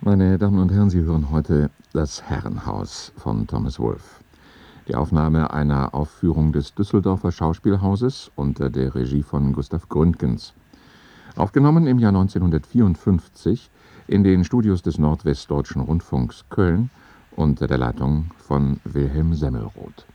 Meine Damen und Herren, Sie hören heute Das Herrenhaus von Thomas Wolfe. Die Aufnahme einer Aufführung des Düsseldorfer Schauspielhauses unter der Regie von Gustav Gründgens. Aufgenommen im Jahr 1954 in den Studios des Nordwestdeutschen Rundfunks Köln unter der Leitung von Wilhelm Semmelroth.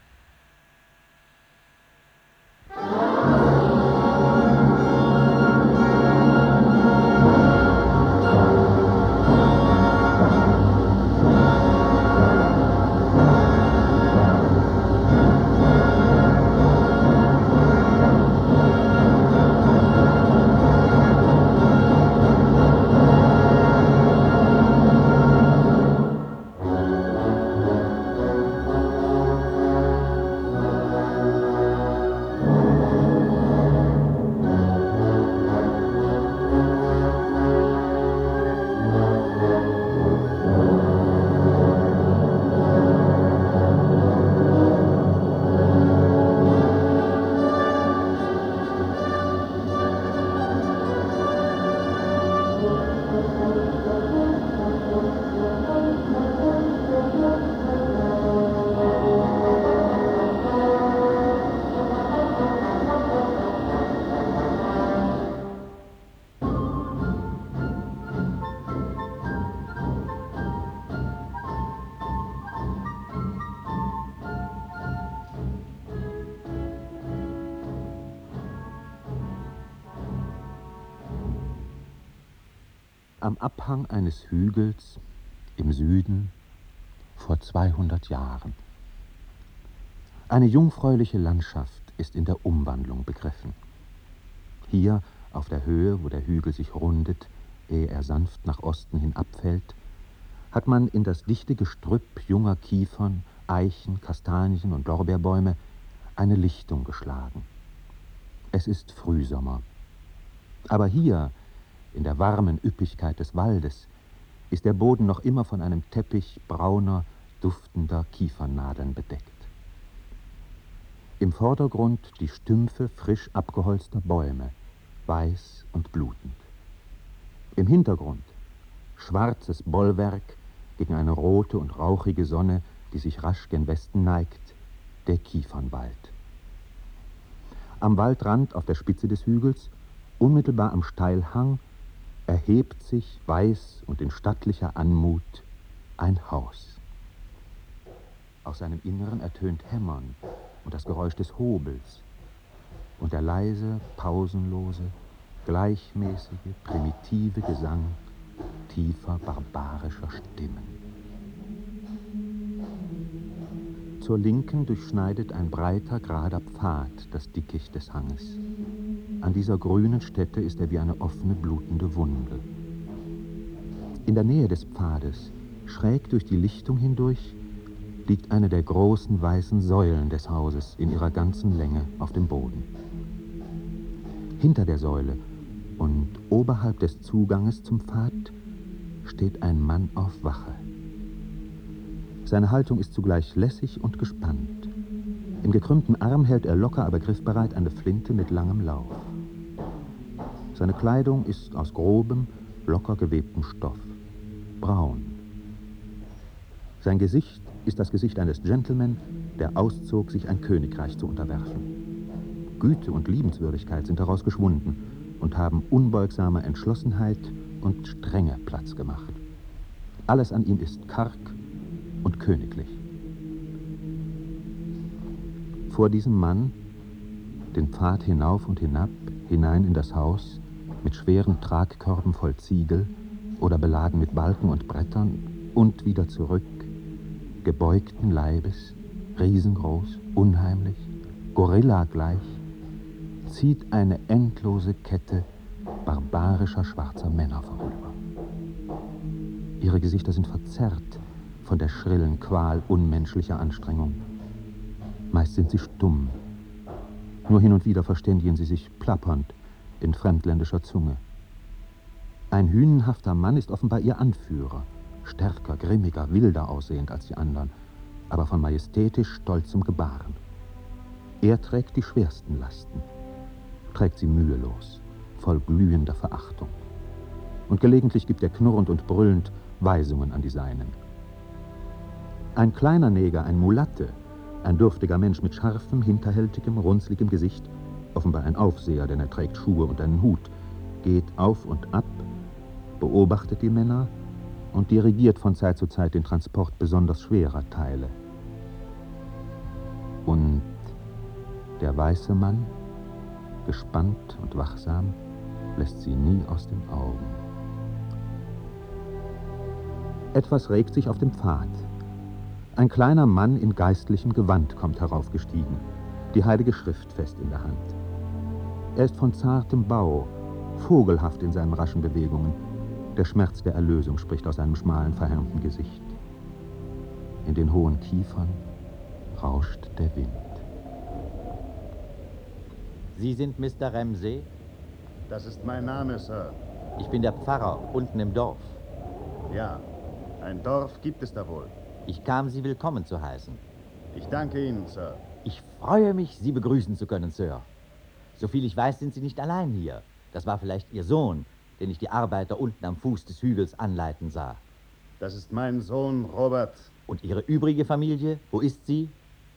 Am Abhang eines Hügels im Süden vor 200 Jahren. Eine jungfräuliche Landschaft ist in der Umwandlung begriffen. Hier auf der Höhe, wo der Hügel sich rundet, ehe er sanft nach Osten hin abfällt, hat man in das dichte Gestrüpp junger Kiefern, Eichen, Kastanien und Lorbeerbäume eine Lichtung geschlagen. Es ist Frühsommer. Aber hier, in der warmen Üppigkeit des Waldes, ist der Boden noch immer von einem Teppich brauner, duftender Kiefernadeln bedeckt. Im Vordergrund die Stümpfe frisch abgeholzter Bäume, weiß und blutend. Im Hintergrund schwarzes Bollwerk gegen eine rote und rauchige Sonne, die sich rasch gen Westen neigt, der Kiefernwald. Am Waldrand auf der Spitze des Hügels, unmittelbar am Steilhang, erhebt sich weiß und in stattlicher Anmut ein Haus. Aus seinem Inneren ertönt Hämmern und das Geräusch des Hobels und der leise, pausenlose, gleichmäßige, primitive Gesang tiefer, barbarischer Stimmen. Zur Linken durchschneidet ein breiter, gerader Pfad das Dickicht des Hanges. An dieser grünen Stätte ist er wie eine offene, blutende Wunde. In der Nähe des Pfades, schräg durch die Lichtung hindurch, liegt eine der großen weißen Säulen des Hauses in ihrer ganzen Länge auf dem Boden. Hinter der Säule und oberhalb des Zuganges zum Pfad steht ein Mann auf Wache. Seine Haltung ist zugleich lässig und gespannt. Im gekrümmten Arm hält er locker, aber griffbereit eine Flinte mit langem Lauf. Seine Kleidung ist aus grobem, locker gewebtem Stoff, braun. Sein Gesicht ist das Gesicht eines Gentleman, der auszog, sich ein Königreich zu unterwerfen. Güte und Liebenswürdigkeit sind daraus geschwunden und haben unbeugsamer Entschlossenheit und Strenge Platz gemacht. Alles an ihm ist karg und königlich. Vor diesem Mann, den Pfad hinauf und hinab, hinein in das Haus, mit schweren Tragkörben voll Ziegel oder beladen mit Balken und Brettern und wieder zurück, gebeugten Leibes, riesengroß, unheimlich, gorillagleich, zieht eine endlose Kette barbarischer schwarzer Männer vorüber. Ihre Gesichter sind verzerrt von der schrillen Qual unmenschlicher Anstrengung. Meist sind sie stumm. Nur hin und wieder verständigen sie sich plappernd in fremdländischer Zunge. Ein hünenhafter Mann ist offenbar ihr Anführer, stärker, grimmiger, wilder aussehend als die anderen, aber von majestätisch stolzem Gebaren. Er trägt die schwersten Lasten, trägt sie mühelos, voll glühender Verachtung. Und gelegentlich gibt er knurrend und brüllend Weisungen an die Seinen. Ein kleiner Neger, ein Mulatte, ein dürftiger Mensch mit scharfem, hinterhältigem, runzligem Gesicht, offenbar ein Aufseher, denn er trägt Schuhe und einen Hut, geht auf und ab, beobachtet die Männer und dirigiert von Zeit zu Zeit den Transport besonders schwerer Teile. Und der weiße Mann, gespannt und wachsam, lässt sie nie aus den Augen. Etwas regt sich auf dem Pfad. Ein kleiner Mann in geistlichem Gewand kommt heraufgestiegen, die Heilige Schrift fest in der Hand. Er ist von zartem Bau, vogelhaft in seinen raschen Bewegungen. Der Schmerz der Erlösung spricht aus seinem schmalen, verhärmten Gesicht. In den hohen Kiefern rauscht der Wind. Sie sind Mr. Ramsey? Das ist mein Name, Sir. Ich bin der Pfarrer, unten im Dorf. Ja, ein Dorf gibt es da wohl. Ich kam, Sie willkommen zu heißen. Ich danke Ihnen, Sir. Ich freue mich, Sie begrüßen zu können, Sir. Soviel ich weiß, sind Sie nicht allein hier. Das war vielleicht Ihr Sohn, den ich die Arbeiter unten am Fuß des Hügels anleiten sah. Das ist mein Sohn Robert. Und Ihre übrige Familie, wo ist sie?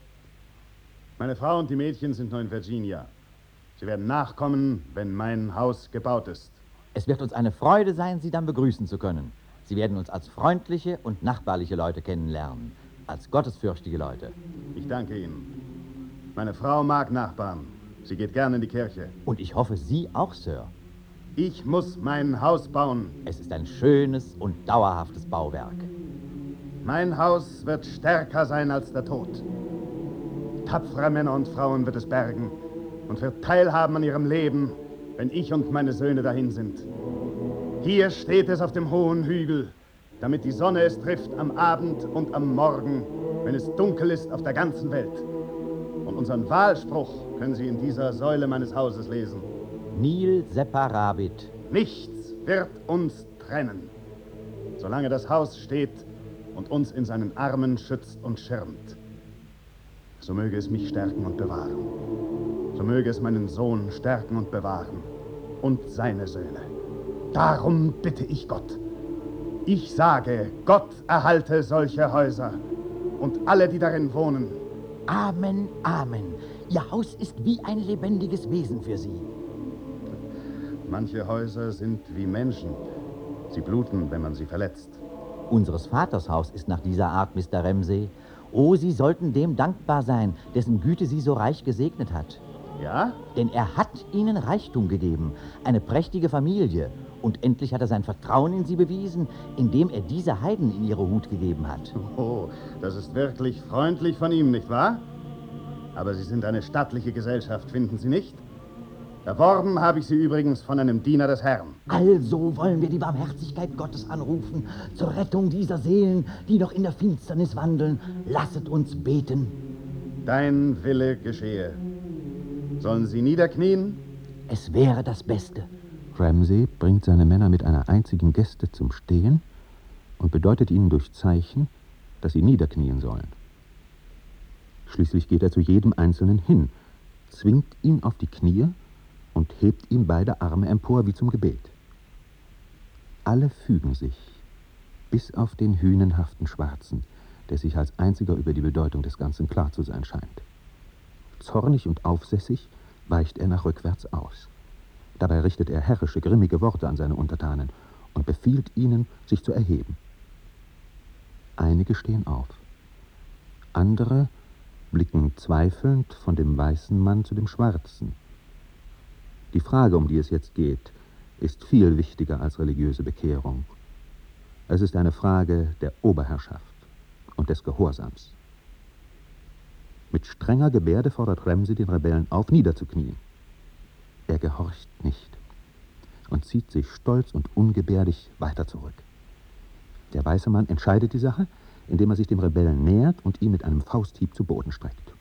Meine Frau und die Mädchen sind noch in Virginia. Sie werden nachkommen, wenn mein Haus gebaut ist. Es wird uns eine Freude sein, Sie dann begrüßen zu können. Sie werden uns als freundliche und nachbarliche Leute kennenlernen, als gottesfürchtige Leute. Ich danke Ihnen. Meine Frau mag Nachbarn. Sie geht gerne in die Kirche. Und ich hoffe, Sie auch, Sir. Ich muss mein Haus bauen. Es ist ein schönes und dauerhaftes Bauwerk. Mein Haus wird stärker sein als der Tod. Tapfere Männer und Frauen wird es bergen und wird teilhaben an ihrem Leben, wenn ich und meine Söhne dahin sind. Hier steht es auf dem hohen Hügel, damit die Sonne es trifft am Abend und am Morgen, wenn es dunkel ist auf der ganzen Welt. Und unseren Wahlspruch können Sie in dieser Säule meines Hauses lesen. Nil separabit. Nichts wird uns trennen, solange das Haus steht und uns in seinen Armen schützt und schirmt. So möge es mich stärken und bewahren. So möge es meinen Sohn stärken und bewahren. Und seine Söhne. Darum bitte ich Gott. Ich sage, Gott erhalte solche Häuser und alle, die darin wohnen. Amen, Amen. Ihr Haus ist wie ein lebendiges Wesen für Sie. Manche Häuser sind wie Menschen. Sie bluten, wenn man sie verletzt. Unseres Vaters Haus ist nach dieser Art, Mr. Ramsey. Oh, Sie sollten dem dankbar sein, dessen Güte Sie so reich gesegnet hat. Ja? Denn er hat Ihnen Reichtum gegeben, eine prächtige Familie. Und endlich hat er sein Vertrauen in Sie bewiesen, indem er diese Heiden in Ihre Hut gegeben hat. Oh, das ist wirklich freundlich von ihm, nicht wahr? Aber Sie sind eine stattliche Gesellschaft, finden Sie nicht? Erworben habe ich sie übrigens von einem Diener des Herrn. Also wollen wir die Barmherzigkeit Gottes anrufen, zur Rettung dieser Seelen, die noch in der Finsternis wandeln. Lasset uns beten. Dein Wille geschehe. Sollen sie niederknien? Es wäre das Beste. Ramsey bringt seine Männer mit einer einzigen Geste zum Stehen und bedeutet ihnen durch Zeichen, dass sie niederknien sollen. Schließlich geht er zu jedem Einzelnen hin, zwingt ihn auf die Knie und hebt ihm beide Arme empor wie zum Gebet. Alle fügen sich, bis auf den hünenhaften Schwarzen, der sich als einziger über die Bedeutung des Ganzen klar zu sein scheint. Zornig und aufsässig weicht er nach rückwärts aus. Dabei richtet er herrische, grimmige Worte an seine Untertanen und befiehlt ihnen, sich zu erheben. Einige stehen auf. Andere blicken zweifelnd von dem weißen Mann zu dem schwarzen. Die Frage, um die es jetzt geht, ist viel wichtiger als religiöse Bekehrung. Es ist eine Frage der Oberherrschaft und des Gehorsams. Mit strenger Gebärde fordert Ramsey den Rebellen auf, niederzuknien. Er gehorcht nicht und zieht sich stolz und ungebärdig weiter zurück. Der weiße Mann entscheidet die Sache, indem er sich dem Rebellen nähert und ihn mit einem Fausthieb zu Boden streckt.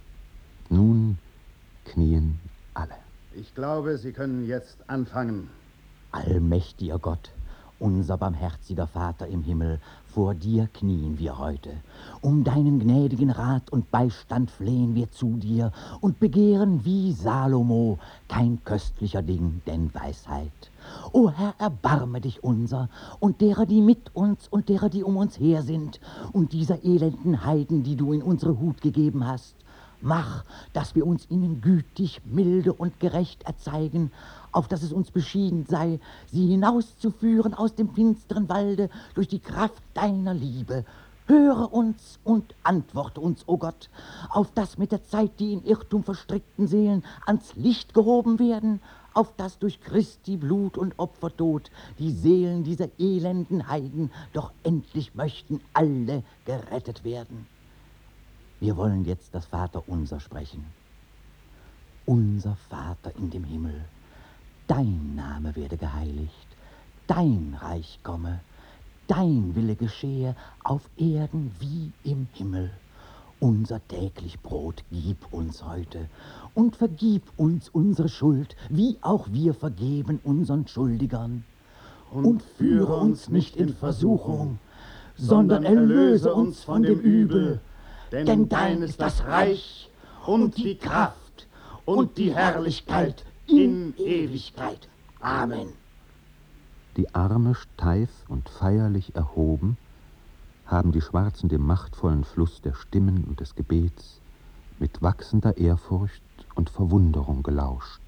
Nun knien alle. Ich glaube, Sie können jetzt anfangen. Allmächtiger Gott, Unser barmherziger Vater im Himmel, vor dir knien wir heute. Um deinen gnädigen Rat und Beistand flehen wir zu dir und begehren wie Salomo kein köstlicher Ding, denn Weisheit. O Herr, erbarme dich unser und derer, die mit uns und derer, die um uns her sind und dieser elenden Heiden, die du in unsere Hut gegeben hast. Mach, dass wir uns ihnen gütig, milde und gerecht erzeigen, auf dass es uns beschieden sei, sie hinauszuführen aus dem finsteren Walde durch die Kraft deiner Liebe. Höre uns und antworte uns, o Gott, auf dass mit der Zeit die in Irrtum verstrickten Seelen ans Licht gehoben werden, auf dass durch Christi Blut und Opfertod die Seelen dieser elenden Heiden doch endlich möchten alle gerettet werden. Wir wollen jetzt das Vaterunser sprechen. Unser Vater in dem Himmel, dein Name werde geheiligt, dein Reich komme, dein Wille geschehe auf Erden wie im Himmel. Unser täglich Brot gib uns heute und vergib uns unsere Schuld, wie auch wir vergeben unseren Schuldigern. Und führe uns nicht in Versuchung, sondern erlöse uns von dem Übel. Denn dein ist das Reich und die Kraft und die Herrlichkeit in Ewigkeit. Amen. Die Arme steif und feierlich erhoben, haben die Schwarzen dem machtvollen Fluss der Stimmen und des Gebets mit wachsender Ehrfurcht und Verwunderung gelauscht.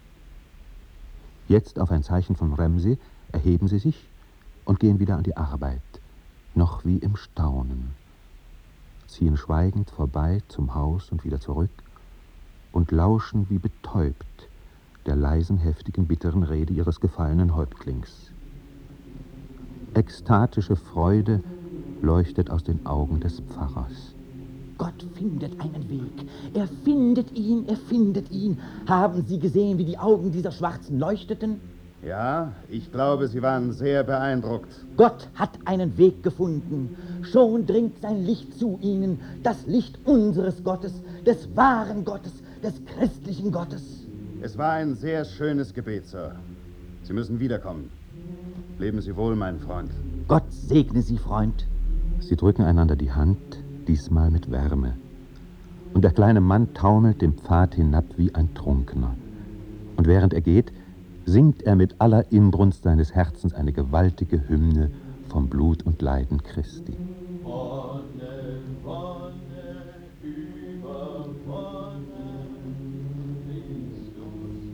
Jetzt auf ein Zeichen von Ramsay erheben sie sich und gehen wieder an die Arbeit, noch wie im Staunen, ziehen schweigend vorbei zum Haus und wieder zurück und lauschen wie betäubt der leisen, heftigen, bitteren Rede ihres gefallenen Häuptlings. Ekstatische Freude leuchtet aus den Augen des Pfarrers. Gott findet einen Weg. Er findet ihn, er findet ihn. Haben Sie gesehen, wie die Augen dieser Schwarzen leuchteten? Ja, ich glaube, Sie waren sehr beeindruckt. Gott hat einen Weg gefunden. Schon dringt sein Licht zu ihnen, das Licht unseres Gottes, des wahren Gottes, des christlichen Gottes. Es war ein sehr schönes Gebet, Sir. Sie müssen wiederkommen. Leben Sie wohl, mein Freund. Gott segne Sie, Freund. Sie drücken einander die Hand, diesmal mit Wärme. Und der kleine Mann taumelt den Pfad hinab wie ein Trunkener. Und während er geht, singt er mit aller Inbrunst seines Herzens eine gewaltige Hymne vom Blut und Leiden Christi. Wonne, Wonne, über Wonne, Christus.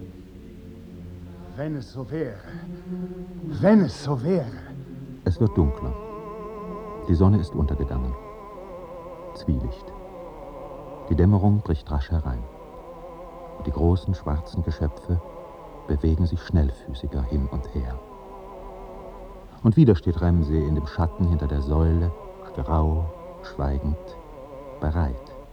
Wenn es so wäre, wenn es so wäre. Es wird dunkler. Die Sonne ist untergegangen. Zwielicht. Die Dämmerung bricht rasch herein. Und die großen schwarzen Geschöpfe bewegen sich schnellfüßiger hin und her. Und wieder steht Ramsay in dem Schatten hinter der Säule, grau, schweigend, bereit.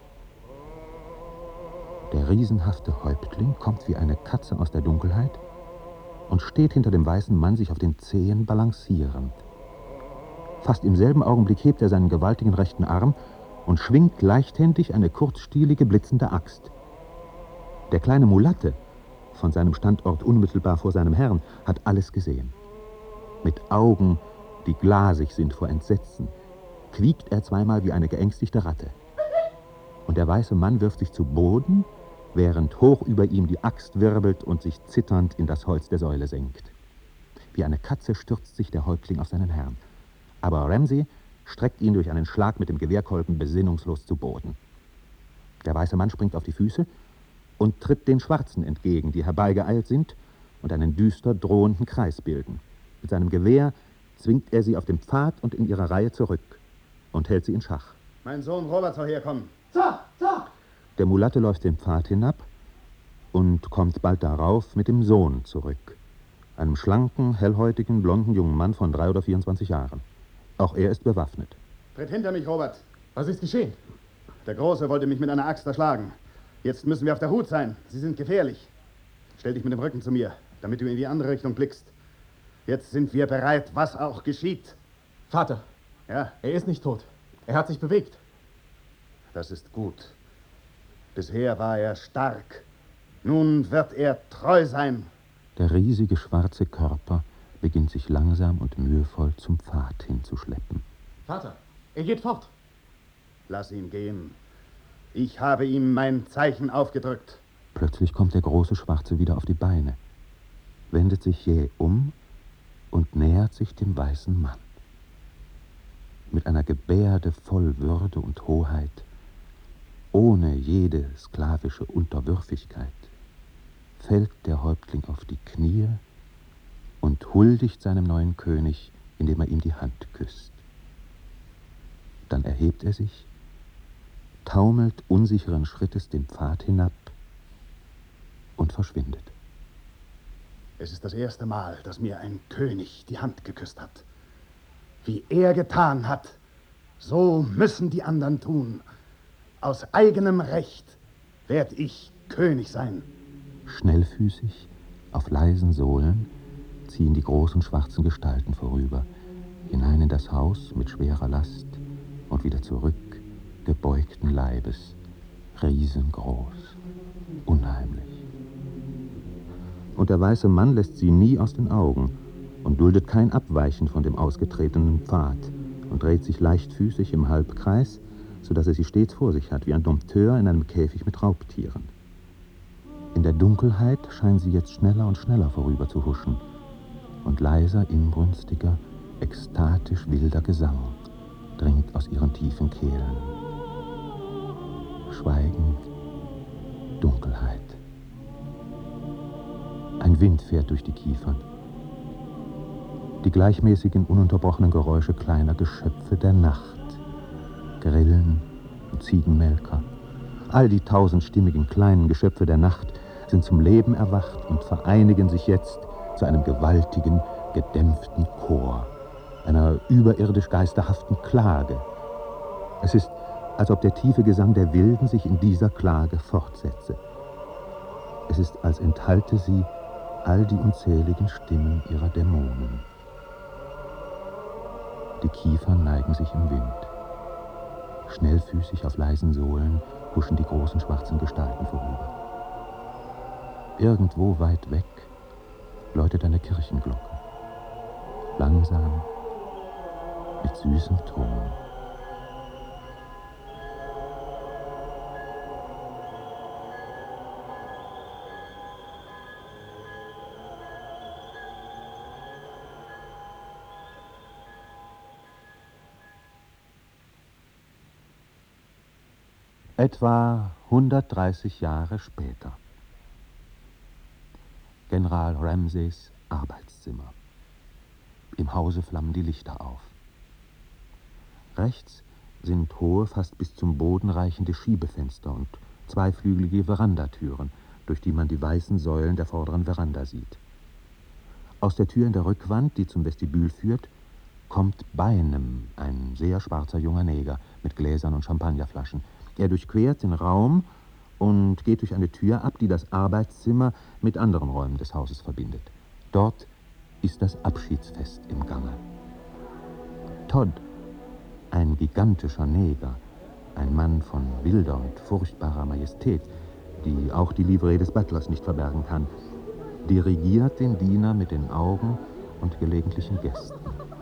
Der riesenhafte Häuptling kommt wie eine Katze aus der Dunkelheit und steht hinter dem weißen Mann sich auf den Zehen balancierend. Fast im selben Augenblick hebt er seinen gewaltigen rechten Arm und schwingt leichthändig eine kurzstielige, blitzende Axt. Der kleine Mulatte, von seinem Standort unmittelbar vor seinem Herrn, hat alles gesehen. Mit Augen, die glasig sind vor Entsetzen, quiekt er zweimal wie eine geängstigte Ratte. Und der weiße Mann wirft sich zu Boden, während hoch über ihm die Axt wirbelt und sich zitternd in das Holz der Säule senkt. Wie eine Katze stürzt sich der Häuptling auf seinen Herrn. Aber Ramsay streckt ihn durch einen Schlag mit dem Gewehrkolben besinnungslos zu Boden. Der weiße Mann springt auf die Füße und tritt den Schwarzen entgegen, die herbeigeeilt sind und einen düster drohenden Kreis bilden. Mit seinem Gewehr zwingt er sie auf dem Pfad und in ihrer Reihe zurück und hält sie in Schach. Mein Sohn Robert soll herkommen. Der Mulatte läuft den Pfad hinab und kommt bald darauf mit dem Sohn zurück, einem schlanken, hellhäutigen, blonden jungen Mann von 3 oder 24 Jahren. Auch er ist bewaffnet. Tritt hinter mich, Robert. Was ist geschehen? Der Große wollte mich mit einer Axt erschlagen. Jetzt müssen wir auf der Hut sein. Sie sind gefährlich. Stell dich mit dem Rücken zu mir, damit du in die andere Richtung blickst. Jetzt sind wir bereit, was auch geschieht. Vater, Ja, er ist nicht tot. Er hat sich bewegt. das ist gut. Bisher war er stark. Nun wird er treu sein. Der riesige schwarze Körper beginnt sich langsam und mühevoll zum Pfad hinzuschleppen. Vater, er geht fort. Lass ihn gehen. Ich habe ihm mein Zeichen aufgedrückt. Plötzlich kommt der große Schwarze wieder auf die Beine, wendet sich jäh um und nähert sich dem weißen Mann. Mit einer Gebärde voll Würde und Hoheit, ohne jede sklavische Unterwürfigkeit, fällt der Häuptling auf die Knie und huldigt seinem neuen König, indem er ihm die Hand küsst. Dann erhebt er sich, taumelt unsicheren Schrittes den Pfad hinab und verschwindet. Es ist das erste Mal, dass mir ein König die Hand geküsst hat. Wie er getan hat, so müssen die anderen tun. Aus eigenem Recht werd ich König sein. Schnellfüßig, auf leisen Sohlen, ziehen die großen schwarzen Gestalten vorüber, hinein in das Haus mit schwerer Last und wieder zurück, gebeugten Leibes, riesengroß, unheimlich. Und der weiße Mann lässt sie nie aus den Augen und duldet kein Abweichen von dem ausgetretenen Pfad und dreht sich leichtfüßig im Halbkreis, sodass er sie stets vor sich hat, wie ein Dompteur in einem Käfig mit Raubtieren. In der Dunkelheit scheinen sie jetzt schneller und schneller vorüber zu huschen, und leiser, inbrünstiger, ekstatisch wilder Gesang dringt aus ihren tiefen Kehlen. Schweigen, Dunkelheit. Ein Wind fährt durch die Kiefern. Die gleichmäßigen, ununterbrochenen Geräusche kleiner Geschöpfe der Nacht. Grillen und Ziegenmelker. All die tausendstimmigen kleinen Geschöpfe der Nacht sind zum Leben erwacht und vereinigen sich jetzt zu einem gewaltigen, gedämpften Chor, einer überirdisch geisterhaften Klage. Es ist, als ob der tiefe Gesang der Wilden sich in dieser Klage fortsetze. Es ist, als enthalte sie all die unzähligen Stimmen ihrer Dämonen. Die Kiefern neigen sich im Wind. Schnellfüßig auf leisen Sohlen huschen die großen schwarzen Gestalten vorüber. Irgendwo weit weg läutet eine Kirchenglocke. Langsam, mit süßem Ton. Etwa 130 Jahre später. General Ramsays Arbeitszimmer. Im Hause flammen die Lichter auf. Rechts sind hohe, fast bis zum Boden reichende Schiebefenster und zweiflügelige Verandatüren, durch die man die weißen Säulen der vorderen Veranda sieht. Aus der Tür in der Rückwand, die zum Vestibül führt, kommt Beinem, ein sehr schwarzer junger Neger mit Gläsern und Champagnerflaschen. Er durchquert den Raum und geht durch eine Tür ab, die das Arbeitszimmer mit anderen Räumen des Hauses verbindet. Dort ist das Abschiedsfest im Gange. Todd, ein gigantischer Neger, ein Mann von wilder und furchtbarer Majestät, die auch die Livree des Butlers nicht verbergen kann, dirigiert den Diener mit den Augen und gelegentlichen Gesten.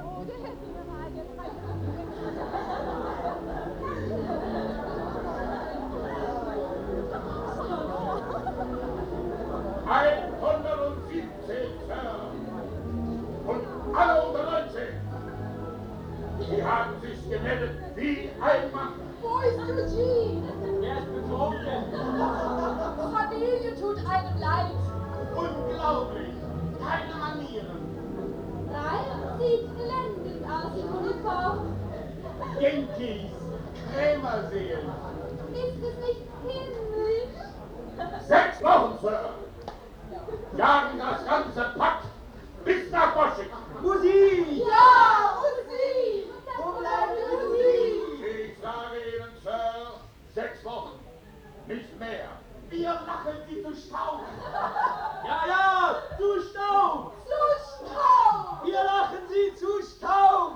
Sie haben sich gemeldet wie ein Mann. Wo ist Eugene? Er ist betrunken. Familie tut einem leid. Unglaublich. Keine Manieren. Nein, sieht blendend aus in Uniform. Yankees. Krämerseelen. Ist es nicht himmlisch? 6 Wochen, Sir. Jagen das ganze Pack bis nach Washington. Musik! Ja, und Sie? Wo bleibt die Musik? Ich sage Ihnen, Sir, 6 Wochen. Nicht mehr. Wir lachen Sie zu Staub. Ja, zu Staub. Zu Staub! Wir lachen Sie zu Staub.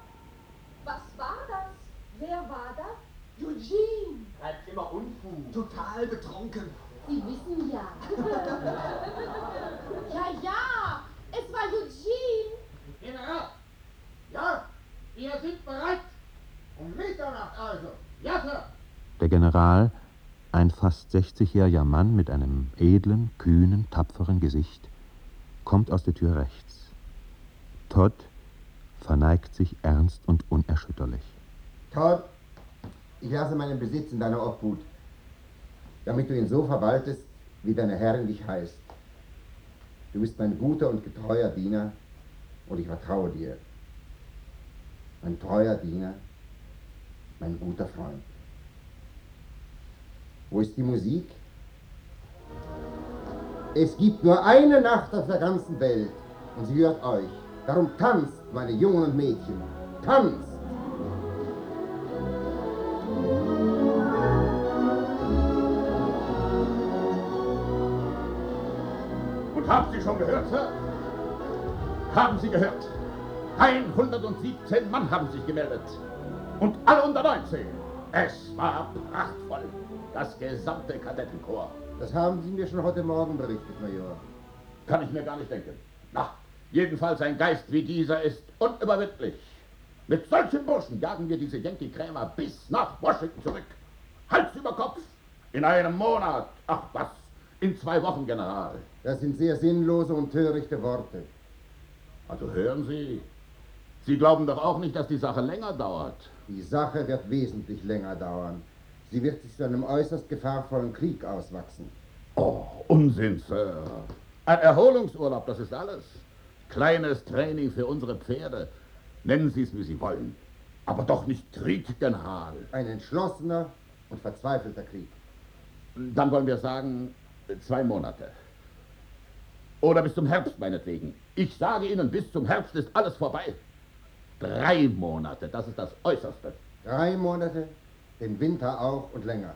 Was war das? Wer war das? Eugene! Treibt immer Unfug. Tut General, ein fast 60-jähriger Mann mit einem edlen, kühnen, tapferen Gesicht, kommt aus der Tür rechts. Todd verneigt sich ernst und unerschütterlich. Todd, ich lasse meinen Besitz in deiner Obhut, damit du ihn so verwaltest, wie deine Herrin dich heißt. Du bist mein guter und getreuer Diener und ich vertraue dir. Mein treuer Diener, mein guter Freund. Wo ist die Musik? Es gibt nur eine Nacht auf der ganzen Welt und sie gehört euch. Darum tanzt, meine Jungen und Mädchen, tanzt! Und haben Sie schon gehört, Sir? Haben Sie gehört? 117 Mann haben sich gemeldet. Und alle unter 19. Es war prachtvoll. Das gesamte Kadettenkorps. Das haben Sie mir schon heute Morgen berichtet, Major. Kann ich mir gar nicht denken. Na, jedenfalls ein Geist wie dieser ist unüberwindlich. Mit solchen Burschen jagen wir diese Yankee-Krämer bis nach Washington zurück. Hals über Kopf. In einem Monat. Ach was, in 2 Wochen, General. Das sind sehr sinnlose und törichte Worte. Also hören Sie, Sie glauben doch auch nicht, dass die Sache länger dauert. Die Sache wird wesentlich länger dauern. Sie wird sich zu einem äußerst gefahrvollen Krieg auswachsen. Oh, Unsinn, Sir. Ein Erholungsurlaub, das ist alles. Kleines Training für unsere Pferde. Nennen Sie es, wie Sie wollen. Aber doch nicht Krieg, General. Ein entschlossener und verzweifelter Krieg. Dann wollen wir sagen, 2 Monate. Oder bis zum Herbst, meinetwegen. Ich sage Ihnen, bis zum Herbst ist alles vorbei. 3 Monate, das ist das Äußerste. 3 Monate, den Winter auch und länger.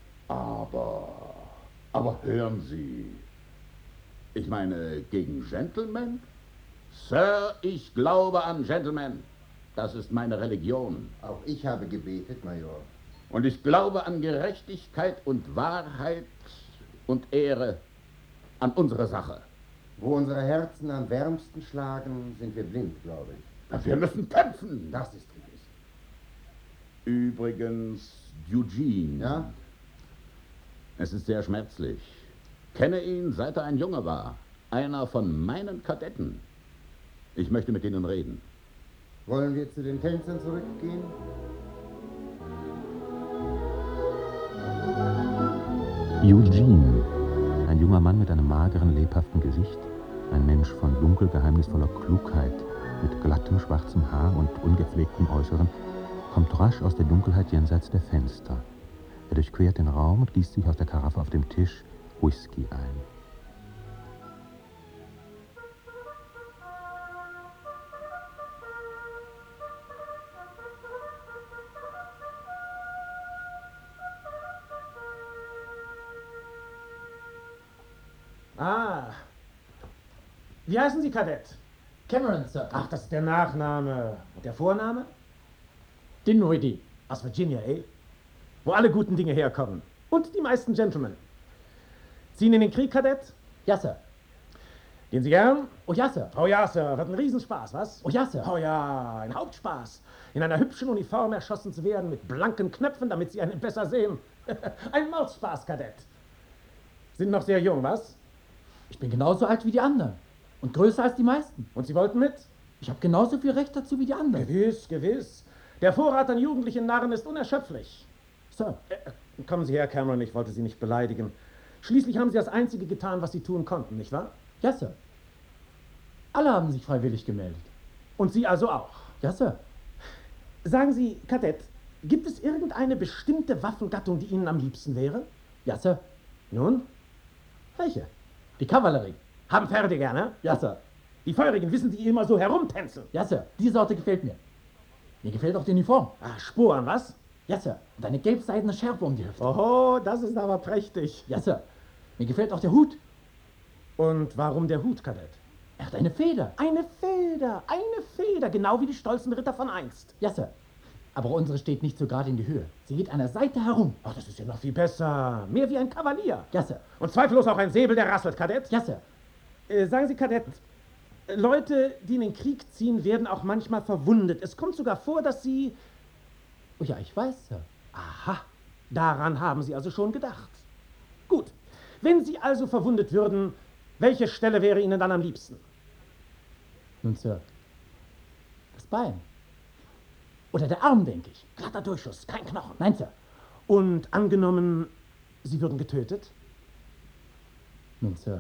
Aber hören Sie. Ich meine, gegen Gentlemen? Sir, ich glaube an Gentlemen. Das ist meine Religion. Auch ich habe gebetet, Major. Und ich glaube an Gerechtigkeit und Wahrheit und Ehre, an unsere Sache. Wo unsere Herzen am wärmsten schlagen, sind wir blind, glaube ich. Wir müssen kämpfen. Das ist gewiss. Übrigens, Eugene. Ja? Es ist sehr schmerzlich. Kenne ihn, seit er ein Junge war. Einer von meinen Kadetten. Ich möchte mit Ihnen reden. Wollen wir zu den Tänzern zurückgehen? Eugene, ein junger Mann mit einem mageren, lebhaften Gesicht, ein Mensch von dunkel, geheimnisvoller Klugheit, mit glattem, schwarzem Haar und ungepflegtem Äußeren, kommt rasch aus der Dunkelheit jenseits der Fenster. Er durchquert den Raum und gießt sich aus der Karaffe auf dem Tisch Whisky ein. Ah. Wie heißen Sie, Kadett? Cameron, Sir. Ach, das ist der Nachname. Und der Vorname? Dinwiddie. Aus Virginia, Wo alle guten Dinge herkommen. Und die meisten Gentlemen. Ziehen in den Krieg, Kadett? Ja, Sir. Gehen Sie gern? Oh ja, Sir. Oh ja, Sir. Wird ein Riesenspaß, was? Oh ja, Sir. Oh ja, ein Hauptspaß. In einer hübschen Uniform erschossen zu werden mit blanken Knöpfen, damit Sie einen besser sehen. Ein Mordspaß, Kadett. Sind noch sehr jung, was? Ich bin genauso alt wie die anderen. Und größer als die meisten. Und Sie wollten mit? Ich habe genauso viel Recht dazu wie die anderen. Gewiss, gewiss. Der Vorrat an jugendlichen Narren ist unerschöpflich. Sir. Kommen Sie her, Cameron, ich wollte Sie nicht beleidigen. Schließlich haben Sie das Einzige getan, was Sie tun konnten, nicht wahr? Ja, Sir. Alle haben sich freiwillig gemeldet. Und Sie also auch? Ja, Sir. Sagen Sie, Kadett, gibt es irgendeine bestimmte Waffengattung, die Ihnen am liebsten wäre? Ja, Sir. Nun? Welche? Die Kavallerie. Haben Pferde gerne? Ja, Sir. Die Feurigen, wissen, die immer so herumtänzeln. Ja, Sir. Die Sorte gefällt mir. Mir gefällt auch die Uniform. Ah, Sporen, was? Ja, Sir. Und eine gelb-seidene Schärpe um die Hüfte. Oho, das ist aber prächtig. Ja, Sir. Mir gefällt auch der Hut. Und warum der Hut, Kadett? Er hat eine Feder. Eine Feder, genau wie die stolzen Ritter von einst. Ja, Sir. Aber unsere steht nicht so gerade in die Höhe. Sie geht an der Seite herum. Ach, das ist ja noch viel besser. Mehr wie ein Kavalier. Ja, Sir. Und zweifellos auch ein Säbel, der rasselt, Kadett. Ja, Sir. Sagen Sie, Kadett, Leute, die in den Krieg ziehen, werden auch manchmal verwundet. Es kommt sogar vor, dass sie... Oh ja, ich weiß, Sir. Aha, Daran haben Sie also schon gedacht. Gut, wenn Sie also verwundet würden, welche Stelle wäre Ihnen dann am liebsten? Nun, Sir, das Bein. Oder der Arm, denke ich. Glatter Durchschuss, kein Knochen. Nein, Sir. Und angenommen, Sie würden getötet? Nun, Sir.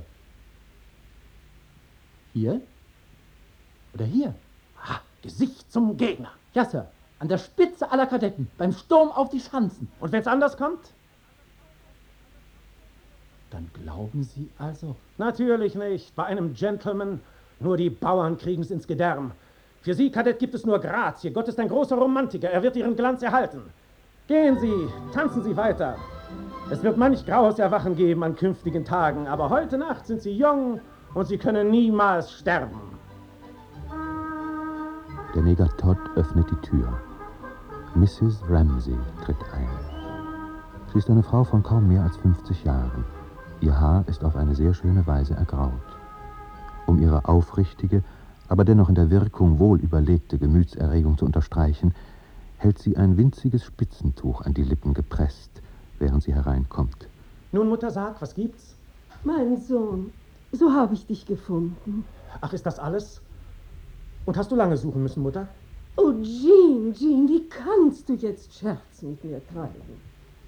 Hier? Oder hier? Ah, Gesicht zum Gegner. Ja, Sir. An der Spitze aller Kadetten. Beim Sturm auf die Schanzen. Und wenn es anders kommt? Dann glauben Sie also? Natürlich nicht. Bei einem Gentleman, nur die Bauern kriegen es ins Gedärm. Für Sie, Kadett, gibt es nur Grazie. Gott ist ein großer Romantiker. Er wird Ihren Glanz erhalten. Gehen Sie, tanzen Sie weiter. Es wird manch graues Erwachen geben an künftigen Tagen, aber heute Nacht sind Sie jung und Sie können niemals sterben. Der Neger Todd öffnet die Tür. Mrs. Ramsay tritt ein. Sie ist eine Frau von kaum mehr als 50 Jahren. Ihr Haar ist auf eine sehr schöne Weise ergraut. Um ihre aufrichtige, aber dennoch in der Wirkung wohl überlegte Gemütserregung zu unterstreichen, hält sie ein winziges Spitzentuch an die Lippen gepresst, während sie hereinkommt. Nun, Mutter, sag, was gibt's? Mein Sohn, so habe ich dich gefunden. Ach, ist das alles? Und hast du lange suchen müssen, Mutter? Oh, Jean, wie kannst du jetzt Scherz mit mir treiben?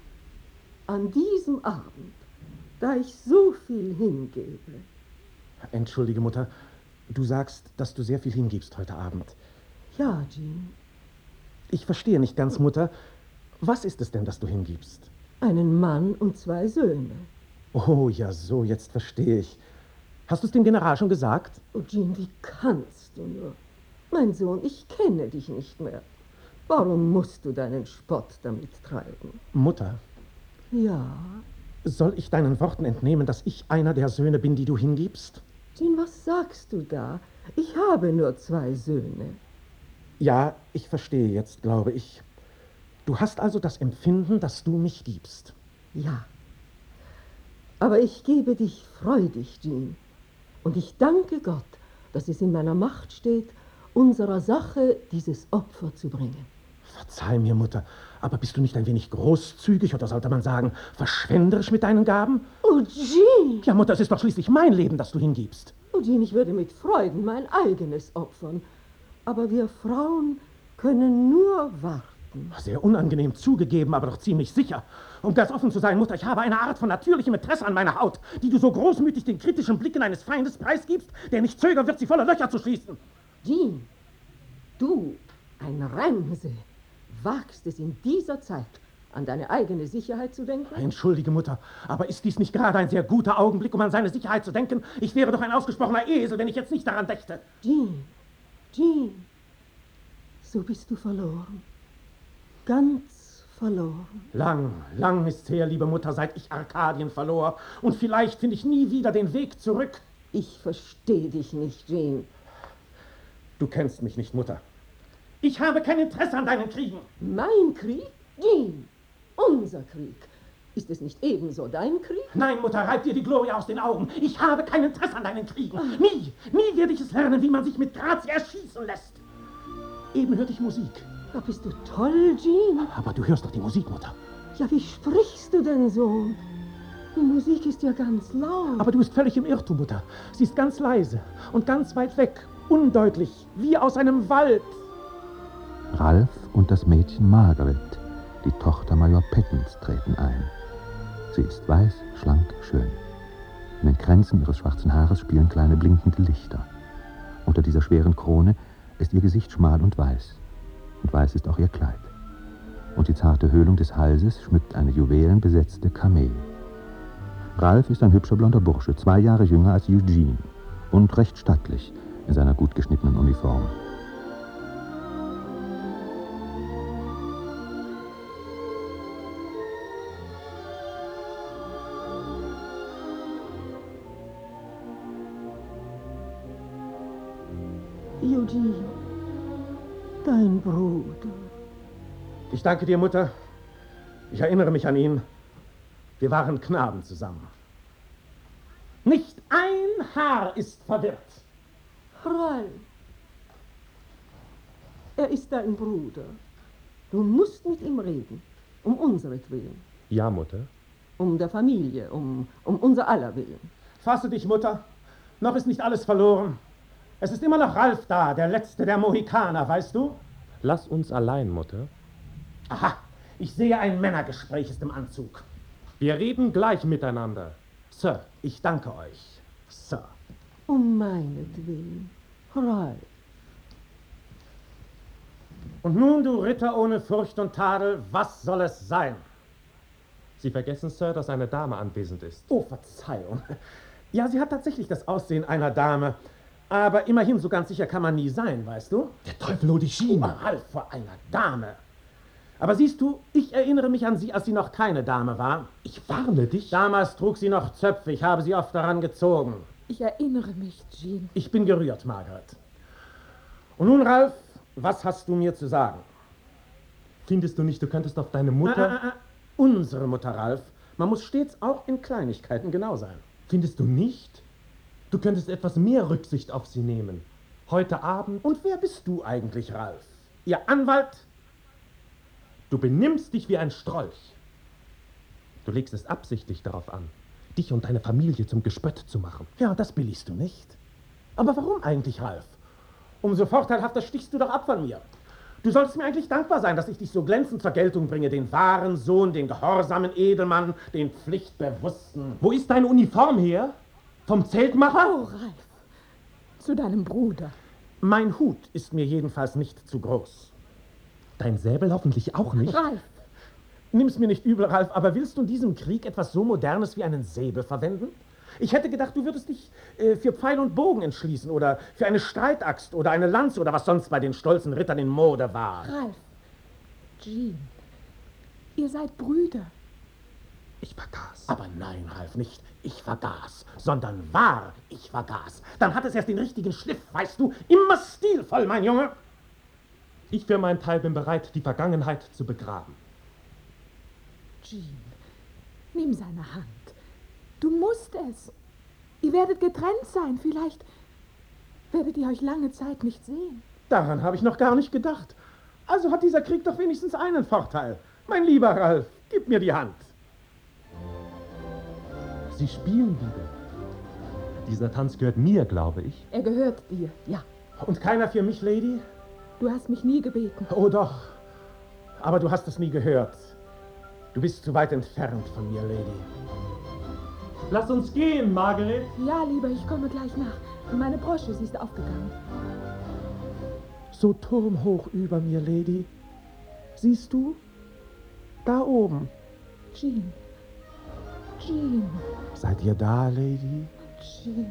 An diesem Abend, da ich so viel hingebe. Entschuldige, Mutter, du sagst, dass du sehr viel hingibst heute Abend. Ja, Jean. Ich verstehe nicht ganz, Mutter. Was ist es denn, das du hingibst? Einen Mann und 2 Söhne. Oh, ja, so, jetzt verstehe ich. Hast du es dem General schon gesagt? Oh, Jean, wie kannst du nur? Mein Sohn, ich kenne dich nicht mehr. Warum musst du deinen Spott damit treiben? Mutter, Ja? soll ich deinen Worten entnehmen, dass ich einer der Söhne bin, die du hingibst? Jean, was sagst du da? Ich habe nur 2 Söhne. Ja, ich verstehe jetzt, glaube ich. Du hast also das Empfinden, dass du mich gibst. Ja. Aber ich gebe dich freudig, Jean. Und ich danke Gott, dass es in meiner Macht steht, unserer Sache dieses Opfer zu bringen. Verzeih mir, Mutter, aber bist du nicht ein wenig großzügig oder sollte man sagen, verschwenderisch mit deinen Gaben? Oh, Jean! Ja, Mutter, es ist doch schließlich mein Leben, das du hingibst. Oh, Jean, ich würde mit Freuden mein eigenes opfern. Aber wir Frauen können nur warten. Sehr unangenehm zugegeben, aber doch ziemlich sicher. Um ganz offen zu sein, Mutter, ich habe eine Art von natürlichem Interesse an meiner Haut, die du so großmütig den kritischen Blicken eines Feindes preisgibst, der nicht zögern wird, sie voller Löcher zu schließen. Jean, du, ein Ramsay, wagst es in dieser Zeit, an deine eigene Sicherheit zu denken? Entschuldige, Mutter, aber ist dies nicht gerade ein sehr guter Augenblick, um an seine Sicherheit zu denken? Ich wäre doch ein ausgesprochener Esel, wenn ich jetzt nicht daran dächte. Jean, so bist du verloren. Ganz verloren. Lang ist's her, liebe Mutter, seit ich Arkadien verlor. Und vielleicht finde ich nie wieder den Weg zurück. Ich verstehe dich nicht, Jean. Du kennst mich nicht, Mutter. Ich habe kein Interesse an deinen Kriegen. Mein Krieg? Jean, unser Krieg. Ist es nicht ebenso dein Krieg? Nein, Mutter, reib dir die Gloria aus den Augen. Ich habe kein Interesse an deinen Kriegen. Nie werde ich es lernen, wie man sich mit Grazie erschießen lässt. Eben hörte ich Musik. Da bist du toll, Jean. Aber du hörst doch die Musik, Mutter. Ja, wie sprichst du denn so? Die Musik ist ja ganz laut. Aber du bist völlig im Irrtum, Mutter. Sie ist ganz leise und ganz weit weg, undeutlich, wie aus einem Wald. Ralph und das Mädchen Margaret, die Tochter Major Pettens, treten ein. Sie ist weiß, schlank, schön. In den Kränzen ihres schwarzen Haares spielen kleine blinkende Lichter. Unter dieser schweren Krone ist ihr Gesicht schmal und weiß. Und weiß ist auch ihr Kleid. Und die zarte Höhlung des Halses schmückt eine juwelenbesetzte Kamee. Ralph ist ein hübscher blonder Bursche, 2 Jahre jünger als Eugene und recht stattlich in seiner gut geschnittenen Uniform. Eugene, dein Bruder. Ich danke dir, Mutter. Ich erinnere mich an ihn. Wir waren Knaben zusammen. Nicht ein Haar ist verwirrt. Ralph, er ist dein Bruder. Du musst mit ihm reden, um unseretwillen. Ja, Mutter. Um der Familie, um unser aller Willen. Fasse dich, Mutter. Noch ist nicht alles verloren. Es ist immer noch Ralf da, der letzte der Mohikaner, weißt du? Lass uns allein, Mutter. Aha, ich sehe, ein Männergespräch ist im Anzug. Wir reden gleich miteinander. Sir, ich danke euch. Sir. Um meinetwillen, Ralf. Und nun, du Ritter ohne Furcht und Tadel, was soll es sein? Sie vergessen, Sir, dass eine Dame anwesend ist. Oh, Verzeihung. Ja, sie hat tatsächlich das Aussehen einer Dame. Aber immerhin, so ganz sicher kann man nie sein, weißt du? Der Teufel hol die Schiene. Oh, Ralf, vor einer Dame. Aber siehst du, ich erinnere mich an sie, als sie noch keine Dame war. Ich warne dich. Damals trug sie noch Zöpfe, ich habe sie oft daran gezogen. Ich erinnere mich, Jean. Ich bin gerührt, Margaret. Und nun, Ralf, was hast du mir zu sagen? Findest du nicht, du könntest auf deine Mutter... Unsere Mutter, Ralf. Man muss stets auch in Kleinigkeiten genau sein. Findest du nicht? Du könntest etwas mehr Rücksicht auf sie nehmen. Heute Abend... Und wer bist du eigentlich, Ralf? Ihr Anwalt? Du benimmst dich wie ein Strolch. Du legst es absichtlich darauf an, dich und deine Familie zum Gespött zu machen. Ja, das billigst du nicht. Aber warum eigentlich, Ralf? Umso vorteilhafter stichst du doch ab von mir. Du solltest mir eigentlich dankbar sein, dass ich dich so glänzend zur Geltung bringe, den wahren Sohn, den gehorsamen Edelmann, den pflichtbewussten. Wo ist deine Uniform her? Vom Zeltmacher? Oh, Ralf, zu deinem Bruder. Mein Hut ist mir jedenfalls nicht zu groß. Dein Säbel hoffentlich auch nicht? Ralf! Nimm's mir nicht übel, Ralf, aber willst du in diesem Krieg etwas so Modernes wie einen Säbel verwenden? Ich hätte gedacht, du würdest dich für Pfeil und Bogen entschließen oder für eine Streitaxt oder eine Lanze oder was sonst bei den stolzen Rittern in Mode war. Ralf, Jean, ihr seid Brüder. Ich vergaß. Aber nein, Ralf, nicht ich vergaß, sondern war ich vergaß. Dann hat es erst den richtigen Schliff, weißt du? Immer stilvoll, mein Junge. Ich für meinen Teil bin bereit, die Vergangenheit zu begraben. Jean, nimm seine Hand. Du musst es. Ihr werdet getrennt sein. Vielleicht werdet ihr euch lange Zeit nicht sehen. Daran habe ich noch gar nicht gedacht. Also hat dieser Krieg doch wenigstens einen Vorteil. Mein lieber Ralf, gib mir die Hand. Sie spielen wieder. Dieser Tanz gehört mir, glaube ich. Er gehört dir, ja. Und keiner für mich, Lady? Du hast mich nie gebeten. Oh doch, aber du hast es nie gehört. Du bist zu weit entfernt von mir, Lady. Lass uns gehen, Margaret. Ja, lieber, ich komme gleich nach. Meine Brosche, sie ist aufgegangen. So turmhoch über mir, Lady. Siehst du? Da oben. Jean. Jean. Seid ihr da, Lady? Jean.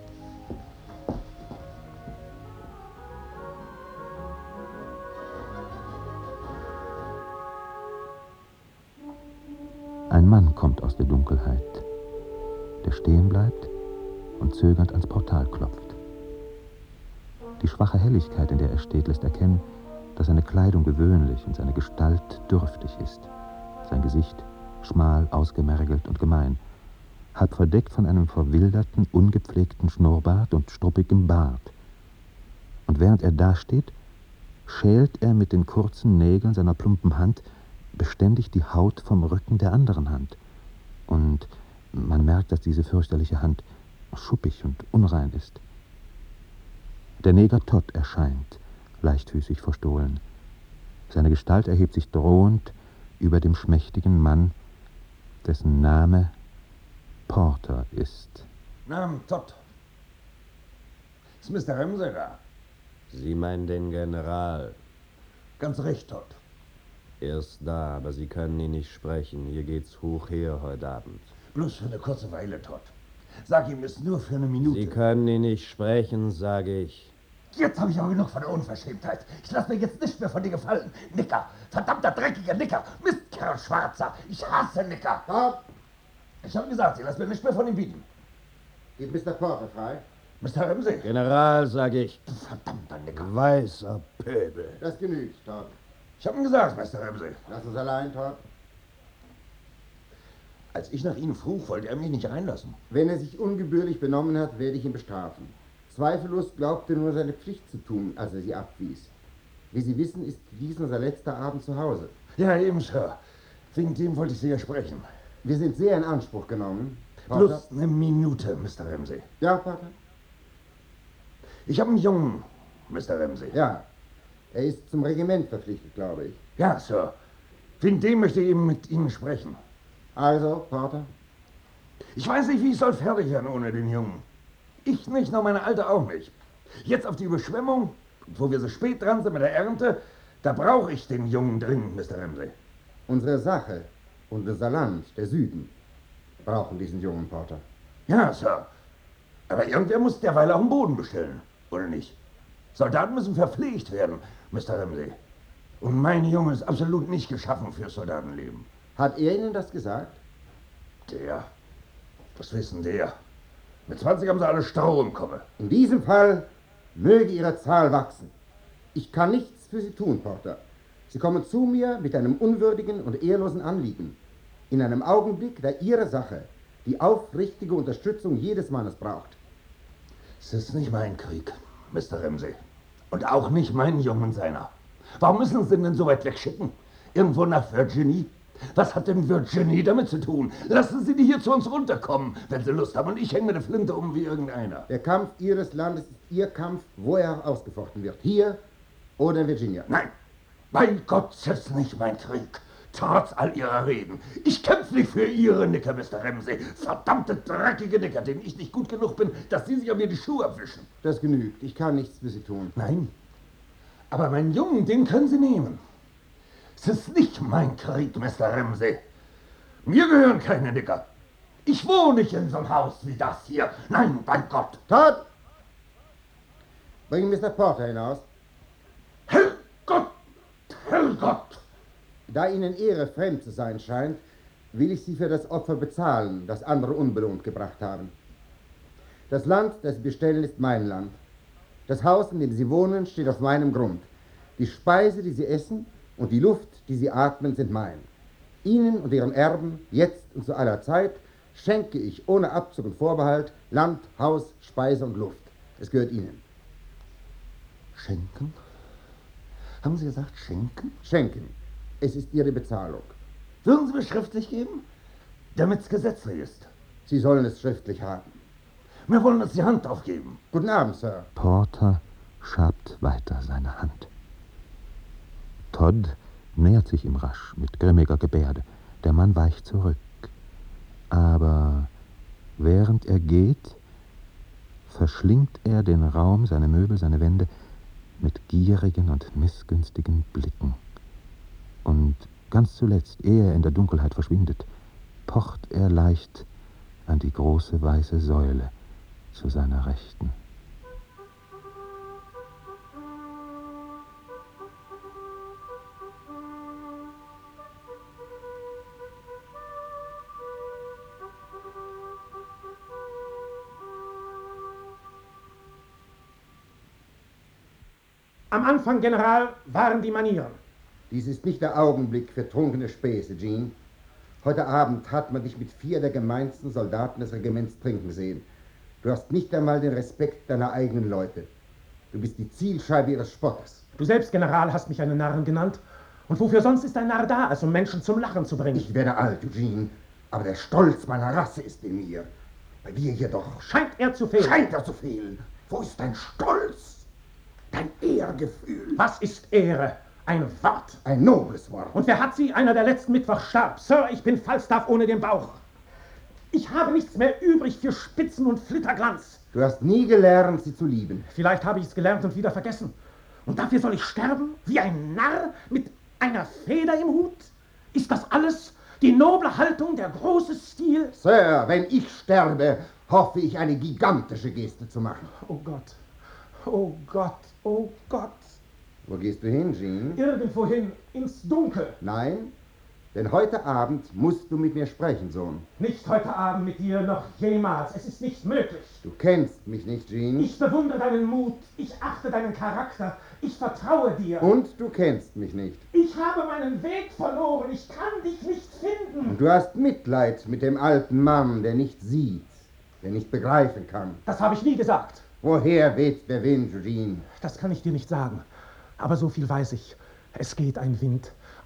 Ein Mann kommt aus der Dunkelheit, der stehen bleibt und zögernd ans Portal klopft. Die schwache Helligkeit, in der er steht, lässt erkennen, dass seine Kleidung gewöhnlich und seine Gestalt dürftig ist. Sein Gesicht schmal, ausgemergelt und gemein, halb verdeckt von einem verwilderten, ungepflegten Schnurrbart und struppigem Bart. Und während er dasteht, schält er mit den kurzen Nägeln seiner plumpen Hand beständig die Haut vom Rücken der anderen Hand. Und man merkt, dass diese fürchterliche Hand schuppig und unrein ist. Der Neger Todd erscheint, leichtfüßig verstohlen. Seine Gestalt erhebt sich drohend über dem schmächtigen Mann, dessen Name Porter ist. Namen Todd. Ist Mr. Ramsay da? Sie meinen den General. Ganz recht, Todd. Er ist da, aber Sie können ihn nicht sprechen. Hier geht's hoch her heute Abend. Bloß für eine kurze Weile, Todd. Sag ihm es nur für eine Minute. Sie können ihn nicht sprechen, sage ich. Jetzt habe ich aber genug von der Unverschämtheit. Ich lasse mir jetzt nicht mehr von dir gefallen. Nicker, verdammter dreckiger Nicker, Mistkerl Schwarzer. Ich hasse Nicker. Todd! Ich habe gesagt, Sie lassen mir nicht mehr von ihm bieten. Geht Mr. Porter frei? Mr. Ramsay. General, sage ich. Du verdammter Nicker. Weißer Pöbel. Das genügt, Todd. Ich habe ihm gesagt, Mr. Ramsay. Lass uns allein, Todd. Als ich nach Ihnen frug, wollte er mich nicht reinlassen. Wenn er sich ungebührlich benommen hat, werde ich ihn bestrafen. Zweifellos glaubte nur seine Pflicht zu tun, als er sie abwies. Wie Sie wissen, ist dies unser letzter Abend zu Hause. Ja, eben, Sir. Wegen dem wollte ich Sie ja sprechen. Wir sind sehr in Anspruch genommen. Bloß eine Minute, Mr. Ramsey. Ja, Vater? Ich habe einen Jungen, Mr. Ramsey. Ja. Er ist zum Regiment verpflichtet, glaube ich. Ja, Sir. Wegen dem möchte ich eben mit Ihnen sprechen. Also, Vater? Ich weiß nicht, wie ich soll fertig werden ohne den Jungen. Ich nicht, noch meine Alte auch nicht. Jetzt auf die Überschwemmung, wo wir so spät dran sind mit der Ernte, da brauche ich den Jungen dringend, Mr. Ramsey. Unsere Sache und unser Land, der Süden, brauchen diesen jungen Porter. Ja, Sir. Aber irgendwer muss derweil auch einen Boden bestellen, oder nicht? Soldaten müssen verpflegt werden, Mr. Ramsey. Und mein Junge ist absolut nicht geschaffen fürs Soldatenleben. Hat er Ihnen das gesagt? Der. Was wissen der? Mit 20 haben sie alle Stroh im Komme. In diesem Fall möge Ihre Zahl wachsen. Ich kann nichts für Sie tun, Porter. Sie kommen zu mir mit einem unwürdigen und ehrlosen Anliegen. In einem Augenblick, da Ihre Sache die aufrichtige Unterstützung jedes Mannes braucht. Es ist nicht mein Krieg, Mr. Ramsey. Und auch nicht mein Jungen seiner. Warum müssen Sie ihn denn so weit wegschicken? Irgendwo nach Virginie? Was hat denn Virginie damit zu tun? Lassen Sie die hier zu uns runterkommen, wenn Sie Lust haben. Und ich hänge mir eine Flinte um wie irgendeiner. Der Kampf Ihres Landes ist Ihr Kampf, wo er ausgefochten wird. Hier oder in Virginia. Nein, bei Gott, das ist nicht mein Krieg. Trotz all Ihrer Reden. Ich kämpfe nicht für Ihre Nicker, Mr. Ramsey. Verdammte, dreckige Nicker, denen ich nicht gut genug bin, dass Sie sich an mir die Schuhe abwischen. Das genügt. Ich kann nichts für Sie tun. Nein, aber meinen Jungen, den können Sie nehmen. Es ist nicht mein Krieg, Mr. Ramsey. Mir gehören keine Nicker. Ich wohne nicht in so einem Haus wie das hier. Nein, bei Gott. Todd! Bring Mr. Porter hinaus. Herrgott! Herrgott! Da Ihnen Ehre fremd zu sein scheint, will ich Sie für das Opfer bezahlen, das andere unbelohnt gebracht haben. Das Land, das Sie bestellen, ist mein Land. Das Haus, in dem Sie wohnen, steht auf meinem Grund. Die Speise, die Sie essen, und die Luft, die Sie atmen, sind mein. Ihnen und Ihren Erben, jetzt und zu aller Zeit, schenke ich ohne Abzug und Vorbehalt Land, Haus, Speise und Luft. Es gehört Ihnen. Schenken? Haben Sie gesagt schenken? Schenken. Es ist Ihre Bezahlung. Würden Sie mir schriftlich geben? Damit es gesetzlich ist. Sie sollen es schriftlich haben. Wir wollen uns die Hand aufgeben. Guten Abend, Sir. Porter schabt weiter seine Hand. Todd nähert sich ihm rasch mit grimmiger Gebärde. Der Mann weicht zurück. Aber während er geht, verschlingt er den Raum, seine Möbel, seine Wände mit gierigen und missgünstigen Blicken. Und ganz zuletzt, ehe er in der Dunkelheit verschwindet, pocht er leicht an die große weiße Säule zu seiner Rechten. Am Anfang, General, waren die Manieren. Dies ist nicht der Augenblick für trunkene Späße, Jean. Heute Abend hat man dich mit 4 der gemeinsten Soldaten des Regiments trinken sehen. Du hast nicht einmal den Respekt deiner eigenen Leute. Du bist die Zielscheibe ihres Spotters. Du selbst, General, hast mich einen Narren genannt. Und wofür sonst ist ein Narr da, als um Menschen zum Lachen zu bringen? Ich werde alt, Eugene, aber der Stolz meiner Rasse ist in mir. Bei dir jedoch... Scheint er zu fehlen. Scheint er zu fehlen. Wo ist dein Stolz? Dein Ehrgefühl? Was ist Ehre? Ein Wort. Ein nobles Wort. Und wer hat sie? Einer, der letzten Mittwoch starb. Sir, ich bin Falstaff ohne den Bauch. Ich habe nichts mehr übrig für Spitzen und Flitterglanz. Du hast nie gelernt, sie zu lieben. Vielleicht habe ich es gelernt und wieder vergessen. Und dafür soll ich sterben? Wie ein Narr mit einer Feder im Hut? Ist das alles? Die noble Haltung, der große Stil? Sir, wenn ich sterbe, hoffe ich, eine gigantische Geste zu machen. Oh Gott. Oh Gott. Oh Gott. Wo gehst du hin, Jean? Irgendwohin, ins Dunkel. Nein, denn heute Abend musst du mit mir sprechen, Sohn. Nicht heute Abend mit dir, noch jemals. Es ist nicht möglich. Du kennst mich nicht, Jean. Ich bewundere deinen Mut. Ich achte deinen Charakter. Ich vertraue dir. Und du kennst mich nicht. Ich habe meinen Weg verloren. Ich kann dich nicht finden. Und du hast Mitleid mit dem alten Mann, der nicht sieht, der nicht begreifen kann. Das habe ich nie gesagt. Woher weht der Wind, Jean? Das kann ich dir nicht sagen. Aber so viel weiß ich. Es geht ein Wind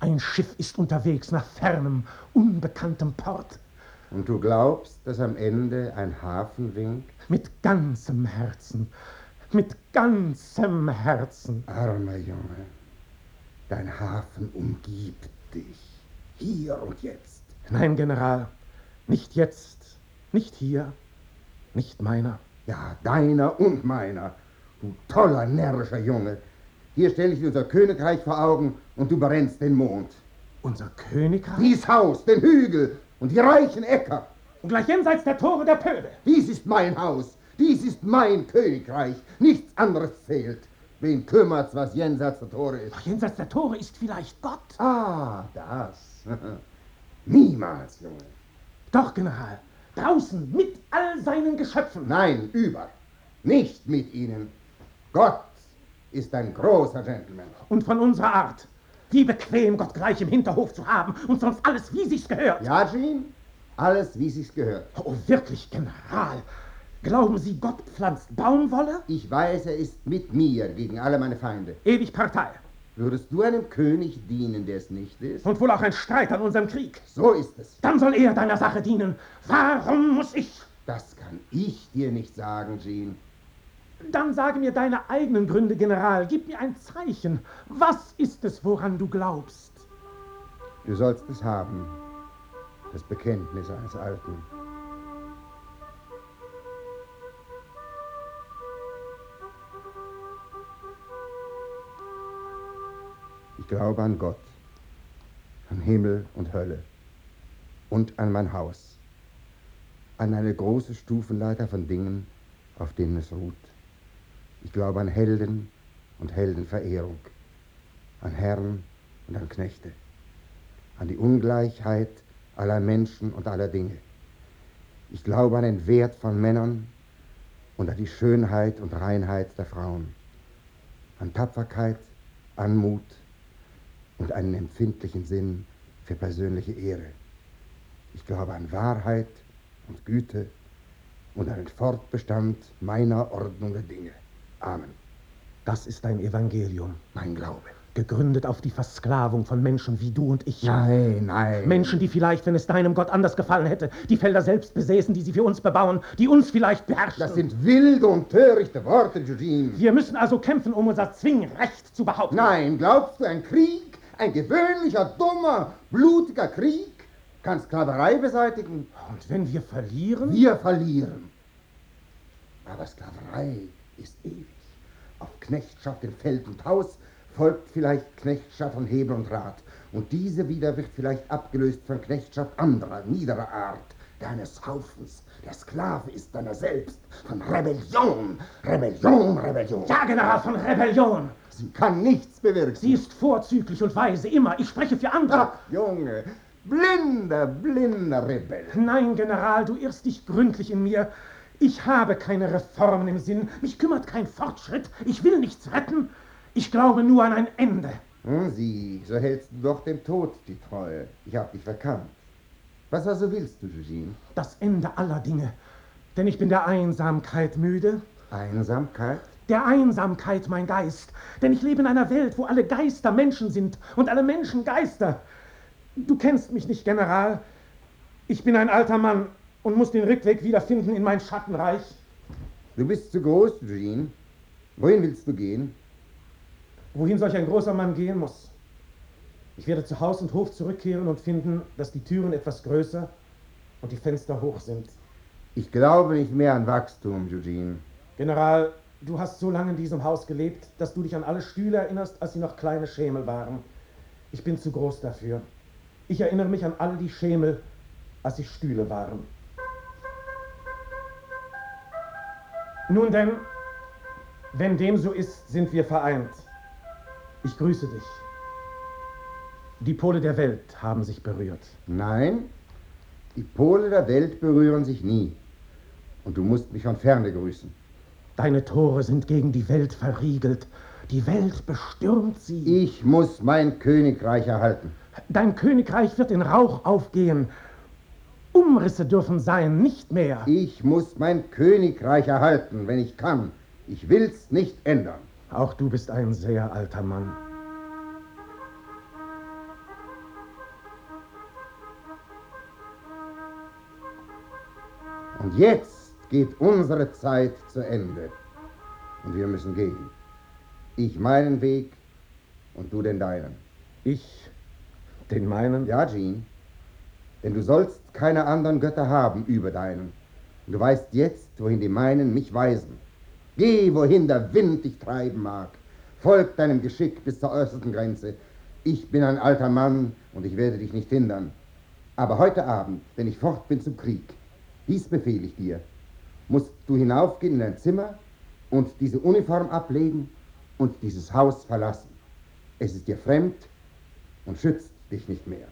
Ein Schiff ist unterwegs nach fernem, unbekanntem Port. Und du glaubst, dass am Ende ein Hafen winkt? Mit ganzem Herzen, mit ganzem Herzen. Armer Junge, dein Hafen umgibt dich, hier und jetzt. Nein, General, nicht jetzt, nicht hier, nicht meiner. Ja, deiner und meiner, du toller, närrischer Junge. Hier stelle ich dir unser Königreich vor Augen und du berennst den Mond. Unser Königreich? Dies Haus, den Hügel und die reichen Äcker. Und gleich jenseits der Tore der Pöde. Dies ist mein Haus, dies ist mein Königreich. Nichts anderes zählt. Wen kümmert's, was jenseits der Tore ist? Ach, jenseits der Tore ist vielleicht Gott. Ah, das. Niemals, Junge. Doch, General. Draußen, mit all seinen Geschöpfen. Nein, über. Nicht mit ihnen. Gott ist ein großer Gentleman. Und von unserer Art. Wie bequem, Gott gleich im Hinterhof zu haben und sonst alles, wie sich's gehört. Ja, Jean? Alles, wie sich's gehört. Oh, wirklich, General. Glauben Sie, Gott pflanzt Baumwolle? Ich weiß, er ist mit mir gegen alle meine Feinde. Ewig Partei. Würdest du einem König dienen, der es nicht ist? Und wohl auch ein Streit an unserem Krieg. So ist es. Dann soll er deiner Sache dienen. Warum muss ich? Das kann ich dir nicht sagen, Jean. Dann sage mir deine eigenen Gründe, General. Gib mir ein Zeichen. Was ist es, woran du glaubst? Du sollst es haben. Das Bekenntnis eines Alten. Ich glaube an Gott, an Himmel und Hölle und an mein Haus, an eine große Stufenleiter von Dingen, auf denen es ruht. Ich glaube an Helden und Heldenverehrung, an Herren und an Knechte, an die Ungleichheit aller Menschen und aller Dinge. Ich glaube an den Wert von Männern und an die Schönheit und Reinheit der Frauen, an Tapferkeit, Anmut und einen empfindlichen Sinn für persönliche Ehre. Ich glaube an Wahrheit und Güte und an den Fortbestand meiner Ordnung der Dinge. Amen. Das ist dein Evangelium. Mein Glaube. Gegründet auf die Versklavung von Menschen wie du und ich. Nein, nein. Menschen, die vielleicht, wenn es deinem Gott anders gefallen hätte, die Felder selbst besäßen, die sie für uns bebauen, die uns vielleicht beherrschen. Das sind wilde und törichte Worte, Eugene. Wir müssen also kämpfen, um unser Zwingrecht zu behaupten. Nein, glaubst du, ein Krieg, ein gewöhnlicher, dummer, blutiger Krieg, kann Sklaverei beseitigen? Und wenn wir verlieren? Wir verlieren. Aber Sklaverei ist ewig. Auf Knechtschaft in Feld und Haus folgt vielleicht Knechtschaft von Hebel und Rad. Und diese wieder wird vielleicht abgelöst von Knechtschaft anderer, niederer Art, deines Haufens. Der Sklave ist deiner selbst. Von Rebellion, Rebellion, Rebellion. Ja, General, von Rebellion. Sie kann nichts bewirken. Sie ist vorzüglich und weise, immer. Ich spreche für andere. Ach, Junge, blinder Rebell. Nein, General, du irrst dich gründlich in mir. Ich habe keine Reformen im Sinn. Mich kümmert kein Fortschritt. Ich will nichts retten. Ich glaube nur an ein Ende. Sieh, so hältst du doch dem Tod die Treue. Ich hab dich verkannt. Was also willst du, Eugene? Das Ende aller Dinge. Denn ich bin der Einsamkeit müde. Einsamkeit? Der Einsamkeit, mein Geist. Denn ich lebe in einer Welt, wo alle Geister Menschen sind und alle Menschen Geister. Du kennst mich nicht, General. Ich bin ein alter Mann und muss den Rückweg wiederfinden in mein Schattenreich. Du bist zu groß, Eugene. Wohin willst du gehen? Wohin solch ein großer Mann gehen muss. Ich werde zu Haus und Hof zurückkehren und finden, dass die Türen etwas größer und die Fenster hoch sind. Ich glaube nicht mehr an Wachstum, Eugene. General, du hast so lange in diesem Haus gelebt, dass du dich an alle Stühle erinnerst, als sie noch kleine Schemel waren. Ich bin zu groß dafür. Ich erinnere mich an all die Schemel, als sie Stühle waren. Nun denn, wenn dem so ist, sind wir vereint. Ich grüße dich. Die Pole der Welt haben sich berührt. Nein, die Pole der Welt berühren sich nie. Und du musst mich von ferne grüßen. Deine Tore sind gegen die Welt verriegelt. Die Welt bestürmt sie. Ich muss mein Königreich erhalten. Dein Königreich wird in Rauch aufgehen. Umrisse dürfen sein, nicht mehr. Ich muss mein Königreich erhalten, wenn ich kann. Ich will's nicht ändern. Auch du bist ein sehr alter Mann. Und jetzt geht unsere Zeit zu Ende. Und wir müssen gehen. Ich meinen Weg und du den deinen. Ich den meinen? Ja, Jean. Denn du sollst keine anderen Götter haben über deinen. Und du weißt jetzt, wohin die meinen mich weisen. Geh, wohin der Wind dich treiben mag. Folg deinem Geschick bis zur äußersten Grenze. Ich bin ein alter Mann und ich werde dich nicht hindern. Aber heute Abend, wenn ich fort bin zum Krieg, dies befehle ich dir, musst du hinaufgehen in dein Zimmer und diese Uniform ablegen und dieses Haus verlassen. Es ist dir fremd und schützt dich nicht mehr.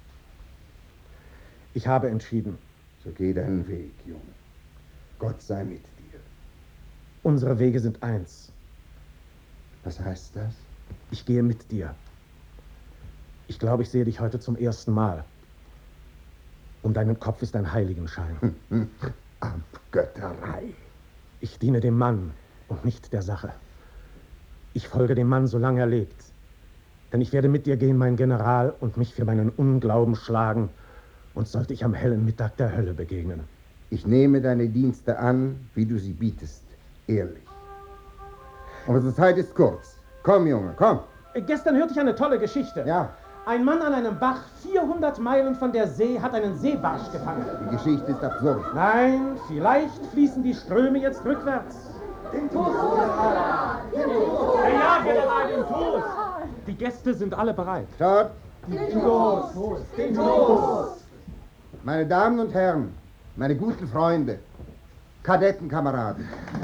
Ich habe entschieden. So geh deinen Weg, Junge. Gott sei mit dir. Unsere Wege sind eins. Was heißt das? Ich gehe mit dir. Ich glaube, ich sehe dich heute zum ersten Mal. Um deinen Kopf ist ein Heiligenschein. Abgötterei. Ich diene dem Mann und nicht der Sache. Ich folge dem Mann, solange er lebt. Denn ich werde mit dir gehen, mein General, und mich für meinen Unglauben schlagen. Und sollte ich am hellen Mittag der Hölle begegnen. Ich nehme deine Dienste an, wie du sie bietest. Ehrlich. Unsere Zeit ist kurz. Komm, Junge, komm. Gestern hörte ich eine tolle Geschichte. Ja. Ein Mann an einem Bach 400 Meilen von der See hat einen Seebarsch gefangen. Die Geschichte ist absurd. Nein, vielleicht fließen die Ströme jetzt rückwärts. Den Toast! Ja, General, den Toast! Die Gäste sind alle bereit. Schaut. Den Toast! Den Toast! Meine Damen und Herren, meine guten Freunde, Kadettenkameraden.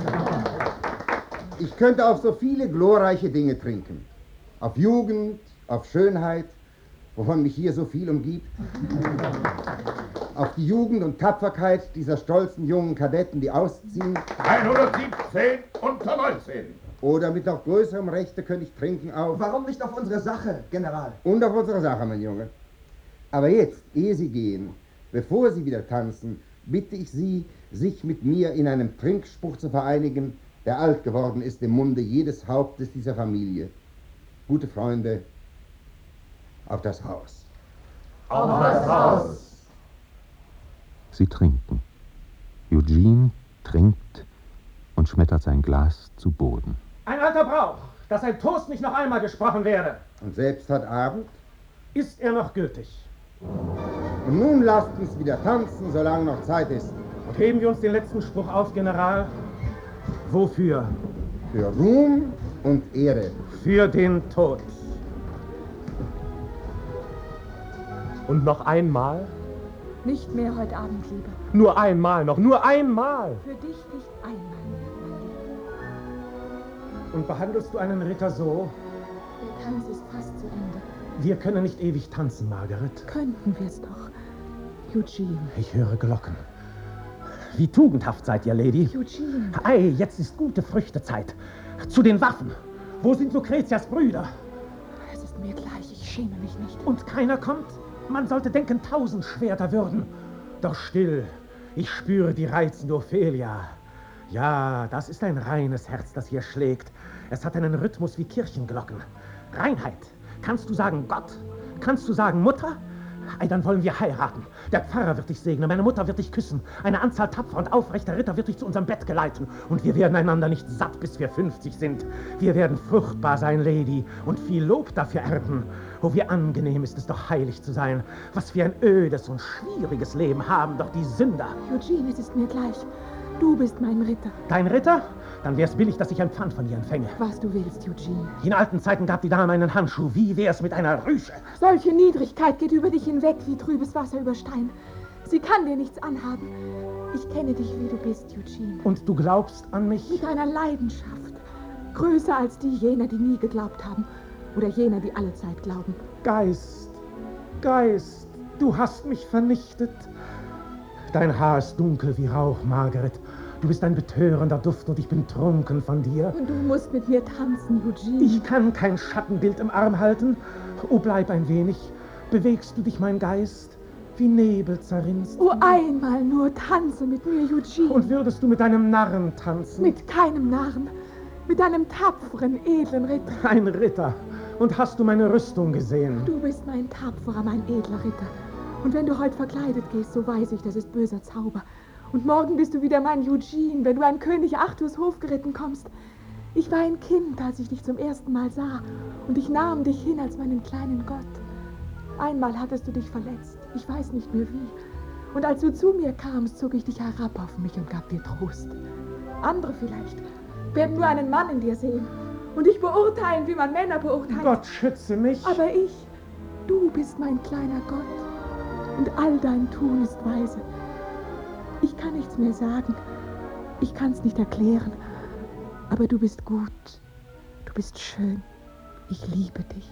Ich könnte auf so viele glorreiche Dinge trinken. Auf Jugend, auf Schönheit, wovon mich hier so viel umgibt. Auf die Jugend und Tapferkeit dieser stolzen jungen Kadetten, die ausziehen. 117 unter 19. Oder mit noch größerem Rechte könnte ich trinken auf... Warum nicht auf unsere Sache, General? Und auf unsere Sache, mein Junge. Aber jetzt, ehe Sie gehen, bevor Sie wieder tanzen, bitte ich Sie, sich mit mir in einem Trinkspruch zu vereinigen, der alt geworden ist im Munde jedes Hauptes dieser Familie. Gute Freunde, auf das Haus. Auf das Haus! Sie trinken. Eugene trinkt und schmettert sein Glas zu Boden. Ein alter Brauch, dass ein Toast nicht noch einmal gesprochen werde. Und selbst heute Abend? Ist er noch gültig? Und nun lasst uns wieder tanzen, solange noch Zeit ist. Und heben wir uns den letzten Spruch auf, General. Wofür? Für Ruhm und Ehre. Für den Tod. Und noch einmal? Nicht mehr heute Abend, Liebe. Nur einmal noch, nur einmal! Für dich nicht einmal mehr, mein Lieber. Und behandelst du einen Ritter so? Der Tanz ist fast zu Ende. Wir können nicht ewig tanzen, Margaret. Könnten wir es doch. Eugene. Ich höre Glocken. Wie tugendhaft seid ihr, Lady. Eugene. Ei, jetzt ist gute Früchtezeit. Zu den Waffen. Wo sind Lucretias Brüder? Es ist mir gleich, ich schäme mich nicht. Und keiner kommt? Man sollte denken, 1000 Schwerter würden. Doch still, ich spüre die reizende Ophelia. Ja, das ist ein reines Herz, das hier schlägt. Es hat einen Rhythmus wie Kirchenglocken. Reinheit. Kannst du sagen Gott? Kannst du sagen Mutter? Ei, dann wollen wir heiraten. Der Pfarrer wird dich segnen, meine Mutter wird dich küssen. Eine Anzahl tapferer und aufrechter Ritter wird dich zu unserem Bett geleiten. Und wir werden einander nicht satt, bis wir 50 sind. Wir werden fruchtbar sein, Lady, und viel Lob dafür ernten. Oh, wie angenehm ist es doch, heilig zu sein. Was für ein ödes und schwieriges Leben haben doch die Sünder. Eugene, es ist mir gleich. Du bist mein Ritter. Dein Ritter? Dann wär's billig, dass ich ein Pfand von ihr empfänge. Was du willst, Eugene. In alten Zeiten gab die Dame einen Handschuh. Wie wär's mit einer Rüsche? Solche Niedrigkeit geht über dich hinweg wie trübes Wasser über Stein. Sie kann dir nichts anhaben. Ich kenne dich, wie du bist, Eugene. Und du glaubst an mich? Mit einer Leidenschaft. Größer als die jener, die nie geglaubt haben. Oder jener, die alle Zeit glauben. Geist, Geist, du hast mich vernichtet. Dein Haar ist dunkel wie Rauch, Margaret. Du bist ein betörender Duft und ich bin trunken von dir. Und du musst mit mir tanzen, Eugene. Ich kann kein Schattenbild im Arm halten. Oh, bleib ein wenig. Bewegst du dich, mein Geist? Wie Nebel zerrinnst du. Oh, einmal nur tanze mit mir, Eugene. Und würdest du mit einem Narren tanzen? Mit keinem Narren. Mit einem tapferen, edlen Ritter. Ein Ritter. Und hast du meine Rüstung gesehen? Du bist mein tapferer, mein edler Ritter. Und wenn du heute verkleidet gehst, so weiß ich, das ist böser Zauber. Und morgen bist du wieder mein Eugene, wenn du an König Arthurs Hof geritten kommst. Ich war ein Kind, als ich dich zum ersten Mal sah. Und ich nahm dich hin als meinen kleinen Gott. Einmal hattest du dich verletzt. Ich weiß nicht mehr wie. Und als du zu mir kamst, zog ich dich herab auf mich und gab dir Trost. Andere vielleicht werden nur einen Mann in dir sehen und dich beurteilen, wie man Männer beurteilt. Gott schütze mich. Aber du bist mein kleiner Gott. Und all dein Tun ist weise. Ich kann nichts mehr sagen. Ich kann es nicht erklären. Aber du bist gut. Du bist schön. Ich liebe dich.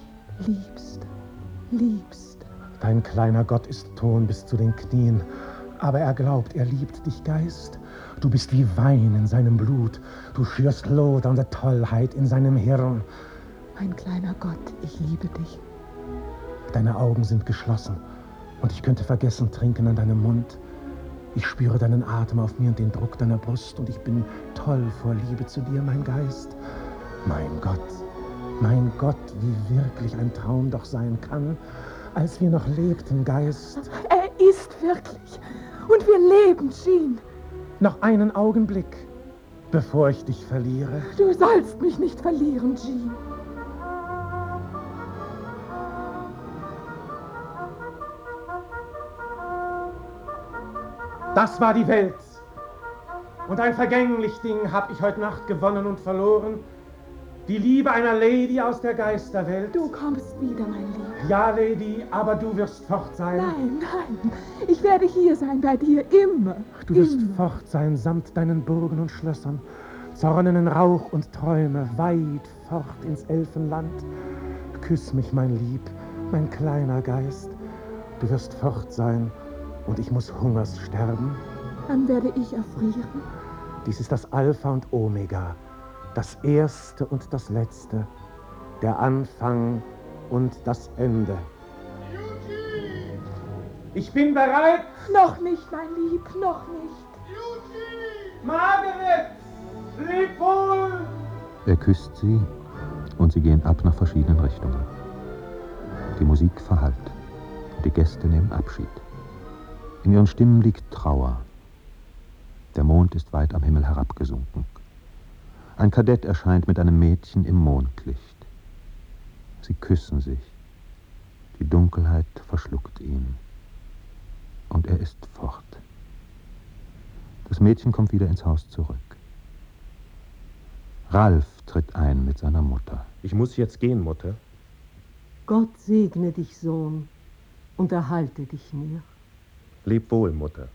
Liebst. Dein kleiner Gott ist Ton bis zu den Knien. Aber er glaubt, er liebt dich, Geist. Du bist wie Wein in seinem Blut. Du schürst lodernde Tollheit in seinem Hirn. Mein kleiner Gott, ich liebe dich. Deine Augen sind geschlossen. Und ich könnte vergessen trinken an deinem Mund. Ich spüre deinen Atem auf mir und den Druck deiner Brust. Und ich bin toll vor Liebe zu dir, mein Geist. Mein Gott, wie wirklich ein Traum doch sein kann, als wir noch lebten, Geist. Er ist wirklich. Und wir leben, Jean. Noch einen Augenblick, bevor ich dich verliere. Du sollst mich nicht verlieren, Jean. Das war die Welt. Und ein vergänglich Ding hab ich heute Nacht gewonnen und verloren. Die Liebe einer Lady aus der Geisterwelt. Du kommst wieder, mein Lieber. Ja, Lady, aber du wirst fort sein. Nein. Ich werde hier sein, bei dir, immer. Du wirst fort sein, samt deinen Burgen und Schlössern, zornenen Rauch und Träume, weit fort ins Elfenland. Küss mich, mein Lieb, mein kleiner Geist. Du wirst fort sein und ich muss hungers sterben. Dann werde ich erfrieren. Dies ist das Alpha und Omega, das Erste und das Letzte, der Anfang und das Ende. Eugene! Ich bin bereit. Noch nicht, mein Lieb, noch nicht. Eugene! Margaret, leb wohl! Er küsst sie und sie gehen ab nach verschiedenen Richtungen. Die Musik verhallt. Die Gäste nehmen Abschied. In ihren Stimmen liegt Trauer. Der Mond ist weit am Himmel herabgesunken. Ein Kadett erscheint mit einem Mädchen im Mondlicht. Sie küssen sich. Die Dunkelheit verschluckt ihn. Und er ist fort. Das Mädchen kommt wieder ins Haus zurück. Ralf tritt ein mit seiner Mutter. Ich muss jetzt gehen, Mutter. Gott segne dich, Sohn, und erhalte dich mir. Leb wohl, Mutter.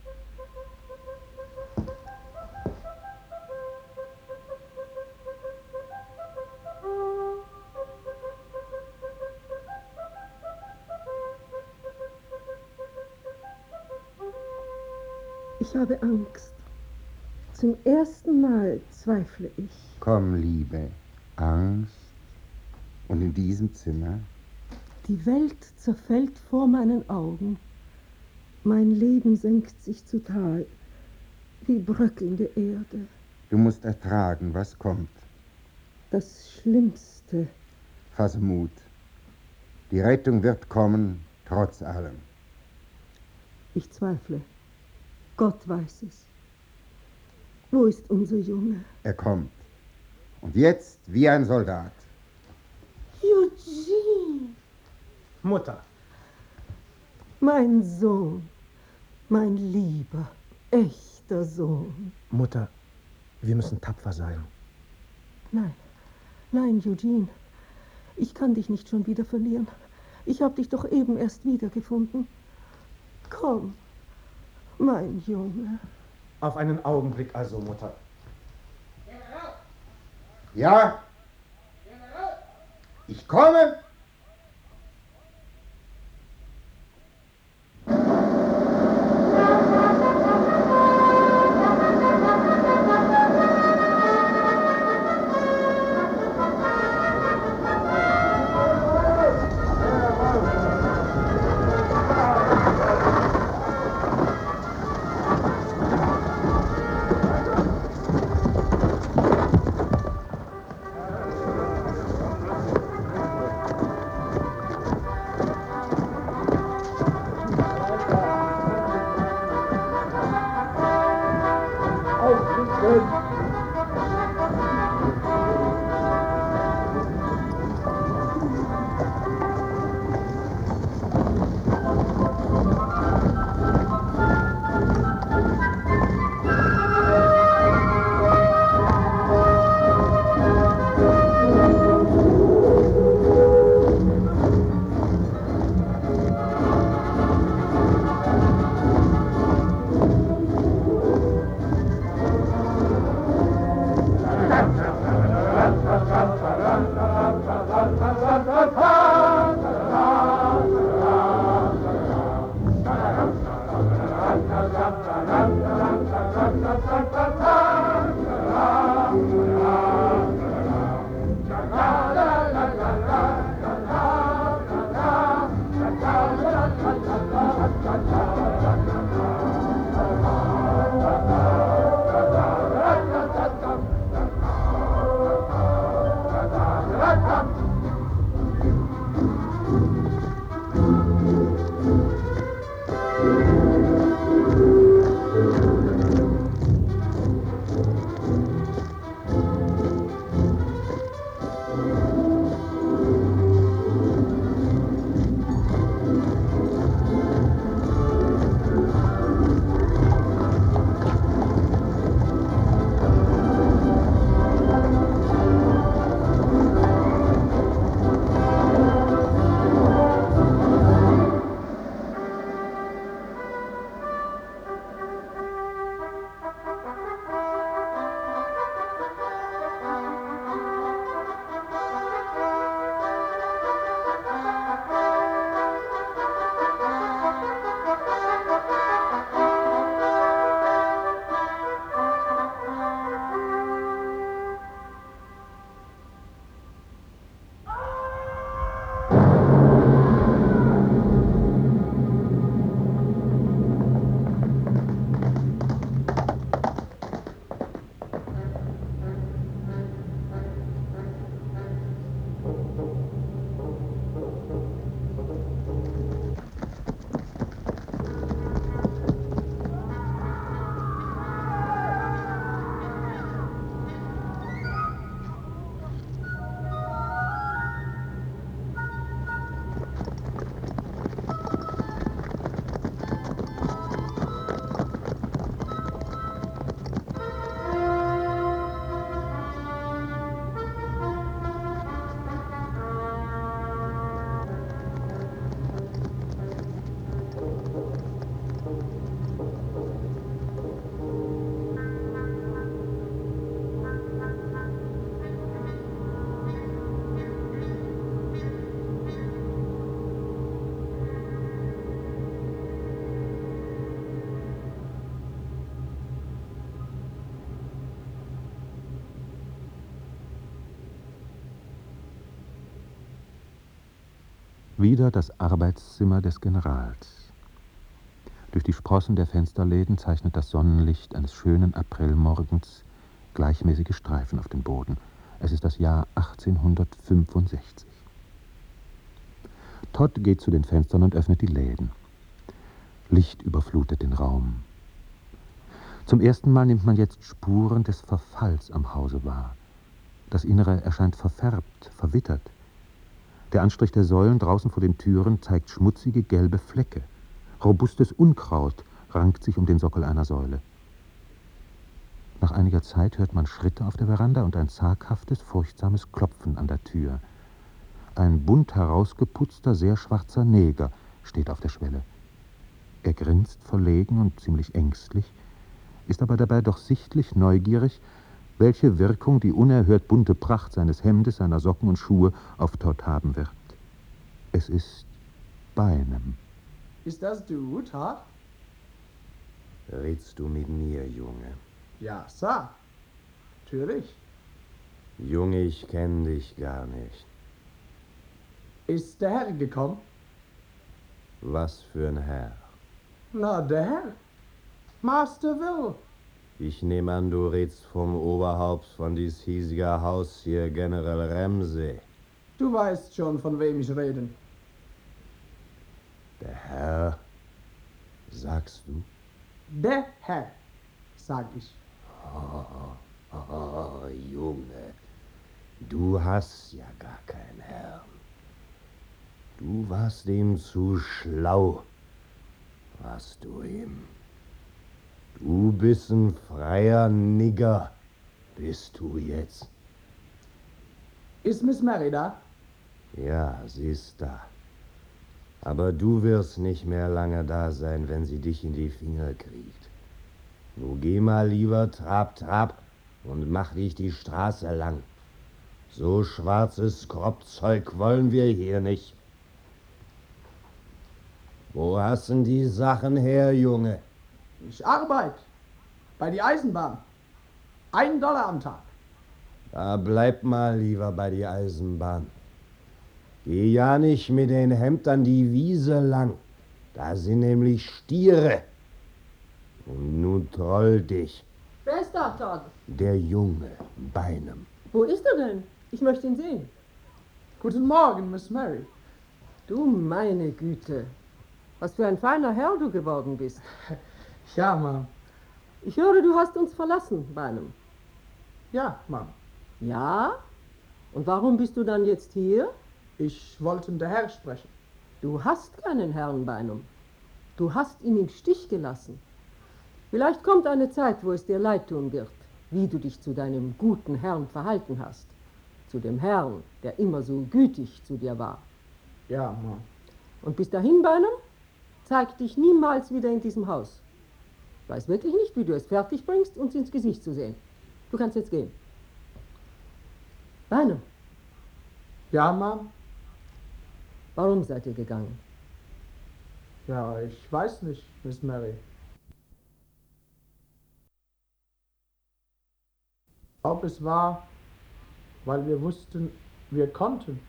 Ich habe Angst. Zum ersten Mal zweifle ich. Komm, Liebe, Angst. Und in diesem Zimmer? Die Welt zerfällt vor meinen Augen. Mein Leben senkt sich zu Tal, wie bröckelnde Erde. Du musst ertragen, was kommt. Das Schlimmste. Fasse Mut. Die Rettung wird kommen, trotz allem. Ich zweifle. Gott weiß es. Wo ist unser Junge? Er kommt. Und jetzt wie ein Soldat. Eugene! Mutter. Mein Sohn, mein lieber, echter Sohn. Mutter, wir müssen tapfer sein. Nein, Eugene. Ich kann dich nicht schon wieder verlieren. Ich habe dich doch eben erst wiedergefunden. Komm, mein Junge. Auf einen Augenblick also, Mutter. Ja? Ich komme. Wieder das Arbeitszimmer des Generals. Durch die Sprossen der Fensterläden zeichnet das Sonnenlicht eines schönen Aprilmorgens gleichmäßige Streifen auf den Boden. Es ist das Jahr 1865. Todd geht zu den Fenstern und öffnet die Läden. Licht überflutet den Raum. Zum ersten Mal nimmt man jetzt Spuren des Verfalls am Hause wahr. Das Innere erscheint verfärbt, verwittert. Der Anstrich der Säulen draußen vor den Türen zeigt schmutzige gelbe Flecke. Robustes Unkraut rankt sich um den Sockel einer Säule. Nach einiger Zeit hört man Schritte auf der Veranda und ein zaghaftes, furchtsames Klopfen an der Tür. Ein bunt herausgeputzter, sehr schwarzer Neger steht auf der Schwelle. Er grinst verlegen und ziemlich ängstlich, ist aber dabei doch sichtlich neugierig, welche Wirkung die unerhört bunte Pracht seines Hemdes, seiner Socken und Schuhe auf Todd haben wird. Es ist Bynum. Ist das du, Todd? Redst du mit mir, Junge? Ja, Sir. Natürlich. Junge, ich kenn dich gar nicht. Ist der Herr gekommen? Was für ein Herr? Na, der Herr. Master Will. Ich nehme an, du redst vom Oberhaupt von dies hiesiger Haus hier, General Ramsey. Du weißt schon, von wem ich rede. Der Herr, sagst du? Der Herr, sag ich. Oh, Junge, du hast ja gar keinen Herrn. Du warst ihm zu schlau, warst du ihm. Du bist ein freier Nigger, bist du jetzt. Ist Miss Mary da? Ja, sie ist da. Aber du wirst nicht mehr lange da sein, wenn sie dich in die Finger kriegt. Nun geh mal lieber Trab, Trab und mach dich die Straße lang. So schwarzes Kropfzeug wollen wir hier nicht. Wo hast denn die Sachen her, Junge? Ich arbeite. Bei die Eisenbahn. $1 am Tag. Da bleib mal lieber bei die Eisenbahn. Geh ja nicht mit den Hemd an die Wiese lang. Da sind nämlich Stiere. Und nun troll dich. Wer ist da, Todd? Der Junge, Bynum. Wo ist er denn? Ich möchte ihn sehen. Guten Morgen, Miss Mary. Du meine Güte. Was für ein feiner Herr du geworden bist. Ja, Ma'am. Ich höre, du hast uns verlassen, Bynum. Ja, Ma'am. Ja? Und warum bist du dann jetzt hier? Ich wollte mit der Herr sprechen. Du hast keinen Herrn, Bynum. Du hast ihn im Stich gelassen. Vielleicht kommt eine Zeit, wo es dir leid tun wird, wie du dich zu deinem guten Herrn verhalten hast. Zu dem Herrn, der immer so gütig zu dir war. Ja, Ma'am. Und bis dahin, Bynum, zeig dich niemals wieder in diesem Haus. Ich weiß wirklich nicht, wie du es fertig bringst, uns ins Gesicht zu sehen. Du kannst jetzt gehen. Bynum. Ja, Ma'am. Warum seid ihr gegangen? Ja, ich weiß nicht, Miss Mary. Ob es war, weil wir wussten, wir konnten.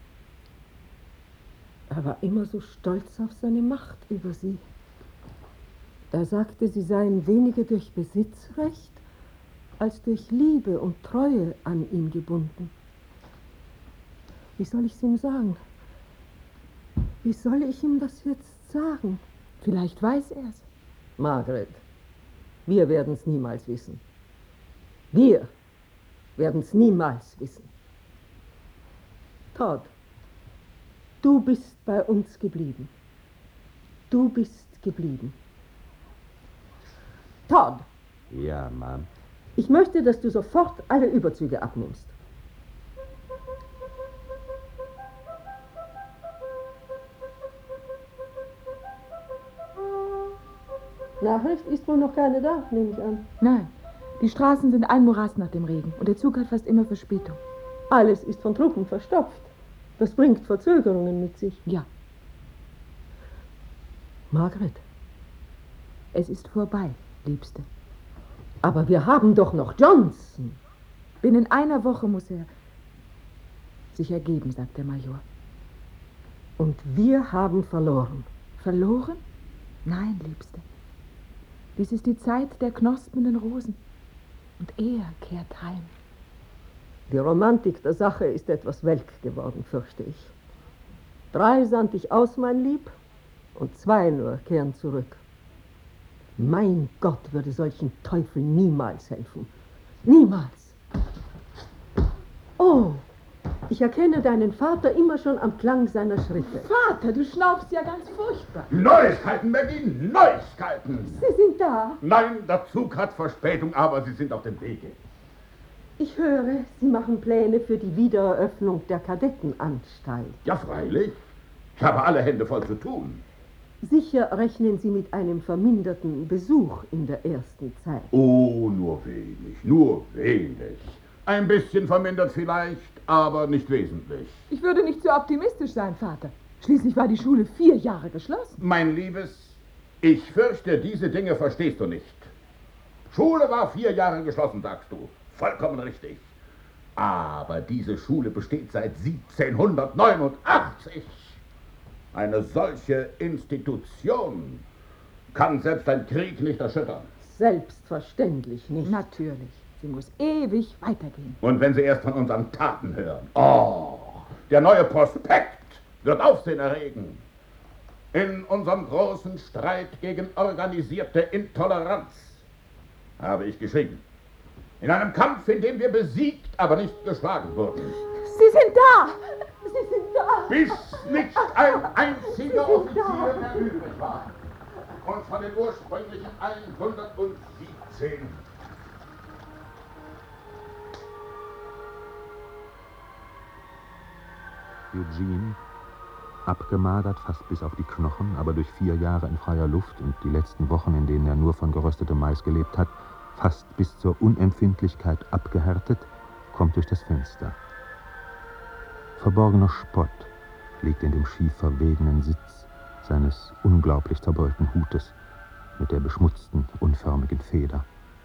Er war immer so stolz auf seine Macht über sie. Er sagte, sie seien weniger durch Besitzrecht als durch Liebe und Treue an ihn gebunden. Wie soll ich es ihm sagen? Wie soll ich ihm das jetzt sagen? Vielleicht weiß er es. Margaret, wir werden es niemals wissen. Wir werden es niemals wissen. Todd, du bist bei uns geblieben. Du bist geblieben. Todd. Ja, Ma'am. Ich möchte, dass du sofort alle Überzüge abnimmst. Nachricht ist wohl noch keine da, nehme ich an. Nein, die Straßen sind ein Morast nach dem Regen und der Zug hat fast immer Verspätung. Alles ist von Truppen verstopft. Das bringt Verzögerungen mit sich. Ja. Margaret, es ist vorbei, Liebste. Aber wir haben doch noch Johnson. Binnen einer Woche muss er sich ergeben, sagt der Major. Und wir haben verloren. Verloren? Nein, Liebste. Dies ist die Zeit der knospenden Rosen. Und er kehrt heim. Die Romantik der Sache ist etwas welk geworden, fürchte ich. 3 sandt ich aus, mein Lieb, und 2 nur kehren zurück. Mein Gott würde solchen Teufeln niemals helfen. Niemals. Oh, ich erkenne deinen Vater immer schon am Klang seiner Schritte. Vater, du schnaufst ja ganz furchtbar. Neuigkeiten, Maggie, Neuigkeiten! Sie sind da. Nein, der Zug hat Verspätung, aber Sie sind auf dem Wege. Ich höre, Sie machen Pläne für die Wiedereröffnung der Kadettenanstalt. Ja, freilich. Ich habe alle Hände voll zu tun. Sicher rechnen Sie mit einem verminderten Besuch in der ersten Zeit. Oh, nur wenig, nur wenig. Ein bisschen vermindert vielleicht, aber nicht wesentlich. Ich würde nicht so optimistisch sein, Vater. Schließlich war die Schule 4 Jahre geschlossen. Mein Liebes, ich fürchte, diese Dinge verstehst du nicht. Schule war 4 Jahre geschlossen, sagst du. Vollkommen richtig. Aber diese Schule besteht seit 1789. Eine solche Institution kann selbst ein Krieg nicht erschüttern. Selbstverständlich nicht. Natürlich. Sie muss ewig weitergehen. Und wenn Sie erst von unseren Taten hören. Oh, der neue Prospekt wird Aufsehen erregen. In unserem großen Streit gegen organisierte Intoleranz habe ich geschrieben. In einem Kampf, in dem wir besiegt, aber nicht geschlagen wurden. Sie sind da! Sie sind da! Bis nicht ein einziger Offizier mehr übrig war. Und von den ursprünglichen 117. Eugene, abgemagert fast bis auf die Knochen, aber durch 4 Jahre in freier Luft und die letzten Wochen, in denen er nur von geröstetem Mais gelebt hat, fast bis zur Unempfindlichkeit abgehärtet, kommt durch das Fenster. Verborgener Spott liegt in dem schief verwegenen Sitz seines unglaublich zerbeulten Hutes mit der beschmutzten, unförmigen Feder.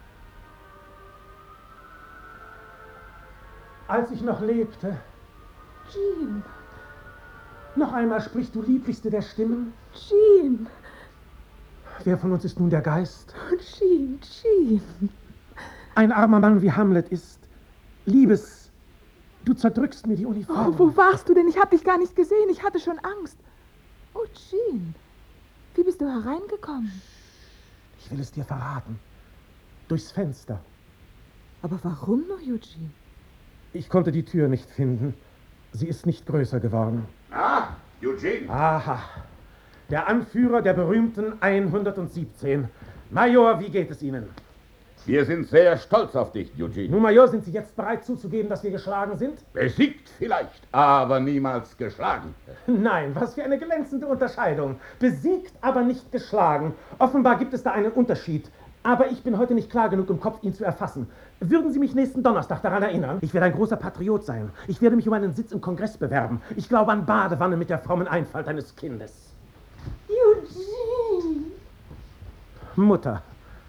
Als ich noch lebte. Jean. Noch einmal sprichst du lieblichste der Stimmen. Jean. Wer von uns ist nun der Geist? Jean, Jean. Ein armer Mann wie Hamlet ist. Liebes, du zerdrückst mir die Uniform. Oh, wo warst du denn? Ich habe dich gar nicht gesehen. Ich hatte schon Angst. Oh, Jean. Wie bist du hereingekommen? Ich will es dir verraten. Durchs Fenster. Aber warum nur, Eugene? Ich konnte die Tür nicht finden. Sie ist nicht größer geworden. Ah, Eugene. Aha. Der Anführer der berühmten 117. Major, wie geht es Ihnen? Wir sind sehr stolz auf dich, Eugene. Nun, Major, sind Sie jetzt bereit zuzugeben, dass wir geschlagen sind? Besiegt vielleicht, aber niemals geschlagen. Nein, was für eine glänzende Unterscheidung. Besiegt, aber nicht geschlagen. Offenbar gibt es da einen Unterschied. Aber ich bin heute nicht klar genug im Kopf, ihn zu erfassen. Würden Sie mich nächsten Donnerstag daran erinnern? Ich werde ein großer Patriot sein. Ich werde mich um einen Sitz im Kongress bewerben. Ich glaube an Badewanne mit der frommen Einfalt eines Kindes. Eugene! Mutter,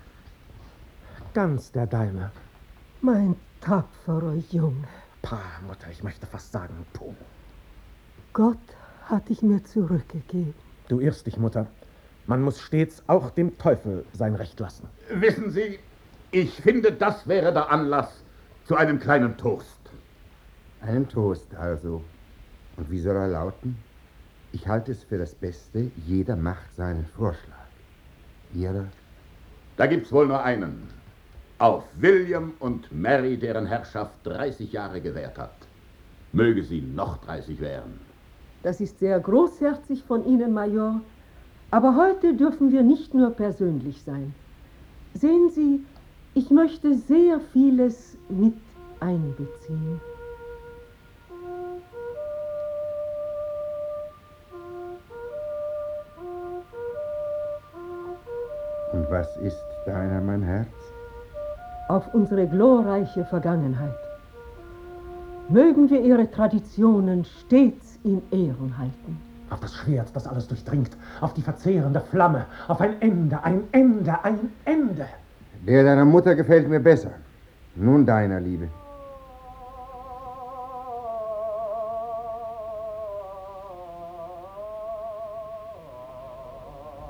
ganz der Deine. Mein tapferer Junge. Pah, Mutter, ich möchte fast sagen, puh. Gott hat dich mir zurückgegeben. Du irrst dich, Mutter. Man muss stets auch dem Teufel sein Recht lassen. Wissen Sie, ich finde, das wäre der Anlass zu einem kleinen Toast. Einen Toast also. Und wie soll er lauten? Ich halte es für das Beste, jeder macht seinen Vorschlag. Ihrer? Da gibt's wohl nur einen. Auf William und Mary, deren Herrschaft 30 Jahre gewährt hat. Möge sie noch 30 währen. Das ist sehr großherzig von Ihnen, Major. Aber heute dürfen wir nicht nur persönlich sein. Sehen Sie, ich möchte sehr vieles mit einbeziehen. Und was ist deiner, mein Herz? Auf unsere glorreiche Vergangenheit. Mögen wir ihre Traditionen stets in Ehren halten. Auf das Schwert, das alles durchdringt, auf die verzehrende Flamme, auf ein Ende, ein Ende, ein Ende. Der deiner Mutter gefällt mir besser. Nun deiner, Liebe.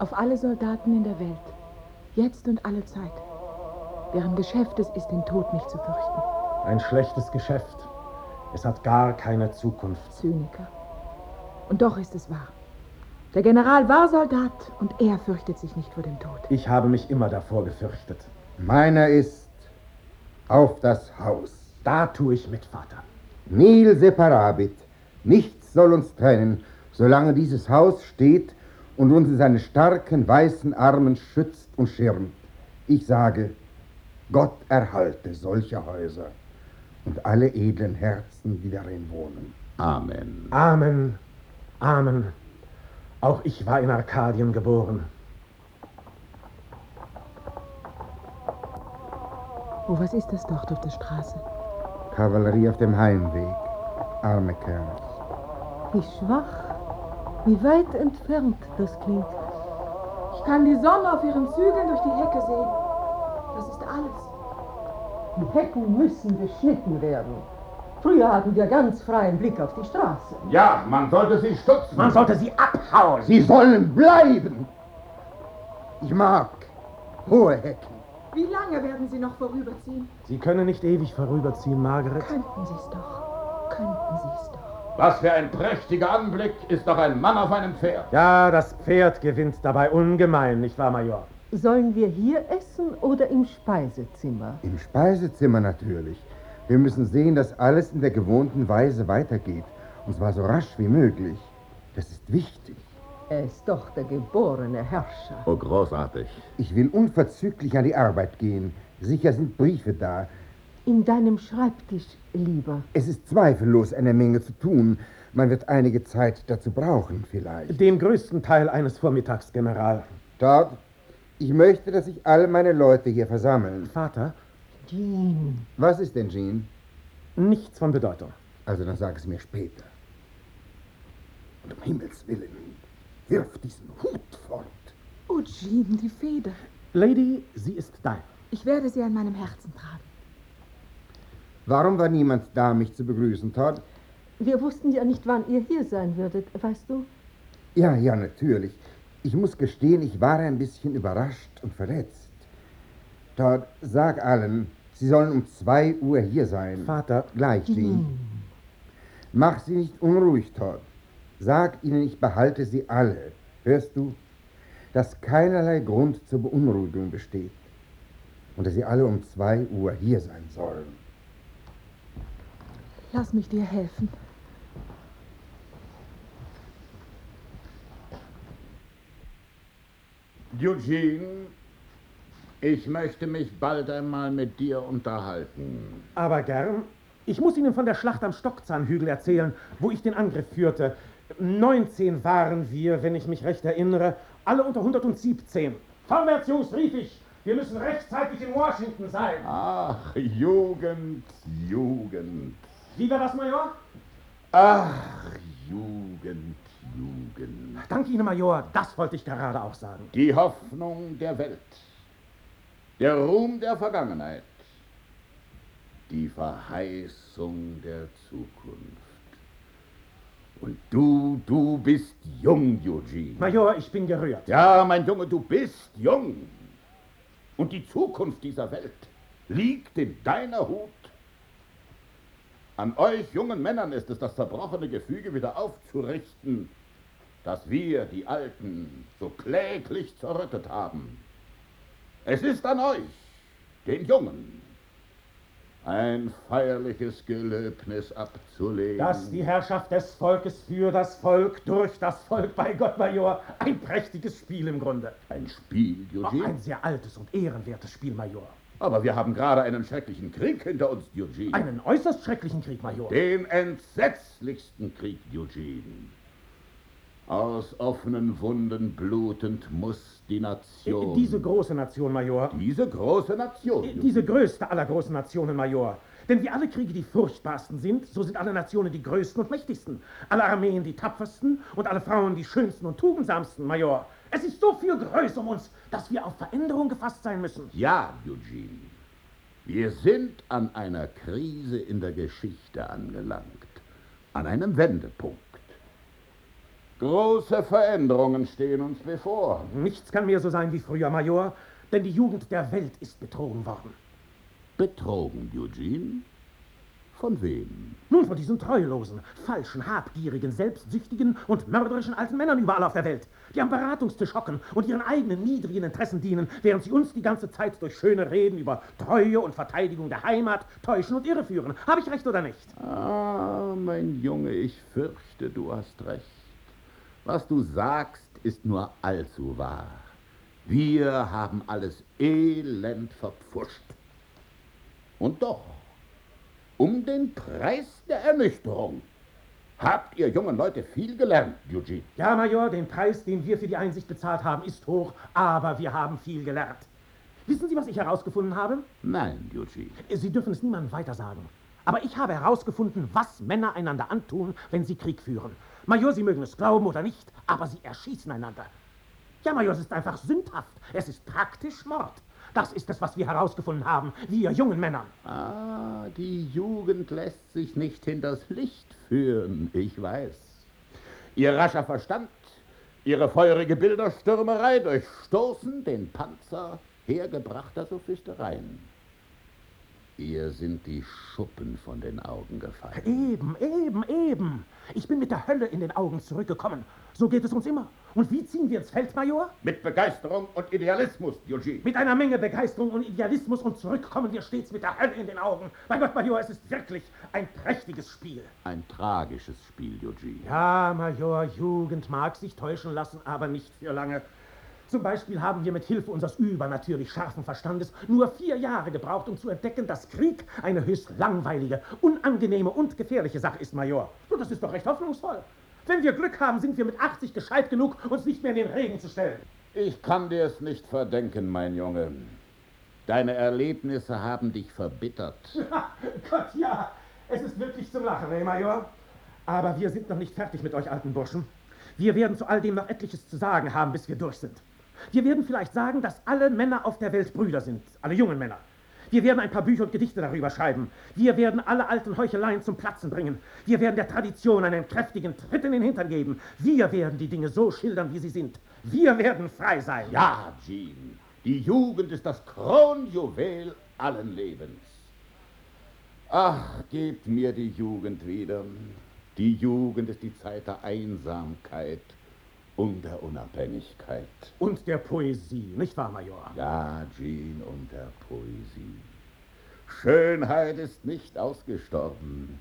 Auf alle Soldaten in der Welt, jetzt und alle Zeit. Deren Geschäft es ist, den Tod nicht zu fürchten. Ein schlechtes Geschäft. Es hat gar keine Zukunft. Zyniker. Und doch ist es wahr. Der General war Soldat und er fürchtet sich nicht vor dem Tod. Ich habe mich immer davor gefürchtet. Meiner ist auf das Haus. Da tue ich mit, Vater. Nil separabit. Nichts soll uns trennen, solange dieses Haus steht und uns in seine starken, weißen Armen schützt und schirmt. Ich sage, Gott erhalte solche Häuser und alle edlen Herzen, die darin wohnen. Amen. Amen. Amen. Auch ich war in Arkadien geboren. Oh, was ist das dort auf der Straße? Kavallerie auf dem Heimweg. Arme Kerl. Wie schwach, wie weit entfernt das klingt. Ich kann die Sonne auf ihren Zügeln durch die Hecke sehen. Das ist alles. Die Hecken müssen geschnitten werden. Früher hatten wir ganz freien Blick auf die Straße. Ja, man sollte sie stutzen. Man sollte sie abhauen. Sie sollen bleiben. Ich mag hohe Hecken. Wie lange werden Sie noch vorüberziehen? Sie können nicht ewig vorüberziehen, Margaret. Könnten Sie es doch. Könnten Sie es doch. Was für ein prächtiger Anblick ist doch ein Mann auf einem Pferd. Ja, das Pferd gewinnt dabei ungemein, nicht wahr, Major? Sollen wir hier essen oder im Speisezimmer? Im Speisezimmer natürlich. Wir müssen sehen, dass alles in der gewohnten Weise weitergeht. Und zwar so rasch wie möglich. Das ist wichtig. Er ist doch der geborene Herrscher. Oh, großartig. Ich will unverzüglich an die Arbeit gehen. Sicher sind Briefe da. In deinem Schreibtisch, lieber. Es ist zweifellos eine Menge zu tun. Man wird einige Zeit dazu brauchen, vielleicht. Den größten Teil eines Vormittags, General. Todd, ich möchte, dass sich alle meine Leute hier versammeln. Vater? Jean. Was ist denn, Jean? Nichts von Bedeutung. Also dann sag es mir später. Und um Himmels Willen, wirf diesen Hut fort. Oh, Jean, die Feder. Lady, sie ist dein. Ich werde sie an meinem Herzen tragen. Warum war niemand da, mich zu begrüßen, Todd? Wir wussten ja nicht, wann ihr hier sein würdet, weißt du? Ja, natürlich. Ich muss gestehen, ich war ein bisschen überrascht und verletzt. Todd, sag allen, sie sollen um 2 Uhr hier sein. Vater. Gleich, Jean. Mach sie nicht unruhig, Todd. Sag ihnen, ich behalte sie alle. Hörst du? Dass keinerlei Grund zur Beunruhigung besteht. Und dass sie alle um 2 Uhr hier sein sollen. Lass mich dir helfen. Eugene, ich möchte mich bald einmal mit dir unterhalten. Aber gern. Ich muss Ihnen von der Schlacht am Stockzahnhügel erzählen, wo ich den Angriff führte. 19 waren wir, wenn ich mich recht erinnere, alle unter 117. Vorwärts, Jungs, rief ich. Wir müssen rechtzeitig in Washington sein. Ach, Jugend, Jugend. Wie war das, Major? Ach, Jugend, Jugend. Danke Ihnen, Major. Das wollte ich gerade auch sagen. Die Hoffnung der Welt. Der Ruhm der Vergangenheit. Die Verheißung der Zukunft. Und du bist jung, Eugene. Major, ich bin gerührt. Ja, mein Junge, du bist jung. Und die Zukunft dieser Welt liegt in deiner Hut. An euch jungen Männern ist es, das zerbrochene Gefüge wieder aufzurichten, das wir, die Alten, so kläglich zerrüttet haben. Es ist an euch, den Jungen, ein feierliches Gelöbnis abzulegen. Dass die Herrschaft des Volkes für das Volk, durch das Volk, bei Gott, Major, ein prächtiges Spiel im Grunde. Ein Spiel, Eugene? Ein sehr altes und ehrenwertes Spiel, Major. Aber wir haben gerade einen schrecklichen Krieg hinter uns, Eugene. Einen äußerst schrecklichen Krieg, Major. Den entsetzlichsten Krieg, Eugene. Aus offenen Wunden blutend muss die Nation... Diese große Nation, Major. Diese große Nation? Diese größte aller großen Nationen, Major. Denn wie alle Kriege die furchtbarsten sind, so sind alle Nationen die größten und mächtigsten. Alle Armeen die tapfersten und alle Frauen die schönsten und tugendsamsten, Major. Es ist so viel Größe um uns, dass wir auf Veränderung gefasst sein müssen. Ja, Eugene. Wir sind an einer Krise in der Geschichte angelangt. An einem Wendepunkt. Große Veränderungen stehen uns bevor. Nichts kann mehr so sein wie früher, Major, denn die Jugend der Welt ist betrogen worden. Betrogen, Eugene? Von wem? Nun, von diesen treulosen, falschen, habgierigen, selbstsüchtigen und mörderischen alten Männern überall auf der Welt, die am Beratungstisch hocken und ihren eigenen niedrigen Interessen dienen, während sie uns die ganze Zeit durch schöne Reden über Treue und Verteidigung der Heimat täuschen und irreführen. Habe ich recht oder nicht? Ah, mein Junge, ich fürchte, du hast recht. Was du sagst, ist nur allzu wahr. Wir haben alles elend verpfuscht. Und doch, um den Preis der Ernüchterung habt ihr jungen Leute viel gelernt, Eugene. Ja, Major, den Preis, den wir für die Einsicht bezahlt haben, ist hoch, aber wir haben viel gelernt. Wissen Sie, was ich herausgefunden habe? Nein, Eugene. Sie dürfen es niemandem weitersagen. Aber ich habe herausgefunden, was Männer einander antun, wenn sie Krieg führen. Major, Sie mögen es glauben oder nicht, aber sie erschießen einander. Ja, Major, es ist einfach sündhaft. Es ist praktisch Mord. Das ist es, was wir herausgefunden haben, wir jungen Männer. Ah, die Jugend lässt sich nicht hinters Licht führen, ich weiß. Ihr rascher Verstand, ihre feurige Bilderstürmerei durchstoßen den Panzer hergebrachter Sophistereien. Ihr sind die Schuppen von den Augen gefallen. Eben. Ich bin mit der Hölle in den Augen zurückgekommen. So geht es uns immer. Und wie ziehen wir ins Feld, Major? Mit Begeisterung und Idealismus, Eugene. Mit einer Menge Begeisterung und Idealismus und zurück kommen wir stets mit der Hölle in den Augen. Bei Gott, Major, es ist wirklich ein prächtiges Spiel. Ein tragisches Spiel, Eugene. Ja, Major, Jugend mag sich täuschen lassen, aber nicht für lange. Zum Beispiel haben wir mit Hilfe unseres übernatürlich scharfen Verstandes nur 4 Jahre gebraucht, um zu entdecken, dass Krieg eine höchst langweilige, unangenehme und gefährliche Sache ist, Major. Und das ist doch recht hoffnungsvoll. Wenn wir Glück haben, sind wir mit 80 gescheit genug, uns nicht mehr in den Regen zu stellen. Ich kann dir es nicht verdenken, mein Junge. Deine Erlebnisse haben dich verbittert. Gott, ja. Es ist wirklich zum Lachen, Major? Aber wir sind noch nicht fertig mit euch alten Burschen. Wir werden zu all dem noch etliches zu sagen haben, bis wir durch sind. Wir werden vielleicht sagen, dass alle Männer auf der Welt Brüder sind, alle jungen Männer. Wir werden ein paar Bücher und Gedichte darüber schreiben. Wir werden alle alten Heucheleien zum Platzen bringen. Wir werden der Tradition einen kräftigen Tritt in den Hintern geben. Wir werden die Dinge so schildern, wie sie sind. Wir werden frei sein. Ja, Jean, die Jugend ist das Kronjuwel allen Lebens. Ach, gebt mir die Jugend wieder. Die Jugend ist die Zeit der Einsamkeit und der Unabhängigkeit. Und der Poesie, nicht wahr, Major? Ja, Jean, und der Poesie. Schönheit ist nicht ausgestorben.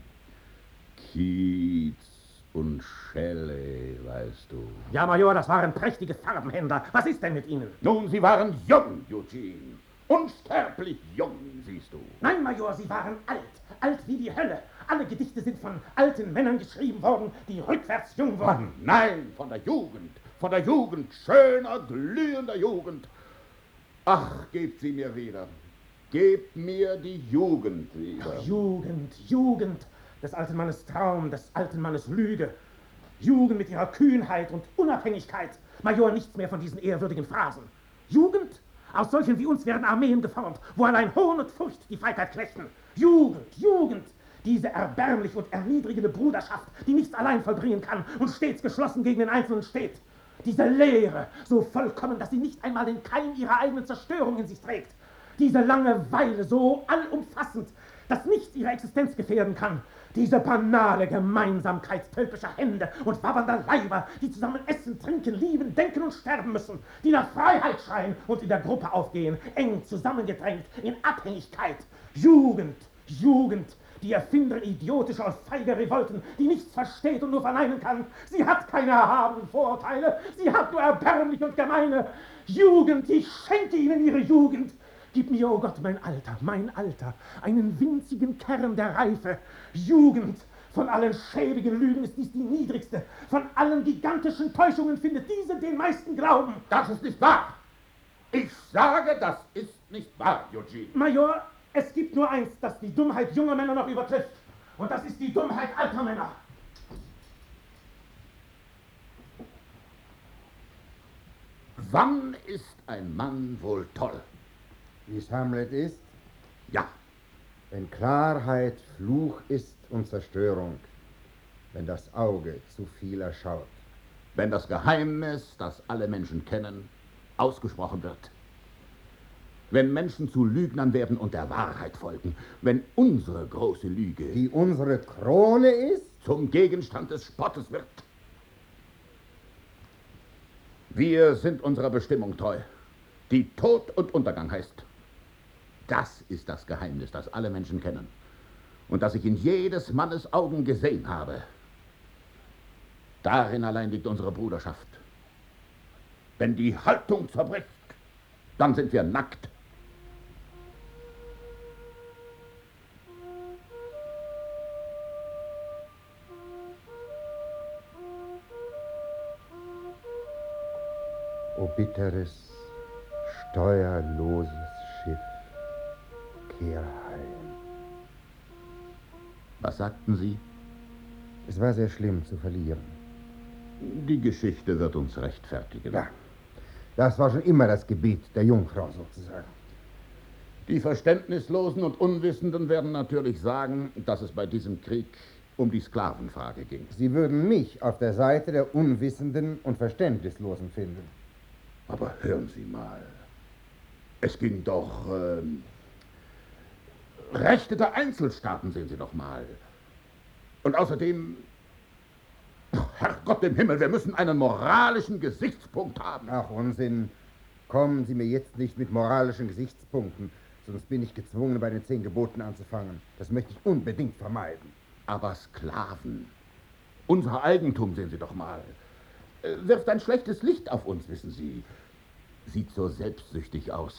Keats und Shelley, weißt du. Ja, Major, das waren prächtige Farbenhändler. Was ist denn mit ihnen? Nun, sie waren jung, Eugene. Unsterblich jung, siehst du. Nein, Major, sie waren alt. Alt wie die Hölle. Alle Gedichte sind von alten Männern geschrieben worden, die rückwärts jung wurden. Nein, von der Jugend. Von der Jugend. Schöner, glühender Jugend. Ach, gebt sie mir wieder. Gebt mir die Jugend wieder. Ach, Jugend. Des alten Mannes Traum, des alten Mannes Lüge. Jugend mit ihrer Kühnheit und Unabhängigkeit. Major, nichts mehr von diesen ehrwürdigen Phrasen. Jugend? Aus solchen wie uns werden Armeen geformt, wo allein Hohn und Furcht die Feigheit knechten. Jugend! Diese erbärmlich und erniedrigende Bruderschaft, die nichts allein vollbringen kann und stets geschlossen gegen den Einzelnen steht. Diese Leere, so vollkommen, dass sie nicht einmal den Keim ihrer eigenen Zerstörung in sich trägt. Diese Langeweile, so allumfassend, dass nichts ihre Existenz gefährden kann. Diese banale Gemeinsamkeit tölpischer Hände und wabbernder Leiber, die zusammen essen, trinken, lieben, denken und sterben müssen, die nach Freiheit schreien und in der Gruppe aufgehen, eng zusammengedrängt, in Abhängigkeit. Jugend, die Erfinderin idiotischer und feiger Revolten, die nichts versteht und nur verneinen kann. Sie hat keine erhabenen Vorurteile, sie hat nur erbärmlich und gemeine. Jugend, ich schenke ihnen ihre Jugend. Gib mir, oh Gott, mein Alter, einen winzigen Kern der Reife. Jugend, von allen schäbigen Lügen ist dies die niedrigste. Von allen gigantischen Täuschungen findet diese den meisten Glauben. Das ist nicht wahr. Ich sage, das ist nicht wahr, Eugene. Major, es gibt nur eins, das die Dummheit junger Männer noch übertrifft. Und das ist die Dummheit alter Männer. Wann ist ein Mann wohl toll? Wie es Hamlet ist? Ja. Wenn Klarheit Fluch ist und Zerstörung, wenn das Auge zu viel erschaut. wenn das Geheimnis, das alle Menschen kennen, ausgesprochen wird. Wenn Menschen zu Lügnern werden und der Wahrheit folgen. Wenn unsere große Lüge, die unsere Krone ist, zum Gegenstand des Spottes wird. Wir sind unserer Bestimmung treu, die Tod und Untergang heißt. Das ist das Geheimnis, das alle Menschen kennen und das ich in jedes Mannes Augen gesehen habe. Darin allein liegt unsere Bruderschaft. Wenn die Haltung zerbricht, dann sind wir nackt. O bitteres, steuerloses Schiff, kehr heim. Was sagten Sie? Es war sehr schlimm zu verlieren. Die Geschichte wird uns rechtfertigen. Ja, das war schon immer das Gebet der Jungfrau sozusagen. Die Verständnislosen und Unwissenden werden natürlich sagen, dass es bei diesem Krieg um die Sklavenfrage ging. Sie würden mich auf der Seite der Unwissenden und Verständnislosen finden. Aber hören Sie mal, es ging doch Rechte der Einzelstaaten, sehen Sie doch mal. Und außerdem, Herrgott im Himmel, wir müssen einen moralischen Gesichtspunkt haben. Ach, Unsinn. Kommen Sie mir jetzt nicht mit moralischen Gesichtspunkten, sonst bin ich gezwungen, bei den 10 Geboten anzufangen. Das möchte ich unbedingt vermeiden. Aber Sklaven, unser Eigentum, sehen Sie doch mal, wirft ein schlechtes Licht auf uns, wissen Sie. Sieht so selbstsüchtig aus.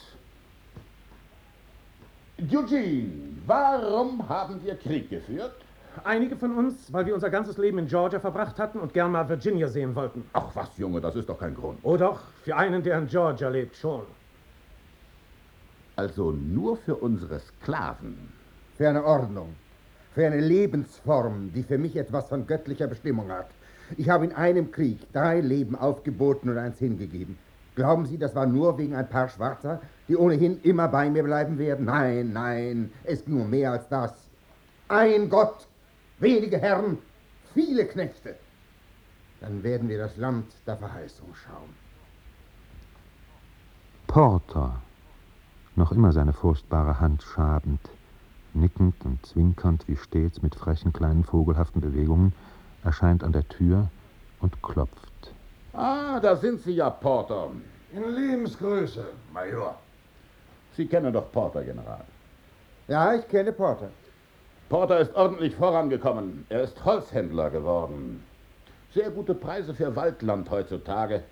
Eugene, warum haben wir Krieg geführt? Einige von uns, weil wir unser ganzes Leben in Georgia verbracht hatten und gern mal Virginia sehen wollten. Ach was, Junge, das ist doch kein Grund. Oh doch, für einen, der in Georgia lebt, schon. Also nur für unsere Sklaven. Für eine Ordnung, für eine Lebensform, die für mich etwas von göttlicher Bestimmung hat. Ich habe in einem Krieg 3 Leben aufgeboten und 1 hingegeben. Glauben Sie, das war nur wegen ein paar Schwarzer, die ohnehin immer bei mir bleiben werden? Nein, nein, es ging um mehr als das. Ein Gott, wenige Herren, viele Knechte. Dann werden wir das Land der Verheißung schauen. Porter, noch immer seine furchtbare Hand schabend, nickend und zwinkernd wie stets mit frechen kleinen vogelhaften Bewegungen, erscheint an der Tür und klopft. Ah, da sind Sie ja, Porter. In Lebensgröße, Major. Sie kennen doch Porter, General. Ja, ich kenne Porter. Porter ist ordentlich vorangekommen. Er ist Holzhändler geworden. Sehr gute Preise für Waldland heutzutage.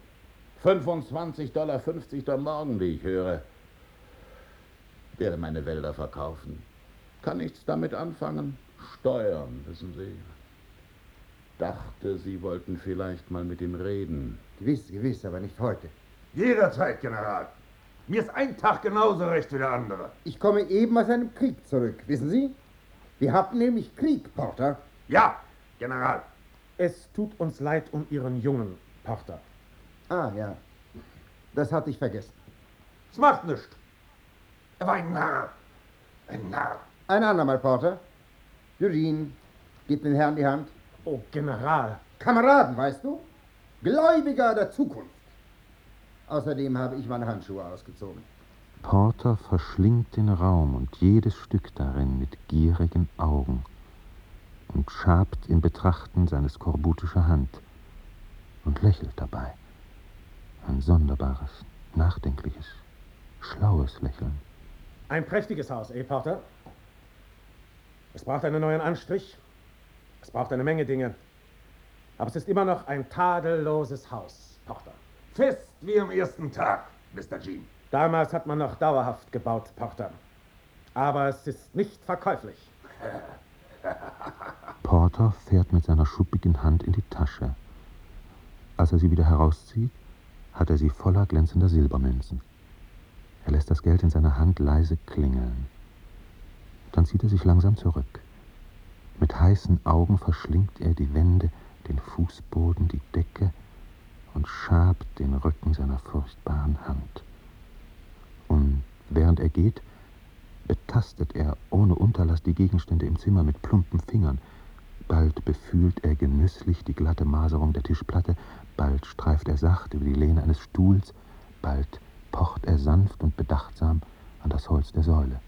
$25,50 der Morgen, wie ich höre. Werde meine Wälder verkaufen. Kann nichts damit anfangen. Steuern, wissen Sie. Dachte, Sie wollten vielleicht mal mit ihm reden. Gewiss, gewiss, aber nicht heute. Jederzeit, General. Mir ist ein Tag genauso recht wie der andere. Ich komme eben aus einem Krieg zurück, wissen Sie? Wir hatten nämlich Krieg, Porter. Ja, General. Es tut uns leid um Ihren Jungen, Porter. Ah, ja. Das hatte ich vergessen. Es macht nichts. Er war ein Narr. Ein Narr. Ein andermal, Porter. Eugene, gib den Herrn die Hand. Oh, General. Kameraden, weißt du? Gläubiger der Zukunft. Außerdem habe ich meine Handschuhe ausgezogen. Porter verschlingt den Raum und jedes Stück darin mit gierigen Augen und schabt in Betrachten seine skorbutische Hand und lächelt dabei. Ein sonderbares, nachdenkliches, schlaues Lächeln. Ein prächtiges Haus, Porter? Es braucht einen neuen Anstrich. Es braucht eine Menge Dinge. Aber es ist immer noch ein tadelloses Haus, Porter. Fest wie am ersten Tag, Mr. Jean. Damals hat man noch dauerhaft gebaut, Porter. Aber es ist nicht verkäuflich. Porter fährt mit seiner schuppigen Hand in die Tasche. Als er sie wieder herauszieht, hat er sie voller glänzender Silbermünzen. Er lässt das Geld in seiner Hand leise klingeln. Dann zieht er sich langsam zurück. Mit heißen Augen verschlingt er die Wände, den Fußboden, die Decke und schabt den Rücken seiner furchtbaren Hand. Und während er geht, betastet er ohne Unterlass die Gegenstände im Zimmer mit plumpen Fingern, Bald befühlt er genüsslich die glatte Maserung der Tischplatte, bald streift er sacht über die Lehne eines Stuhls, bald pocht er sanft und bedachtsam an das Holz der Säule.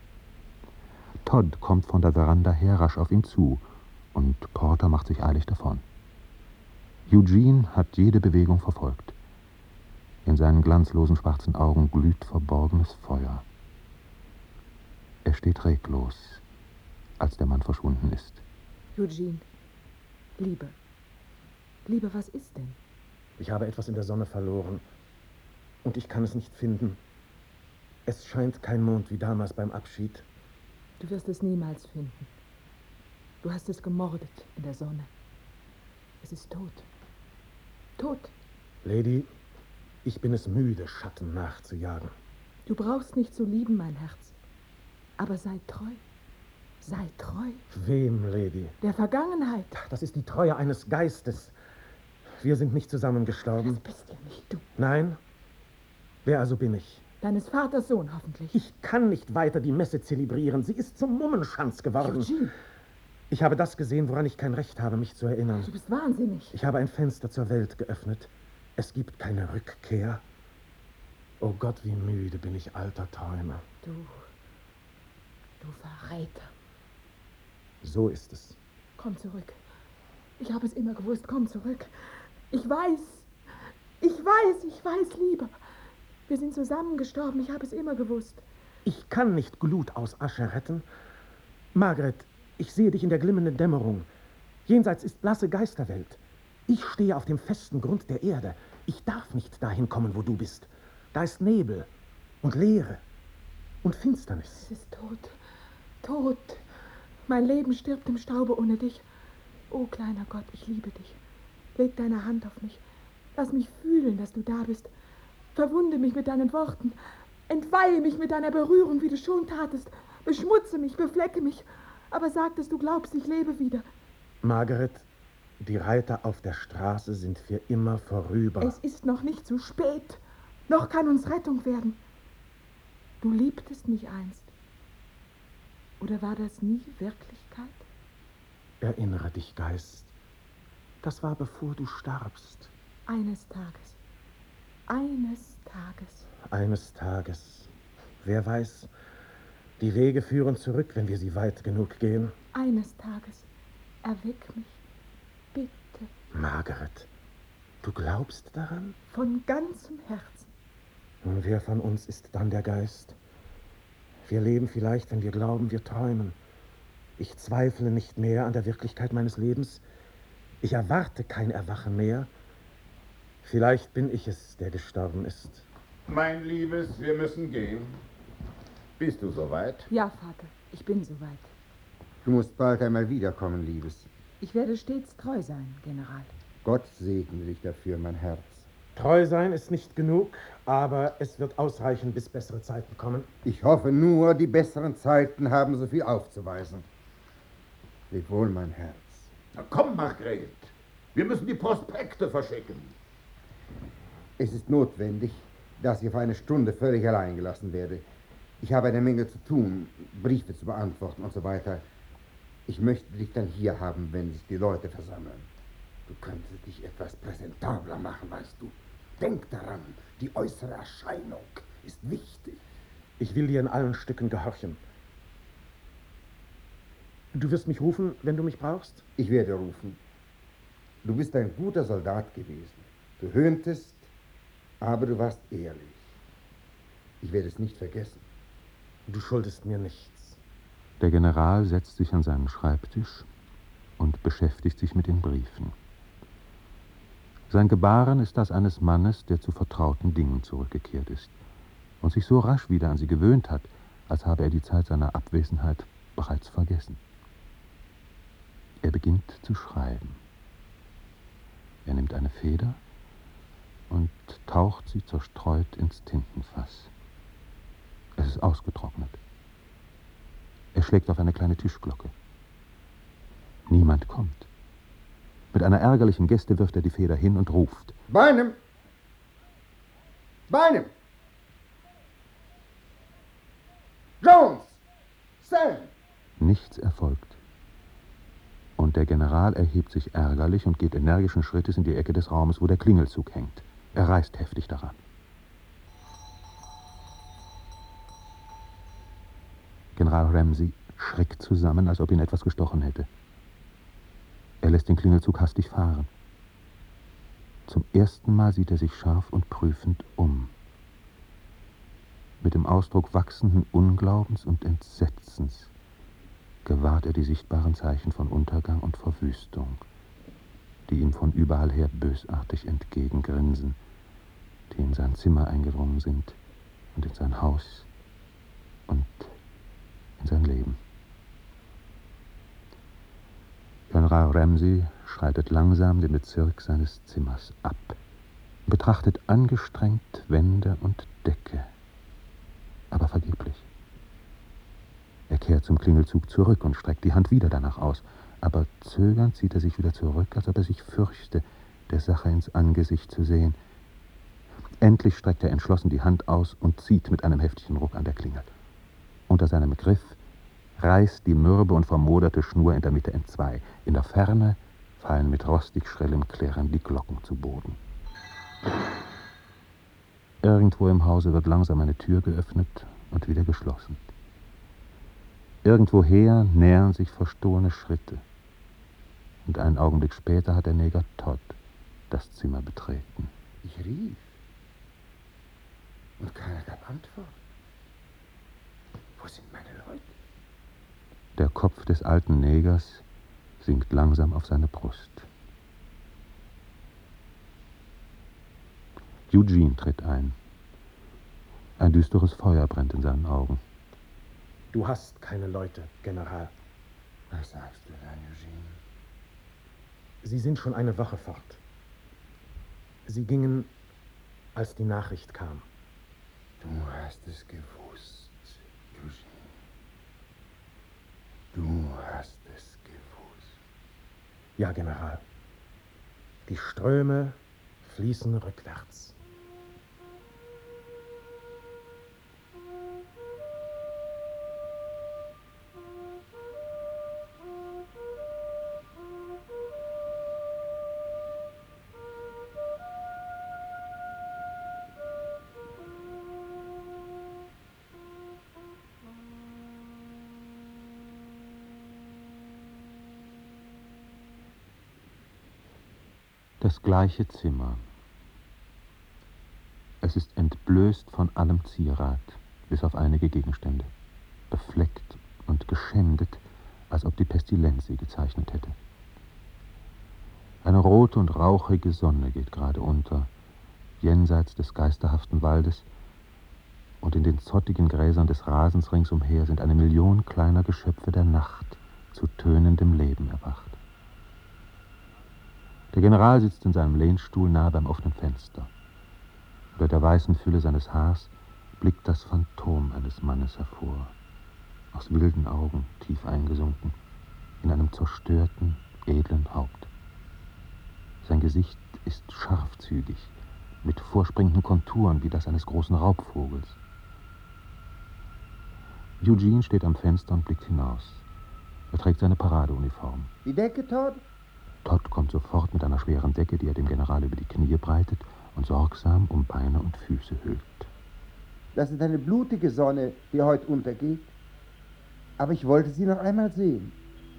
Todd kommt von der Veranda her rasch auf ihn zu, und Porter macht sich eilig davon. Eugene hat jede Bewegung verfolgt. In seinen glanzlosen schwarzen Augen glüht verborgenes Feuer. Er steht reglos, als der Mann verschwunden ist. Eugene, Liebe, was ist denn? Ich habe etwas in der Sonne verloren und ich kann es nicht finden. Es scheint kein Mond wie damals beim Abschied. Du wirst es niemals finden. Du hast es gemordet in der Sonne. Es ist tot. Tot. Lady, ich bin es müde, Schatten nachzujagen. Du brauchst nicht zu lieben, mein Herz. Aber sei treu. Sei treu. Wem, Lady? Der Vergangenheit. Das ist die Treue eines Geistes. Wir sind nicht zusammen gestorben. Das bist ja nicht du. Nein? Wer also bin ich? Deines Vaters Sohn, hoffentlich. Ich kann nicht weiter die Messe zelebrieren. Sie ist zum Mummenschanz geworden. Eugene. Ich habe das gesehen, woran ich kein Recht habe, mich zu erinnern. Du bist wahnsinnig. Ich habe ein Fenster zur Welt geöffnet. Es gibt keine Rückkehr. Oh Gott, wie müde bin ich, alter Träumer. Du Verräter. So ist es. Komm zurück. Ich habe es immer gewusst. Komm zurück. Ich weiß, Liebe. Wir sind zusammen gestorben. Ich habe es immer gewusst. Ich kann nicht Glut aus Asche retten. Margaret, ich sehe dich in der glimmenden Dämmerung. Jenseits ist blasse Geisterwelt. Ich stehe auf dem festen Grund der Erde. Ich darf nicht dahin kommen, wo du bist. Da ist Nebel und Leere und Finsternis. Es ist tot. Tot. Mein Leben stirbt im Staube ohne dich. Oh, kleiner Gott, ich liebe dich. Leg deine Hand auf mich. Lass mich fühlen, dass du da bist. Verwunde mich mit deinen Worten. Entweihe mich mit deiner Berührung, wie du schon tatest. Beschmutze mich, beflecke mich. Aber sag, dass du glaubst, ich lebe wieder. Margaret, die Reiter auf der Straße sind für immer vorüber. Es ist noch nicht zu spät. Noch kann uns Rettung werden. Du liebtest mich einst. Oder war das nie Wirklichkeit? Erinnere dich, Geist. Das war, bevor du starbst. Eines Tages. Eines Tages. Eines Tages. Wer weiß, die Wege führen zurück, wenn wir sie weit genug gehen. Eines Tages. Erweck mich. Bitte. Margaret, du glaubst daran? Von ganzem Herzen. Und wer von uns ist dann der Geist? Wir leben vielleicht, wenn wir glauben, wir träumen. Ich zweifle nicht mehr an der Wirklichkeit meines Lebens. Ich erwarte kein Erwachen mehr. Vielleicht bin ich es, der gestorben ist. Mein Liebes, wir müssen gehen. Bist du soweit? Ja, Vater, ich bin soweit. Du musst bald einmal wiederkommen, Liebes. Ich werde stets treu sein, General. Gott segne dich dafür, mein Herz. Treu sein ist nicht genug, aber es wird ausreichen, bis bessere Zeiten kommen. Ich hoffe nur, die besseren Zeiten haben so viel aufzuweisen. Leb wohl, mein Herz. Na komm, Margret. Wir müssen die Prospekte verschicken. Es ist notwendig, dass ich auf eine Stunde völlig allein gelassen werde. Ich habe eine Menge zu tun, Briefe zu beantworten und so weiter. Ich möchte dich dann hier haben, wenn sich die Leute versammeln. Du könntest dich etwas präsentabler machen, weißt du. Denk daran, die äußere Erscheinung ist wichtig. Ich will dir in allen Stücken gehorchen. Du wirst mich rufen, wenn du mich brauchst? Ich werde rufen. Du bist ein guter Soldat gewesen. Du höhntest, aber du warst ehrlich. Ich werde es nicht vergessen. Du schuldest mir nichts. Der General setzt sich an seinen Schreibtisch und beschäftigt sich mit den Briefen. Sein Gebaren ist das eines Mannes, der zu vertrauten Dingen zurückgekehrt ist und sich so rasch wieder an sie gewöhnt hat, als habe er die Zeit seiner Abwesenheit bereits vergessen. Er beginnt zu schreiben. Er nimmt eine Feder und taucht sie zerstreut ins Tintenfass. Es ist ausgetrocknet. Er schlägt auf eine kleine Tischglocke. Niemand kommt. Mit einer ärgerlichen Geste wirft er die Feder hin und ruft. Beinem! Beinem! Jones! Sam! Nichts erfolgt. Und Und der General erhebt sich ärgerlich und geht energischen Schrittes in die Ecke des Raumes, wo der Klingelzug hängt. Er reißt heftig daran. General Ramsey schreckt zusammen, als ob ihn etwas gestochen hätte. Er lässt den Klingelzug hastig fahren. Zum ersten Mal sieht er sich scharf und prüfend um. Mit dem Ausdruck wachsenden Unglaubens und Entsetzens gewahrt er die sichtbaren Zeichen von Untergang und Verwüstung, die ihm von überall her bösartig entgegengrinsen, die in sein Zimmer eingedrungen sind und in sein Haus und in sein Leben. General Ramsey schreitet langsam den Bezirk seines Zimmers ab, betrachtet angestrengt Wände und Decke, aber vergeblich. Er kehrt zum Klingelzug zurück und streckt die Hand wieder danach aus, aber zögernd zieht er sich wieder zurück, als ob er sich fürchte, der Sache ins Angesicht zu sehen. Endlich streckt er entschlossen die Hand aus und zieht mit einem heftigen Ruck an der Klingel. Unter seinem Griff reißt die mürbe und vermoderte Schnur in der Mitte entzwei. In der Ferne fallen mit rostig schrillem Klirren die Glocken zu Boden. Irgendwo im Hause wird langsam eine Tür geöffnet und wieder geschlossen. Irgendwoher nähern sich verstohlene Schritte. Und einen Augenblick später hat der Neger Todd das Zimmer betreten. Ich rief. Und keiner gab Antwort. Wo sind meine Leute? Der Kopf des alten Negers sinkt langsam auf seine Brust. Eugene tritt ein. Ein düsteres Feuer brennt in seinen Augen. Du hast keine Leute, General. Was sagst du da, Eugene? Sie sind schon eine Woche fort. Sie gingen, als die Nachricht kam. Du hast es gewusst, Eugene. Du hast es gewusst. Ja, General. Die Ströme fließen rückwärts. Das gleiche Zimmer. Es ist entblößt von allem Zierat, bis auf einige Gegenstände, befleckt und geschändet, als ob die Pestilenz sie gezeichnet hätte. Eine rote und rauchige Sonne geht gerade unter, jenseits des geisterhaften Waldes, und in den zottigen Gräsern des Rasens ringsumher sind 1 Million kleiner Geschöpfe der Nacht zu tönendem Leben erwacht. Der General sitzt in seinem Lehnstuhl nahe beim offenen Fenster. Unter der weißen Fülle seines Haars blickt das Phantom eines Mannes hervor, aus wilden Augen, tief eingesunken, in einem zerstörten, edlen Haupt. Sein Gesicht ist scharfzügig, mit vorspringenden Konturen wie das eines großen Raubvogels. Eugene steht am Fenster und blickt hinaus. Er trägt seine Paradeuniform. Die Decke, Todd? Todd kommt sofort mit einer schweren Decke, die er dem General über die Knie breitet und sorgsam um Beine und Füße hüllt. Das ist eine blutige Sonne, die heute untergeht. Aber ich wollte sie noch einmal sehen.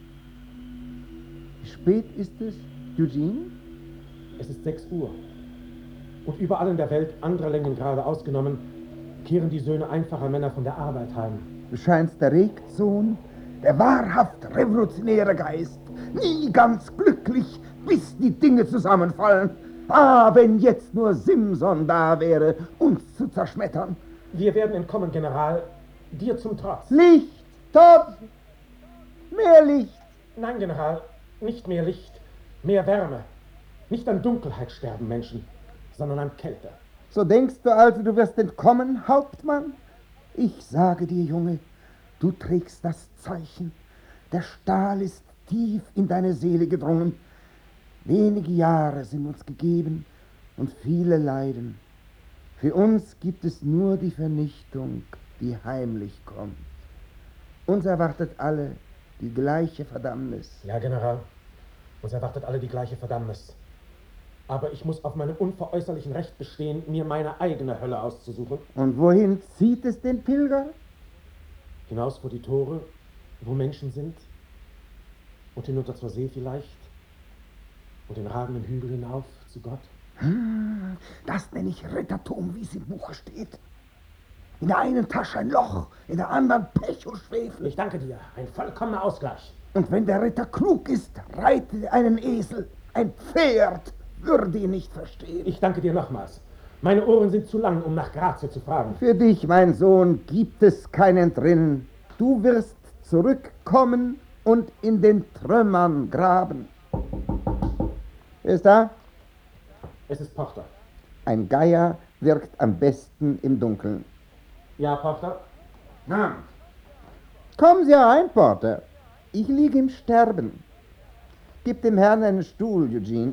Wie spät ist es, Eugene? Es ist 6 Uhr. Und überall in der Welt, andere Längengrade ausgenommen, kehren die Söhne einfacher Männer von der Arbeit heim. Du scheinst der Regsohn, der wahrhaft revolutionäre Geist. Nie ganz glücklich, bis die Dinge zusammenfallen. Ah, wenn jetzt nur Simson da wäre, uns zu zerschmettern. Wir werden entkommen, General, dir zum Trotz. Licht, Todd! Mehr Licht! Nein, General, nicht mehr Licht, mehr Wärme. Nicht an Dunkelheit sterben Menschen, sondern an Kälte. So denkst du also, du wirst entkommen, Hauptmann? Ich sage dir, Junge, du trägst das Zeichen. Der Stahl ist tief in deine Seele gedrungen. Wenige Jahre sind uns gegeben und viele leiden. Für uns gibt es nur die Vernichtung, die heimlich kommt. Uns erwartet alle die gleiche Verdammnis. Ja, General. Uns erwartet alle die gleiche Verdammnis. Aber ich muss auf meinem unveräußerlichen Recht bestehen, mir meine eigene Hölle auszusuchen. Und wohin zieht es den Pilger? Hinaus vor die Tore, wo Menschen sind. Und hinunter zur See vielleicht. Und den ragenden Hügel hinauf zu Gott. Das nenne ich Rittertum, wie es im Buche steht. In der einen Tasche ein Loch, in der anderen Pech und Schwefel. Ich danke dir, ein vollkommener Ausgleich. Und wenn der Ritter klug ist, reitet er einen Esel. Ein Pferd würde ihn nicht verstehen. Ich danke dir nochmals. Meine Ohren sind zu lang, um nach Grazie zu fragen. Für dich, mein Sohn, gibt es kein Entrinnen. Du wirst zurückkommen und in den Trümmern graben. Wer ist da? Es ist Porter. Ein Geier wirkt am besten im Dunkeln. Ja, Porter? Na, Kommen Sie herein, Porter. Ich liege im Sterben. Gib dem Herrn einen Stuhl, Eugene.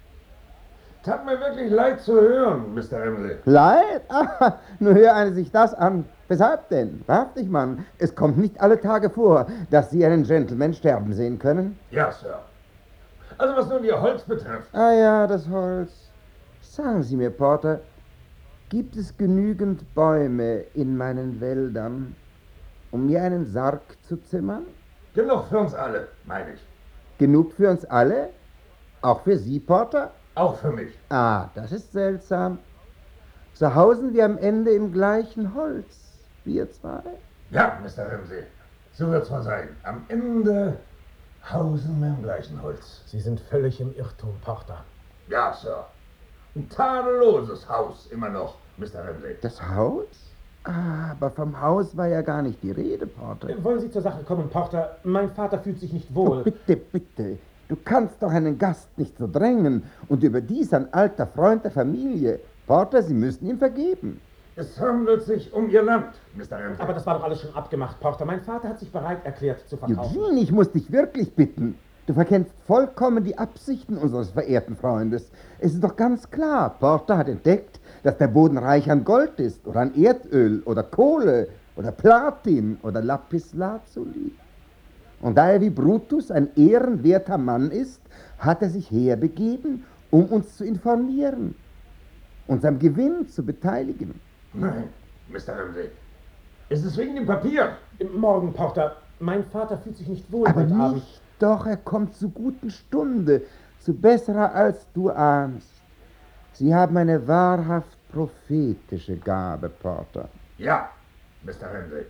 tat mir wirklich leid zu hören, Mr. Emily. Leid? Ah, nur hör eine sich das an. Weshalb denn? Wahrhaftig, Mann. Es kommt nicht alle Tage vor, dass Sie einen Gentleman sterben sehen können. Ja, Sir. Also was nun Ihr Holz betrifft. Ah ja, das Holz. Sagen Sie mir, Porter, gibt es genügend Bäume in meinen Wäldern, um mir einen Sarg zu zimmern? Genug für uns alle, meine ich. Genug für uns alle? Auch für Sie, Porter? Auch für mich. Ah, das ist seltsam. So hausen wir am Ende im gleichen Holz, wir zwei? Ja, Mr. Ramsey. So wird's mal sein. Am Ende hausen wir im gleichen Holz. Sie sind völlig im Irrtum, Porter. Ja, Sir. Ein tadelloses Haus immer noch, Mr. Ramsey. Das Haus? Ah, aber vom Haus war ja gar nicht die Rede, Porter. Wollen Sie zur Sache kommen, Porter? Mein Vater fühlt sich nicht Oh, wohl. bitte, bitte. Du kannst doch einen Gast nicht so drängen. Und überdies ein alter Freund der Familie. Porter, Sie müssen ihm vergeben. Es handelt sich um Ihr Land, Mr. Ramsey. Aber das war doch alles schon abgemacht, Porter. Mein Vater hat sich bereit erklärt zu verkaufen. Eugene, ich muss dich wirklich bitten. Du verkennst vollkommen die Absichten unseres verehrten Freundes. Es ist doch ganz klar, Porter hat entdeckt, dass der Boden reich an Gold ist oder an Erdöl oder Kohle oder Platin oder Lapislazuli. Und da er wie Brutus ein ehrenwerter Mann ist, hat er sich herbegeben, um uns zu informieren, uns am Gewinn zu beteiligen. Nein, Mr. Ramsey. Es ist wegen dem Papier. Morgen, Porter. Mein Vater fühlt sich nicht wohl Aber heute nicht Abend. doch, er kommt zu guten Stunde, zu besserer als du ahnst. Sie haben eine wahrhaft prophetische Gabe, Porter. Ja, Mr. Ramsey.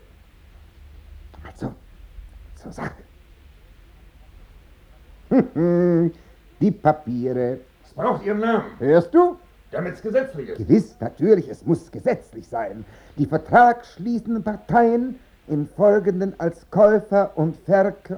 Also, zur Sache. Die Papiere. Es braucht Ihren Namen. Hörst du? Damit es gesetzlich ist. Gewiss, natürlich, es muss gesetzlich sein. Die vertragsschließenden Parteien im Folgenden als Käufer und Verkäufer.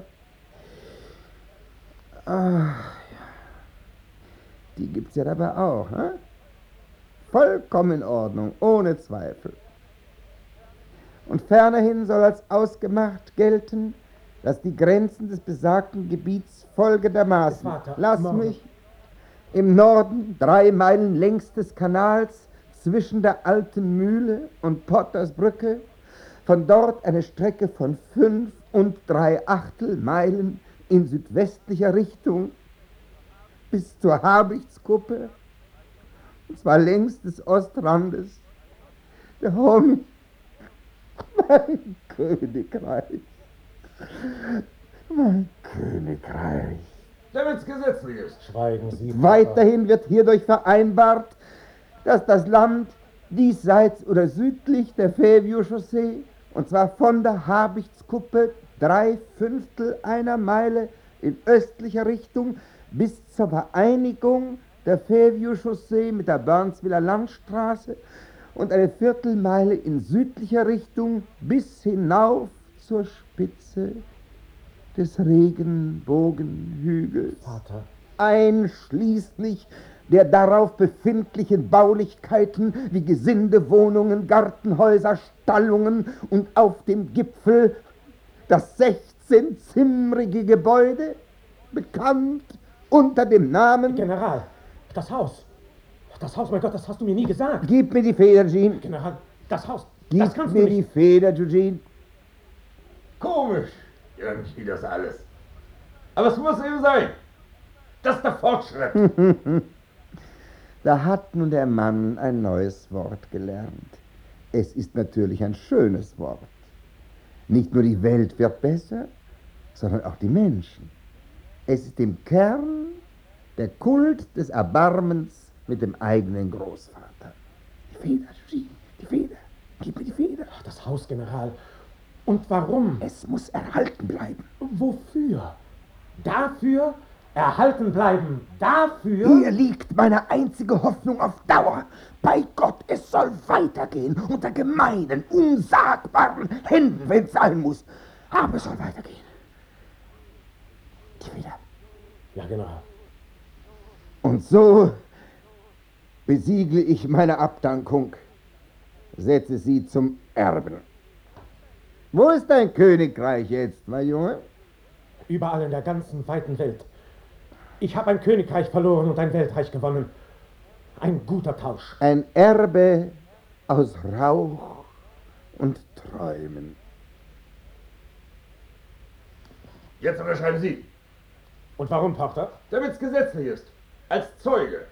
Ah, ja. Die gibt's ja dabei auch, hm? Vollkommen in Ordnung, ohne Zweifel. Und fernerhin soll als ausgemacht gelten, dass die Grenzen des besagten Gebiets folgendermaßen... Vater, Lass morgen. mich... Im Norden 3 Meilen längs des Kanals zwischen der alten Mühle und Potters Brücke, von dort eine Strecke von 5 3/8 Meilen in südwestlicher Richtung bis zur Habichtskuppe, und zwar längs des Ostrandes der Homi, mein Königreich, mein Königreich. Damit es gesetzlich ist. Schweigen Sie, Porter. Weiterhin wird hierdurch vereinbart, dass das Land diesseits oder südlich der Fairview-Chaussee, und zwar von der Habichtskuppe 3/5 einer Meile in östlicher Richtung bis zur Vereinigung der Fairview-Chaussee mit der Burnsviller Landstraße und eine Viertelmeile in südlicher Richtung bis hinauf zur Spitze des Regenbogenhügels, Vater. einschließlich der darauf befindlichen Baulichkeiten wie Gesindewohnungen, Gartenhäuser, Stallungen und auf dem Gipfel das 16-zimmrige Gebäude, bekannt unter dem Namen... General, das Haus. Das Haus, mein Gott, das hast du mir nie gesagt. Gib mir die Feder, Eugene. General, das Haus, das Gib kannst du mir nicht. die Feder, Eugene. Komisch, irgendwie das alles. Aber es muss eben sein. Das ist der Fortschritt. Da hat nun der Mann ein neues Wort gelernt. Es ist natürlich ein schönes Wort. Nicht nur die Welt wird besser, sondern auch die Menschen. Es ist im Kern der Kult des Erbarmens mit dem eigenen Großvater. Die Feder, Eugene, die Feder. Gib mir die Feder. Ach, das Haus, General. Und warum? Es muss erhalten bleiben. Wofür? Dafür? Erhalten bleiben. Dafür? Hier liegt meine einzige Hoffnung auf Dauer. Bei Gott, es soll weitergehen. Unter gemeinen, unsagbaren Händen, wenn es sein muss. Aber es soll weitergehen. Die Feder. Ja, genau. Und so besiegle ich meine Abdankung. Setze sie zum Erben. Wo ist dein Königreich jetzt, mein Junge? Überall in der ganzen weiten Welt. Ich habe ein Königreich verloren und ein Weltreich gewonnen. Ein guter Tausch. Ein Erbe aus Rauch und Träumen. Jetzt unterschreiben Sie. Und warum, Pachter? Damit es gesetzlich ist. Als Zeuge.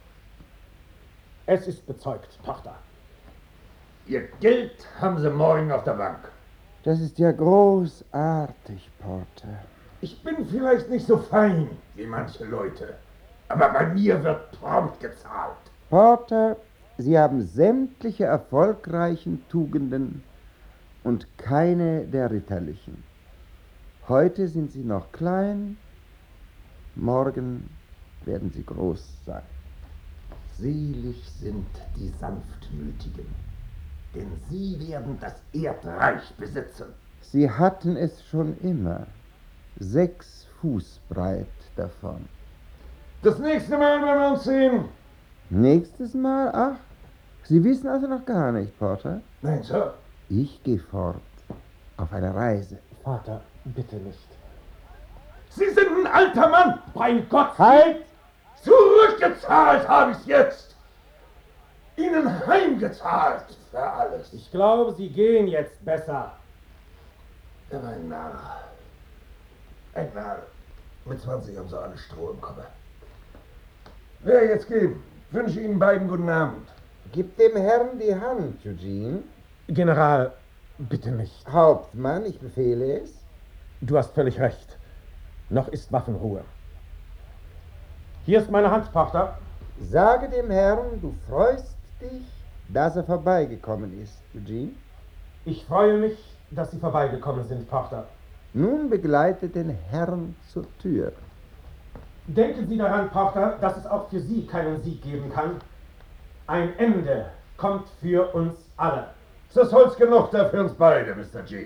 Es ist bezeugt, Pachter. Ihr Geld haben Sie morgen auf der Bank. Das ist ja großartig, Porter. Ich bin vielleicht nicht so fein wie manche Leute, aber bei mir wird prompt gezahlt. Porter, Sie haben sämtliche erfolgreichen Tugenden und keine der ritterlichen. Heute sind Sie noch klein, morgen werden Sie groß sein. Selig sind die Sanftmütigen, denn sie werden das Erdreich besitzen. Sie hatten es schon immer. 6 Fuß breit davon. Das nächste Mal, wenn wir uns sehen. Nächstes Mal? Ach, Sie wissen also noch gar nicht, Porter? Nein, Sir. Ich gehe fort auf eine Reise. Vater, bitte nicht. Sie sind ein alter Mann. Bei Gott! Halt! Zurückgezahlt habe ich's jetzt. Ihnen heimgezahlt für alles. Ich glaube, Sie gehen jetzt besser. Er war ein Narr. Ein Narr. Mit 20 haben sie alle Stroh im Kopf. Wer jetzt geht, wünsche Ihnen beiden guten Abend. Gib dem Herrn die Hand, Eugene. General, bitte nicht. Hauptmann, ich befehle es. Du hast völlig recht. Noch ist Waffenruhe. Hier ist meine Hand, Pachter. Sage dem Herrn, du freust dich, dass er vorbeigekommen ist, Eugene. Ich freue mich, dass Sie vorbeigekommen sind, Pachter. Nun begleite den Herrn zur Tür. Denken Sie daran, Pachter, dass es auch für Sie keinen Sieg geben kann. Ein Ende kommt für uns alle. Ist das Holz genug da für uns beide, Mr. G?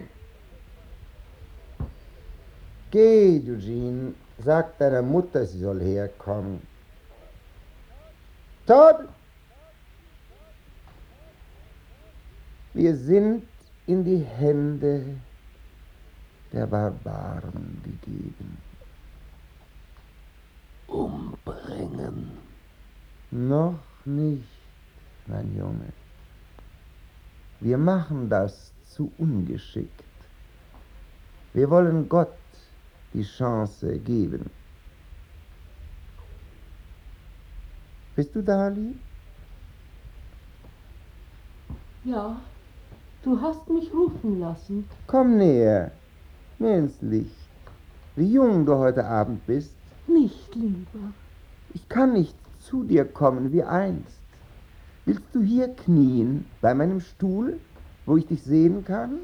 Geh, Eugene, sag deiner Mutter, sie soll herkommen. Todd! Wir sind in die Hände der Barbaren gegeben. Umbringen. Noch nicht, mein Junge. Wir machen das zu ungeschickt. Wir wollen Gott die Chance geben. Bist du da, Lieb? Ja, du hast mich rufen lassen. Komm näher, mehr ins Licht. Wie jung du heute Abend bist. Nicht, lieber. Ich kann nicht zu dir kommen wie einst. Willst du hier knien, bei meinem Stuhl, wo ich dich sehen kann?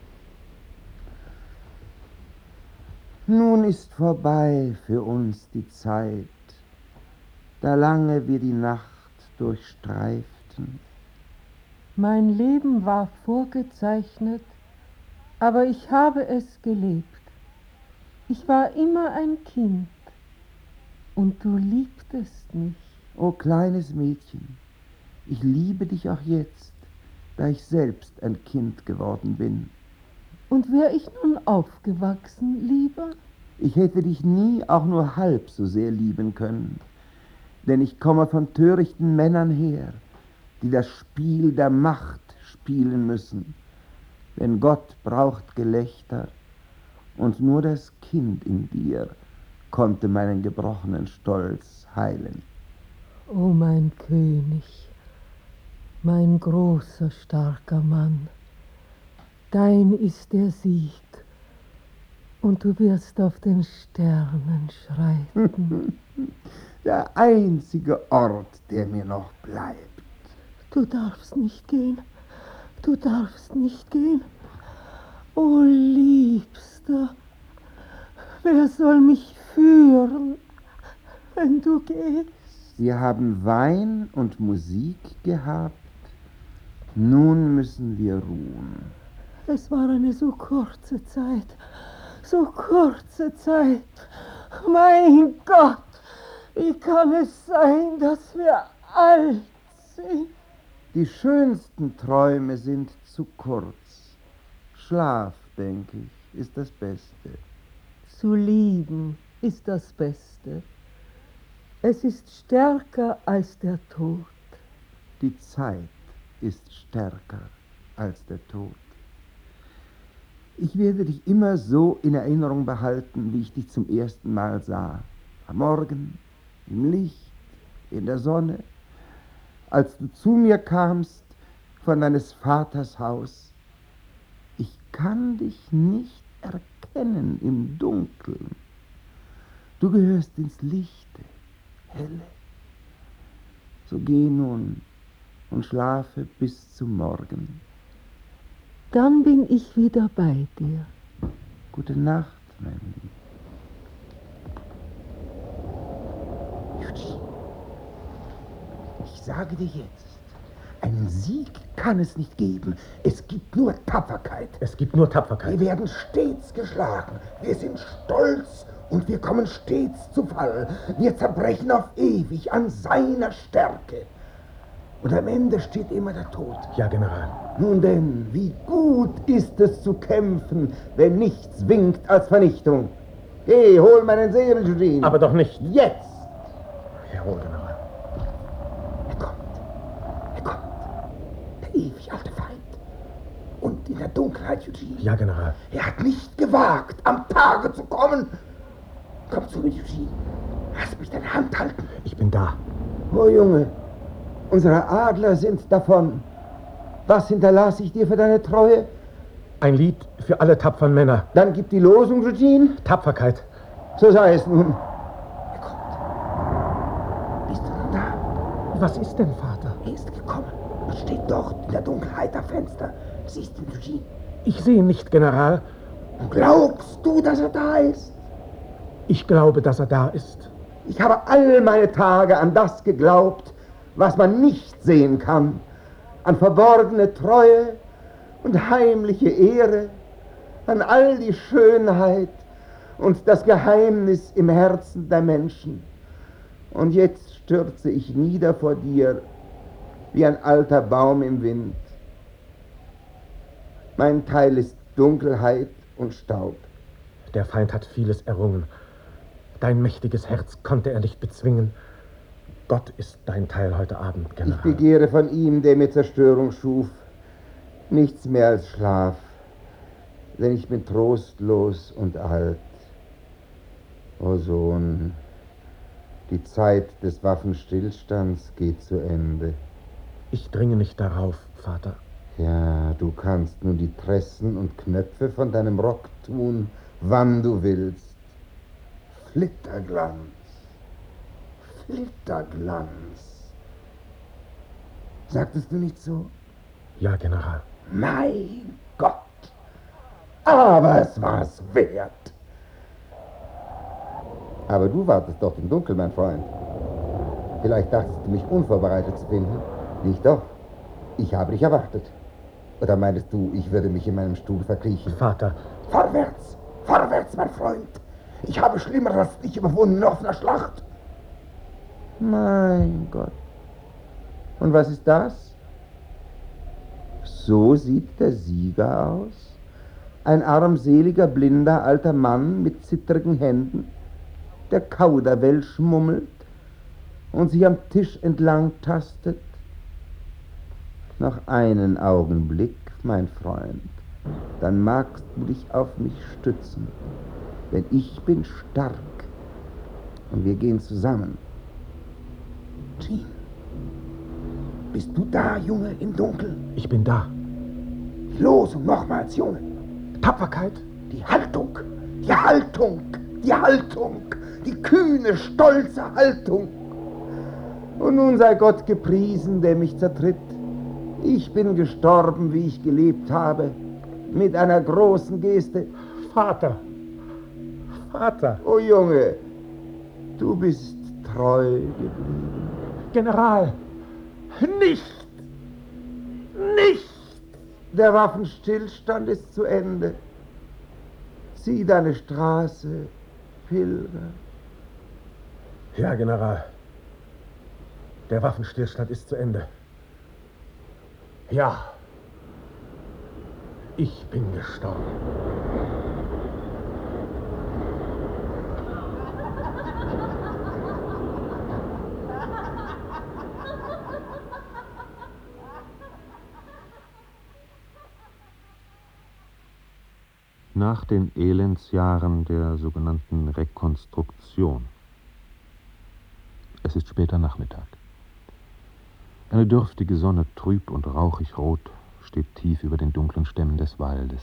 Nun ist vorbei für uns die Zeit, da lange wir die Nacht durchstreiften. Mein Leben war vorgezeichnet, aber ich habe es gelebt. Ich war immer ein Kind und du liebtest mich. O kleines Mädchen, ich liebe dich auch jetzt, da ich selbst ein Kind geworden bin. Und wär ich nun aufgewachsen, lieber? Ich hätte dich nie auch nur halb so sehr lieben können, denn ich komme von törichten Männern her, die das Spiel der Macht spielen müssen. Denn Gott braucht Gelächter und nur das Kind in dir konnte meinen gebrochenen Stolz heilen. O mein König, mein großer, starker Mann, dein ist der Sieg, und du wirst auf den Sternen schreiten. Der einzige Ort, der mir noch bleibt. Du darfst nicht gehen, du darfst nicht gehen. O Liebster, wer soll mich führen, wenn du gehst? Wir haben Wein und Musik gehabt, nun müssen wir ruhen. Es war eine so kurze Zeit, so kurze Zeit. Mein Gott, wie kann es sein, dass wir alt sind? Die schönsten Träume sind zu kurz. Schlaf, denke ich, ist das Beste. Zu lieben ist das Beste. Es ist stärker als der Tod. Die Zeit ist stärker als der Tod. Ich werde dich immer so in Erinnerung behalten, wie ich dich zum ersten Mal sah. Am Morgen, im Licht, in der Sonne, als du zu mir kamst von deines Vaters Haus. Ich kann dich nicht erkennen im Dunkeln. Du gehörst ins Lichte, helle. So geh nun und schlafe bis zum Morgen. Dann bin ich wieder bei dir. Gute Nacht, mein Lieb. Eugene, ich sage dir jetzt, einen Sieg kann es nicht geben. Es gibt nur Tapferkeit. Es gibt nur Tapferkeit. Wir werden stets geschlagen. Wir sind stolz und wir kommen stets zu Fall. Wir zerbrechen auf ewig an seiner Stärke. Und am Ende steht immer der Tod. Ja, General. Nun denn, wie gut ist es zu kämpfen, wenn nichts winkt als Vernichtung. Geh, hol meinen Säbel, Eugene. Aber doch nicht. Jetzt! Jawohl, General. Er kommt. Der ewig alte Feind. Und in der Dunkelheit, Eugene. Ja, General. Er hat nicht gewagt, am Tage zu kommen. Komm zu mir, Eugene. Lass mich deine Hand halten. Ich bin da. Oh, Junge. Unsere Adler sind davon. Was hinterlasse ich dir für deine Treue? Ein Lied für alle tapferen Männer. Dann gib die Losung, Eugene. Tapferkeit. So sei es nun. Er kommt. Bist du denn da? Was ist denn, Vater? Er ist gekommen und steht dort in der Dunkelheit am Fenster. Siehst du, Eugene? Ich sehe nicht, General. Glaubst du, dass er da ist? Ich glaube, dass er da ist. Ich habe all meine Tage an das geglaubt, was man nicht sehen kann, an verborgene Treue und heimliche Ehre, an all die Schönheit und das Geheimnis im Herzen der Menschen. Und jetzt stürze ich nieder vor dir, wie ein alter Baum im Wind. Mein Teil ist Dunkelheit und Staub. Der Feind hat vieles errungen. Dein mächtiges Herz konnte er nicht bezwingen. Gott ist dein Teil heute Abend, General. Ich begehre von ihm, der mir Zerstörung schuf, nichts mehr als Schlaf, denn ich bin trostlos und alt. O Sohn, die Zeit des Waffenstillstands geht zu Ende. Ich dringe nicht darauf, Vater. Ja, du kannst nun die Tressen und Knöpfe von deinem Rock tun, wann du willst. Flitterglanz. Flitterglanz. Sagtest du nicht so? Ja, General. Mein Gott. Aber es war's wert. Aber du wartest dort im Dunkeln, mein Freund. Vielleicht dachtest du mich unvorbereitet zu finden. Nicht doch. Ich habe dich erwartet. Oder meinst du, ich würde mich in meinem Stuhl verkriechen? Vater. Vorwärts! Vorwärts, mein Freund! Ich habe Schlimmeres als dich überwunden auf einer Schlacht. Mein Gott. Und was ist das? So sieht der Sieger aus. Ein armseliger, blinder, alter Mann mit zittrigen Händen, der Kauderwelsch mummelt und sich am Tisch entlang tastet. Noch einen Augenblick, mein Freund, dann magst du dich auf mich stützen, denn ich bin stark und wir gehen zusammen. Jean, bist du da, Junge, im Dunkeln? Ich bin da. Die Losung nochmals, Junge. Tapferkeit? Die Haltung, die Haltung, die Haltung, die kühne, stolze Haltung. Und nun sei Gott gepriesen, der mich zertritt. Ich bin gestorben, wie ich gelebt habe, mit einer großen Geste. Vater, Vater. Oh Junge, du bist treu geblieben. General, nicht, nicht. Der Waffenstillstand ist zu Ende. Zieh deine Straße, Pilger. Ja, General. Der Waffenstillstand ist zu Ende. Ja. Ich bin gestorben. Nach den Elendsjahren der sogenannten Rekonstruktion. Es ist später Nachmittag. Eine dürftige Sonne, trüb und rauchig rot, steht tief über den dunklen Stämmen des Waldes.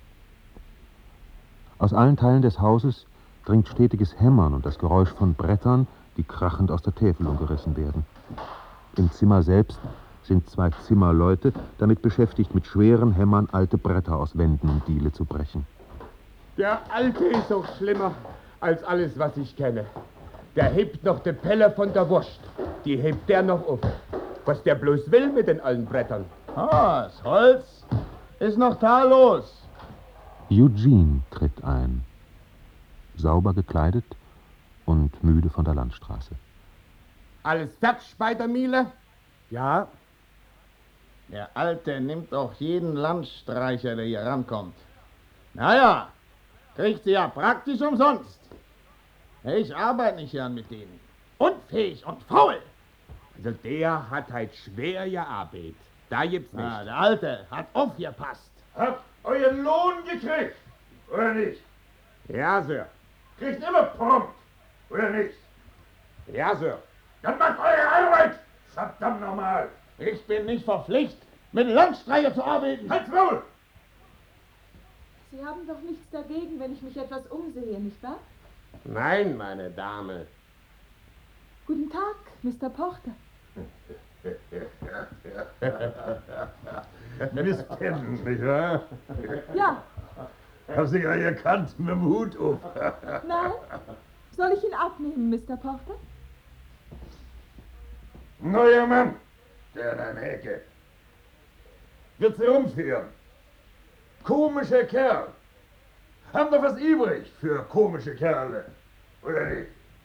Aus allen Teilen des Hauses dringt stetiges Hämmern und das Geräusch von Brettern, die krachend aus der Täfelung gerissen werden. Im Zimmer selbst sind 2 Zimmerleute damit beschäftigt, mit schweren Hämmern alte Bretter aus Wänden und Diele zu brechen. Der Alte ist doch schlimmer als alles, was ich kenne. Der hebt noch die Pelle von der Wurst. Die hebt der noch auf. Was der bloß will mit den alten Brettern. Ah, das Holz ist noch tadellos. Eugene tritt ein, sauber gekleidet und müde von der Landstraße. Alles fertig bei der Miele? Ja. Der Alte nimmt auch jeden Landstreicher, der hier rankommt. Naja, kriegt sie ja praktisch umsonst. Ich arbeite nicht gern mit denen. Unfähig und faul. Also der hat halt schwer gearbeitet. Da gibt's nicht. Der Alte hat aufgepasst. Habt euren Lohn gekriegt, oder nicht? Ja, Sir. Kriegt immer prompt, oder nicht? Ja, Sir. Dann macht eure Arbeit, verdammt nochmal. Ich bin nicht verpflichtet, mit Landstreicher zu arbeiten. Halt's Maul! Sie haben doch nichts dagegen, wenn ich mich etwas umsehe, nicht wahr? Nein, meine Dame. Guten Tag, Mr. Porter. Miss Penn, nicht wahr? Ja. Hab sie ja gekannt mit dem Hut auf. Nein? Soll ich ihn abnehmen, Mr. Porter? Neuer Mann, der in einer Hecke. Wird sie umführen. Komischer Kerl. Haben doch was übrig für komische Kerle, oder nicht?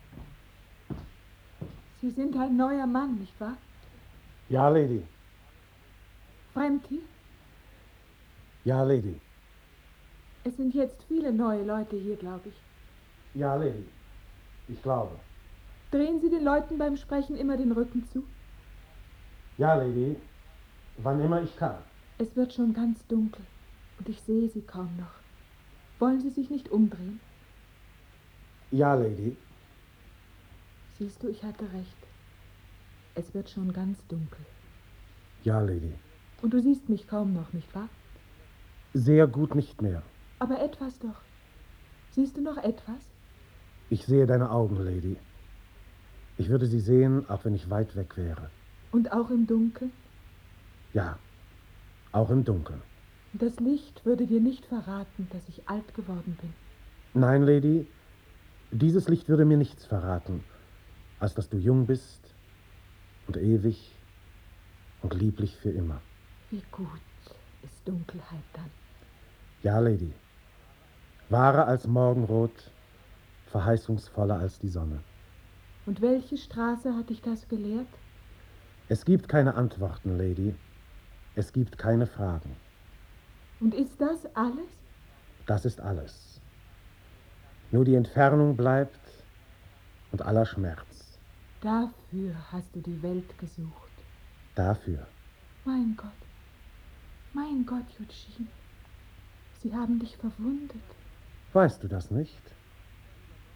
Sie sind ein neuer Mann, nicht wahr? Ja, Lady. Fremd hier? Ja, Lady. Es sind jetzt viele neue Leute hier, glaube ich. Ja, Lady. Ich glaube. Drehen Sie den Leuten beim Sprechen immer den Rücken zu? Ja, Lady. Wann immer ich kann. Es wird schon ganz dunkel und ich sehe Sie kaum noch. Wollen Sie sich nicht umdrehen? Ja, Lady. Siehst du, ich hatte recht. Es wird schon ganz dunkel. Ja, Lady. Und du siehst mich kaum noch, nicht wahr? Sehr gut nicht mehr. Aber etwas doch. Siehst du noch etwas? Ich sehe deine Augen, Lady. Ich würde sie sehen, auch wenn ich weit weg wäre. Und auch im Dunkeln? Ja, auch im Dunkeln. Das Licht würde dir nicht verraten, dass ich alt geworden bin. Nein, Lady, dieses Licht würde mir nichts verraten, als dass du jung bist und ewig und lieblich für immer. Wie gut ist Dunkelheit dann. Ja, Lady, wahrer als Morgenrot, verheißungsvoller als die Sonne. Und welche Straße hat dich das gelehrt? Es gibt keine Antworten, Lady. Es gibt keine Fragen. Und ist das alles? Das ist alles. Nur die Entfernung bleibt und aller Schmerz. Dafür hast du die Welt gesucht. Dafür. Mein Gott, Eugene. Sie haben dich verwundet. Weißt du das nicht?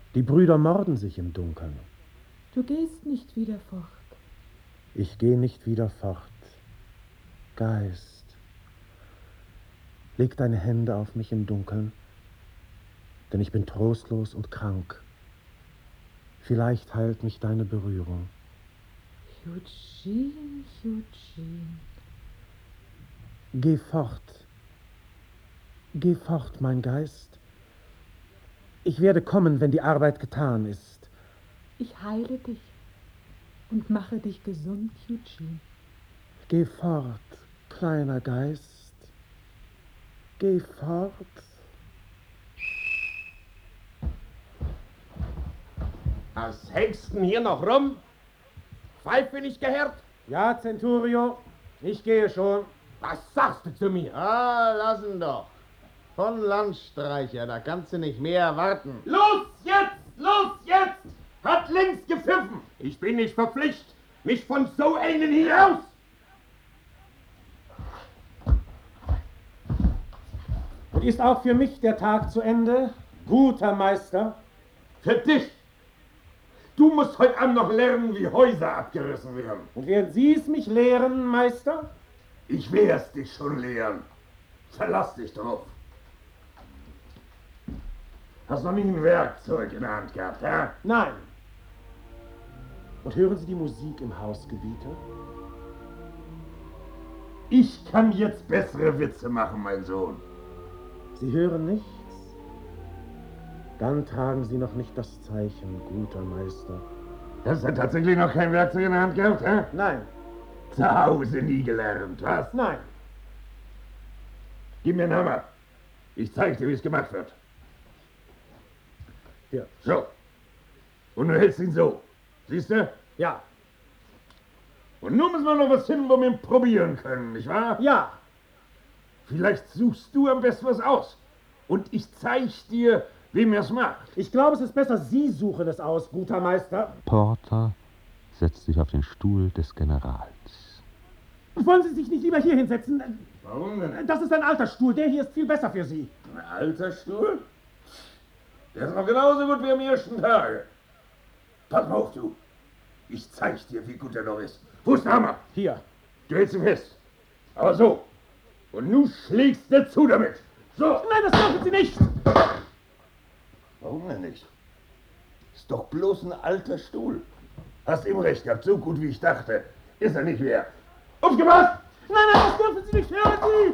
Die Brüder morden sich im Dunkeln. Du gehst nicht wieder fort. Ich gehe nicht wieder fort. Geist, leg deine Hände auf mich im Dunkeln, denn ich bin trostlos und krank. Vielleicht heilt mich deine Berührung. Eugene, Eugene. Geh fort, mein Geist. Ich werde kommen, wenn die Arbeit getan ist. Ich heile dich und mache dich gesund, Eugene. Geh fort, kleiner Geist. Geh fort. Was hängst denn hier noch rum? Pfeife nicht gehört? Ja, Centurio, ich gehe schon. Was sagst du zu mir? Ah, lass ihn doch. Von Landstreicher, da kannst du nicht mehr erwarten. Los jetzt! Los jetzt! Hat längst gepfiffen! Ich bin nicht verpflichtet, mich von so einen hier aus! Und ist auch für mich der Tag zu Ende, guter Meister? Für dich! Du musst heute Abend noch lernen, wie Häuser abgerissen werden. Und werden Sie es mich lehren, Meister? Ich werd's dich schon lehren. Verlass dich drauf. Hast noch nie ein Werkzeug in der Hand gehabt, hä? Nein. Und hören Sie die Musik im Hausgebiete? Ich kann jetzt bessere Witze machen, mein Sohn. Sie hören nichts? Dann tragen Sie noch nicht das Zeichen, guter Meister. Hast du tatsächlich noch kein Werkzeug in der Hand gehabt, hä? Nein. Zu Hause nie gelernt, was? Nein. Gib mir einen Hammer. Ich zeig dir, wie es gemacht wird. Hier. So. Und du hältst ihn so. Siehst du? Ja. Und nun müssen wir noch was finden, wo wir ihn probieren können, nicht wahr? Ja. Vielleicht suchst du am besten was aus. Und ich zeig dir, wie man es macht. Ich glaube, es ist besser, Sie suchen es aus, guter Meister. Porter setzt sich auf den Stuhl des Generals. Wollen Sie sich nicht lieber hier hinsetzen? Warum denn? Das ist ein alter Stuhl. Der hier ist viel besser für Sie. Ein alter Stuhl? Der ist noch genauso gut wie am ersten Tage. Pass mal auf, du. Ich zeig dir, wie gut er noch ist. Wo ist der Hammer? Hier. Du hältst ihn fest. Aber so. Und nun schlägst du zu damit. So. Nein, das dürfen Sie nicht. Warum denn nicht? Ist doch bloß ein alter Stuhl. Hast ihm recht gehabt. So gut, wie ich dachte, ist er nicht mehr. Aufgepasst! Nein, nein, das dürfen Sie nicht. Hören Sie!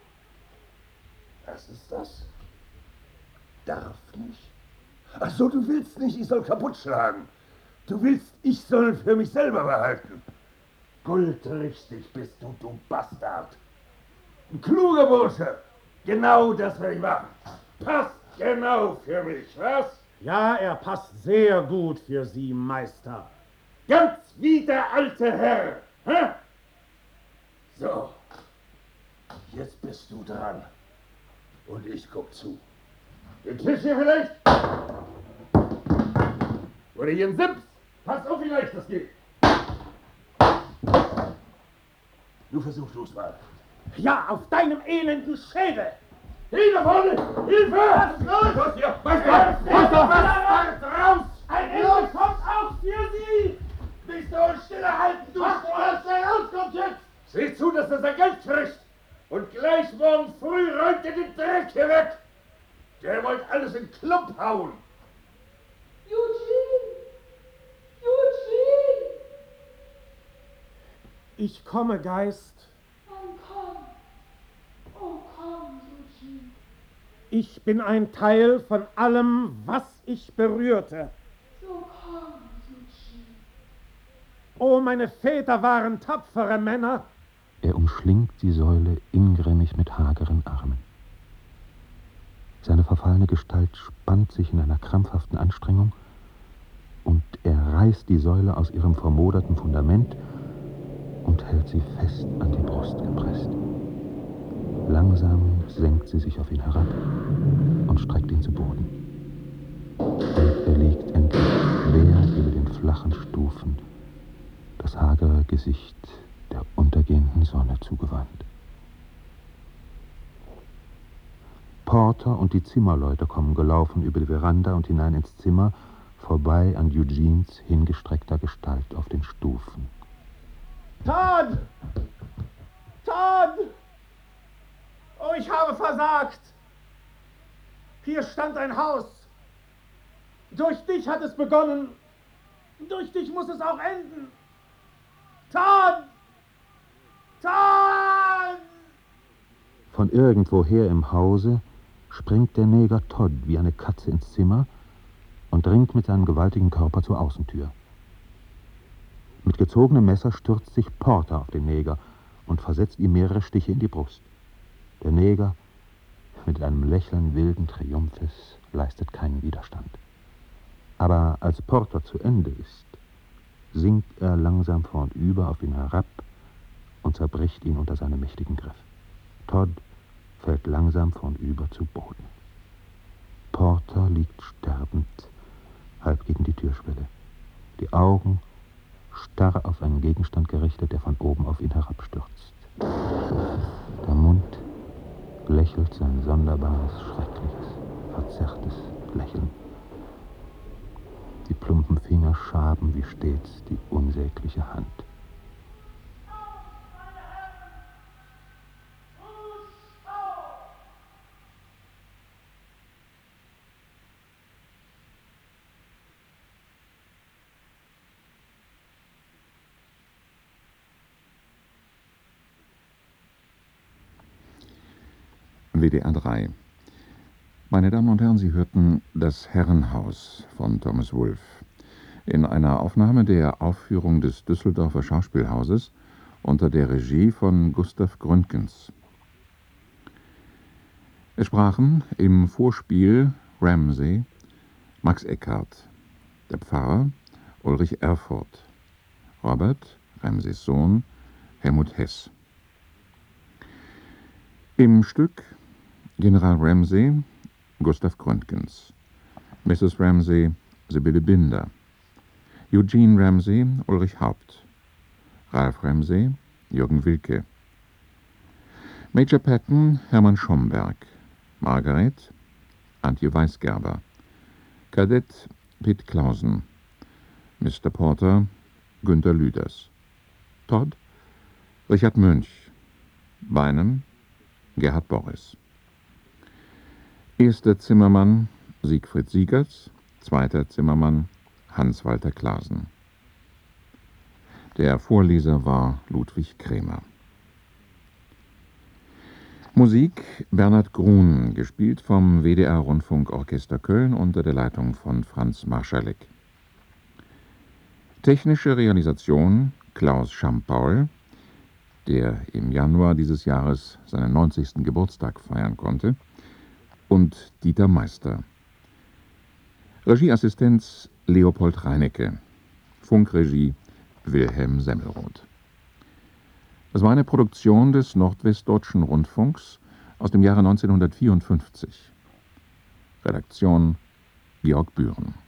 Was ist das? Darf nicht? Ach so, du willst nicht, ich soll kaputt schlagen. Du willst, ich soll für mich selber behalten. Goldrichtig bist du, du Bastard. Ein kluger Bursche. Genau das will ich machen. Passt genau für mich, was? Ja, er passt sehr gut für Sie, Meister. Ganz wie der alte Herr. Hä? So. Jetzt bist du dran. Und ich guck zu. Den Tisch hier vielleicht? Oder hier ein Sims? Pass auf, wie leicht das geht. Du versuchst es mal. Ja, auf deinem elenden Schädel. Hilfe vorne! Hilfe! Was ist los? Was hier? Was raus! Ein Engel kommt auch für Sie! Bist du uns stille halten, du Strohhalm! Der rauskommt jetzt! Sieh zu, dass er sein Geld kriegt! Und gleich morgen früh räumt er den Dreck hier weg! Der wollte alles in den Klump hauen! Eugene! Eugene! Ich komme, Geist. Komm. Oh, komm, Eugene. Ich bin ein Teil von allem, was ich berührte. So komm, Eugene. Oh, meine Väter waren tapfere Männer. Er umschlingt die Säule ingrimmig mit hageren Armen. Seine verfallene Gestalt spannt sich in einer krampfhaften Anstrengung und er reißt die Säule aus ihrem vermoderten Fundament und hält sie fest an die Brust gepresst. Langsam senkt sie sich auf ihn herab und streckt ihn zu Boden. Und er liegt endlich quer über den flachen Stufen, das hagere Gesicht der untergehenden Sonne zugewandt. Porter und die Zimmerleute kommen gelaufen über die Veranda und hinein ins Zimmer, vorbei an Eugenes hingestreckter Gestalt auf den Stufen. Todd! Todd! Oh, ich habe versagt! Hier stand ein Haus. Durch dich hat es begonnen. Durch dich muss es auch enden. Todd! Todd! Von irgendwoher im Hause springt der Neger Todd wie eine Katze ins Zimmer und dringt mit seinem gewaltigen Körper zur Außentür. Mit gezogenem Messer stürzt sich Porter auf den Neger und versetzt ihm mehrere Stiche in die Brust. Der Neger, mit einem Lächeln wilden Triumphes, leistet keinen Widerstand. Aber als Porter zu Ende ist, sinkt er langsam vornüber auf ihn herab und zerbricht ihn unter seinem mächtigen Griff. Todd fällt langsam vornüber zu Boden. Porter liegt sterbend, halb gegen die Türschwelle. Die Augen starr auf einen Gegenstand gerichtet, der von oben auf ihn herabstürzt. Der Mund lächelt sein sonderbares, schreckliches, verzerrtes Lächeln. Die plumpen Finger schaben wie stets die unsägliche Hand. WDR 3. Meine Damen und Herren, Sie hörten Das Herrenhaus von Thomas Wolfe in einer Aufnahme der Aufführung des Düsseldorfer Schauspielhauses unter der Regie von Gustav Gründgens. Es sprachen im Vorspiel Ramsay, Max Eckhardt, der Pfarrer Ulrich Erfurt, Robert, Ramsays Sohn, Helmut Hess. Im Stück General Ramsay, Gustav Gründgens, Mrs. Ramsay, Sibylle Binder, Eugene Ramsay, Ulrich Haupt, Ralph Ramsay, Jürgen Wilke, Major Patton, Hermann Schomberg, Margaret, Antje Weisgerber, Kadett Pitt Clausen, Mr. Porter, Günter Lüders, Todd, Richard Münch, Beinem, Gerhard Boris. Erster Zimmermann Siegfried Siegerts, zweiter Zimmermann Hans-Walter Klaasen. Der Vorleser war Ludwig Krämer. Musik Bernhard Grun, gespielt vom WDR Rundfunkorchester Köln unter der Leitung von Franz Marschalek. Technische Realisation Klaus Schampaul, der im Januar dieses Jahres seinen 90. Geburtstag feiern konnte, und Dieter Meister. Regieassistenz Leopold Reinecke. Funkregie Wilhelm Semmelroth. Das war eine Produktion des Nordwestdeutschen Rundfunks aus dem Jahre 1954. Redaktion Georg Bühren.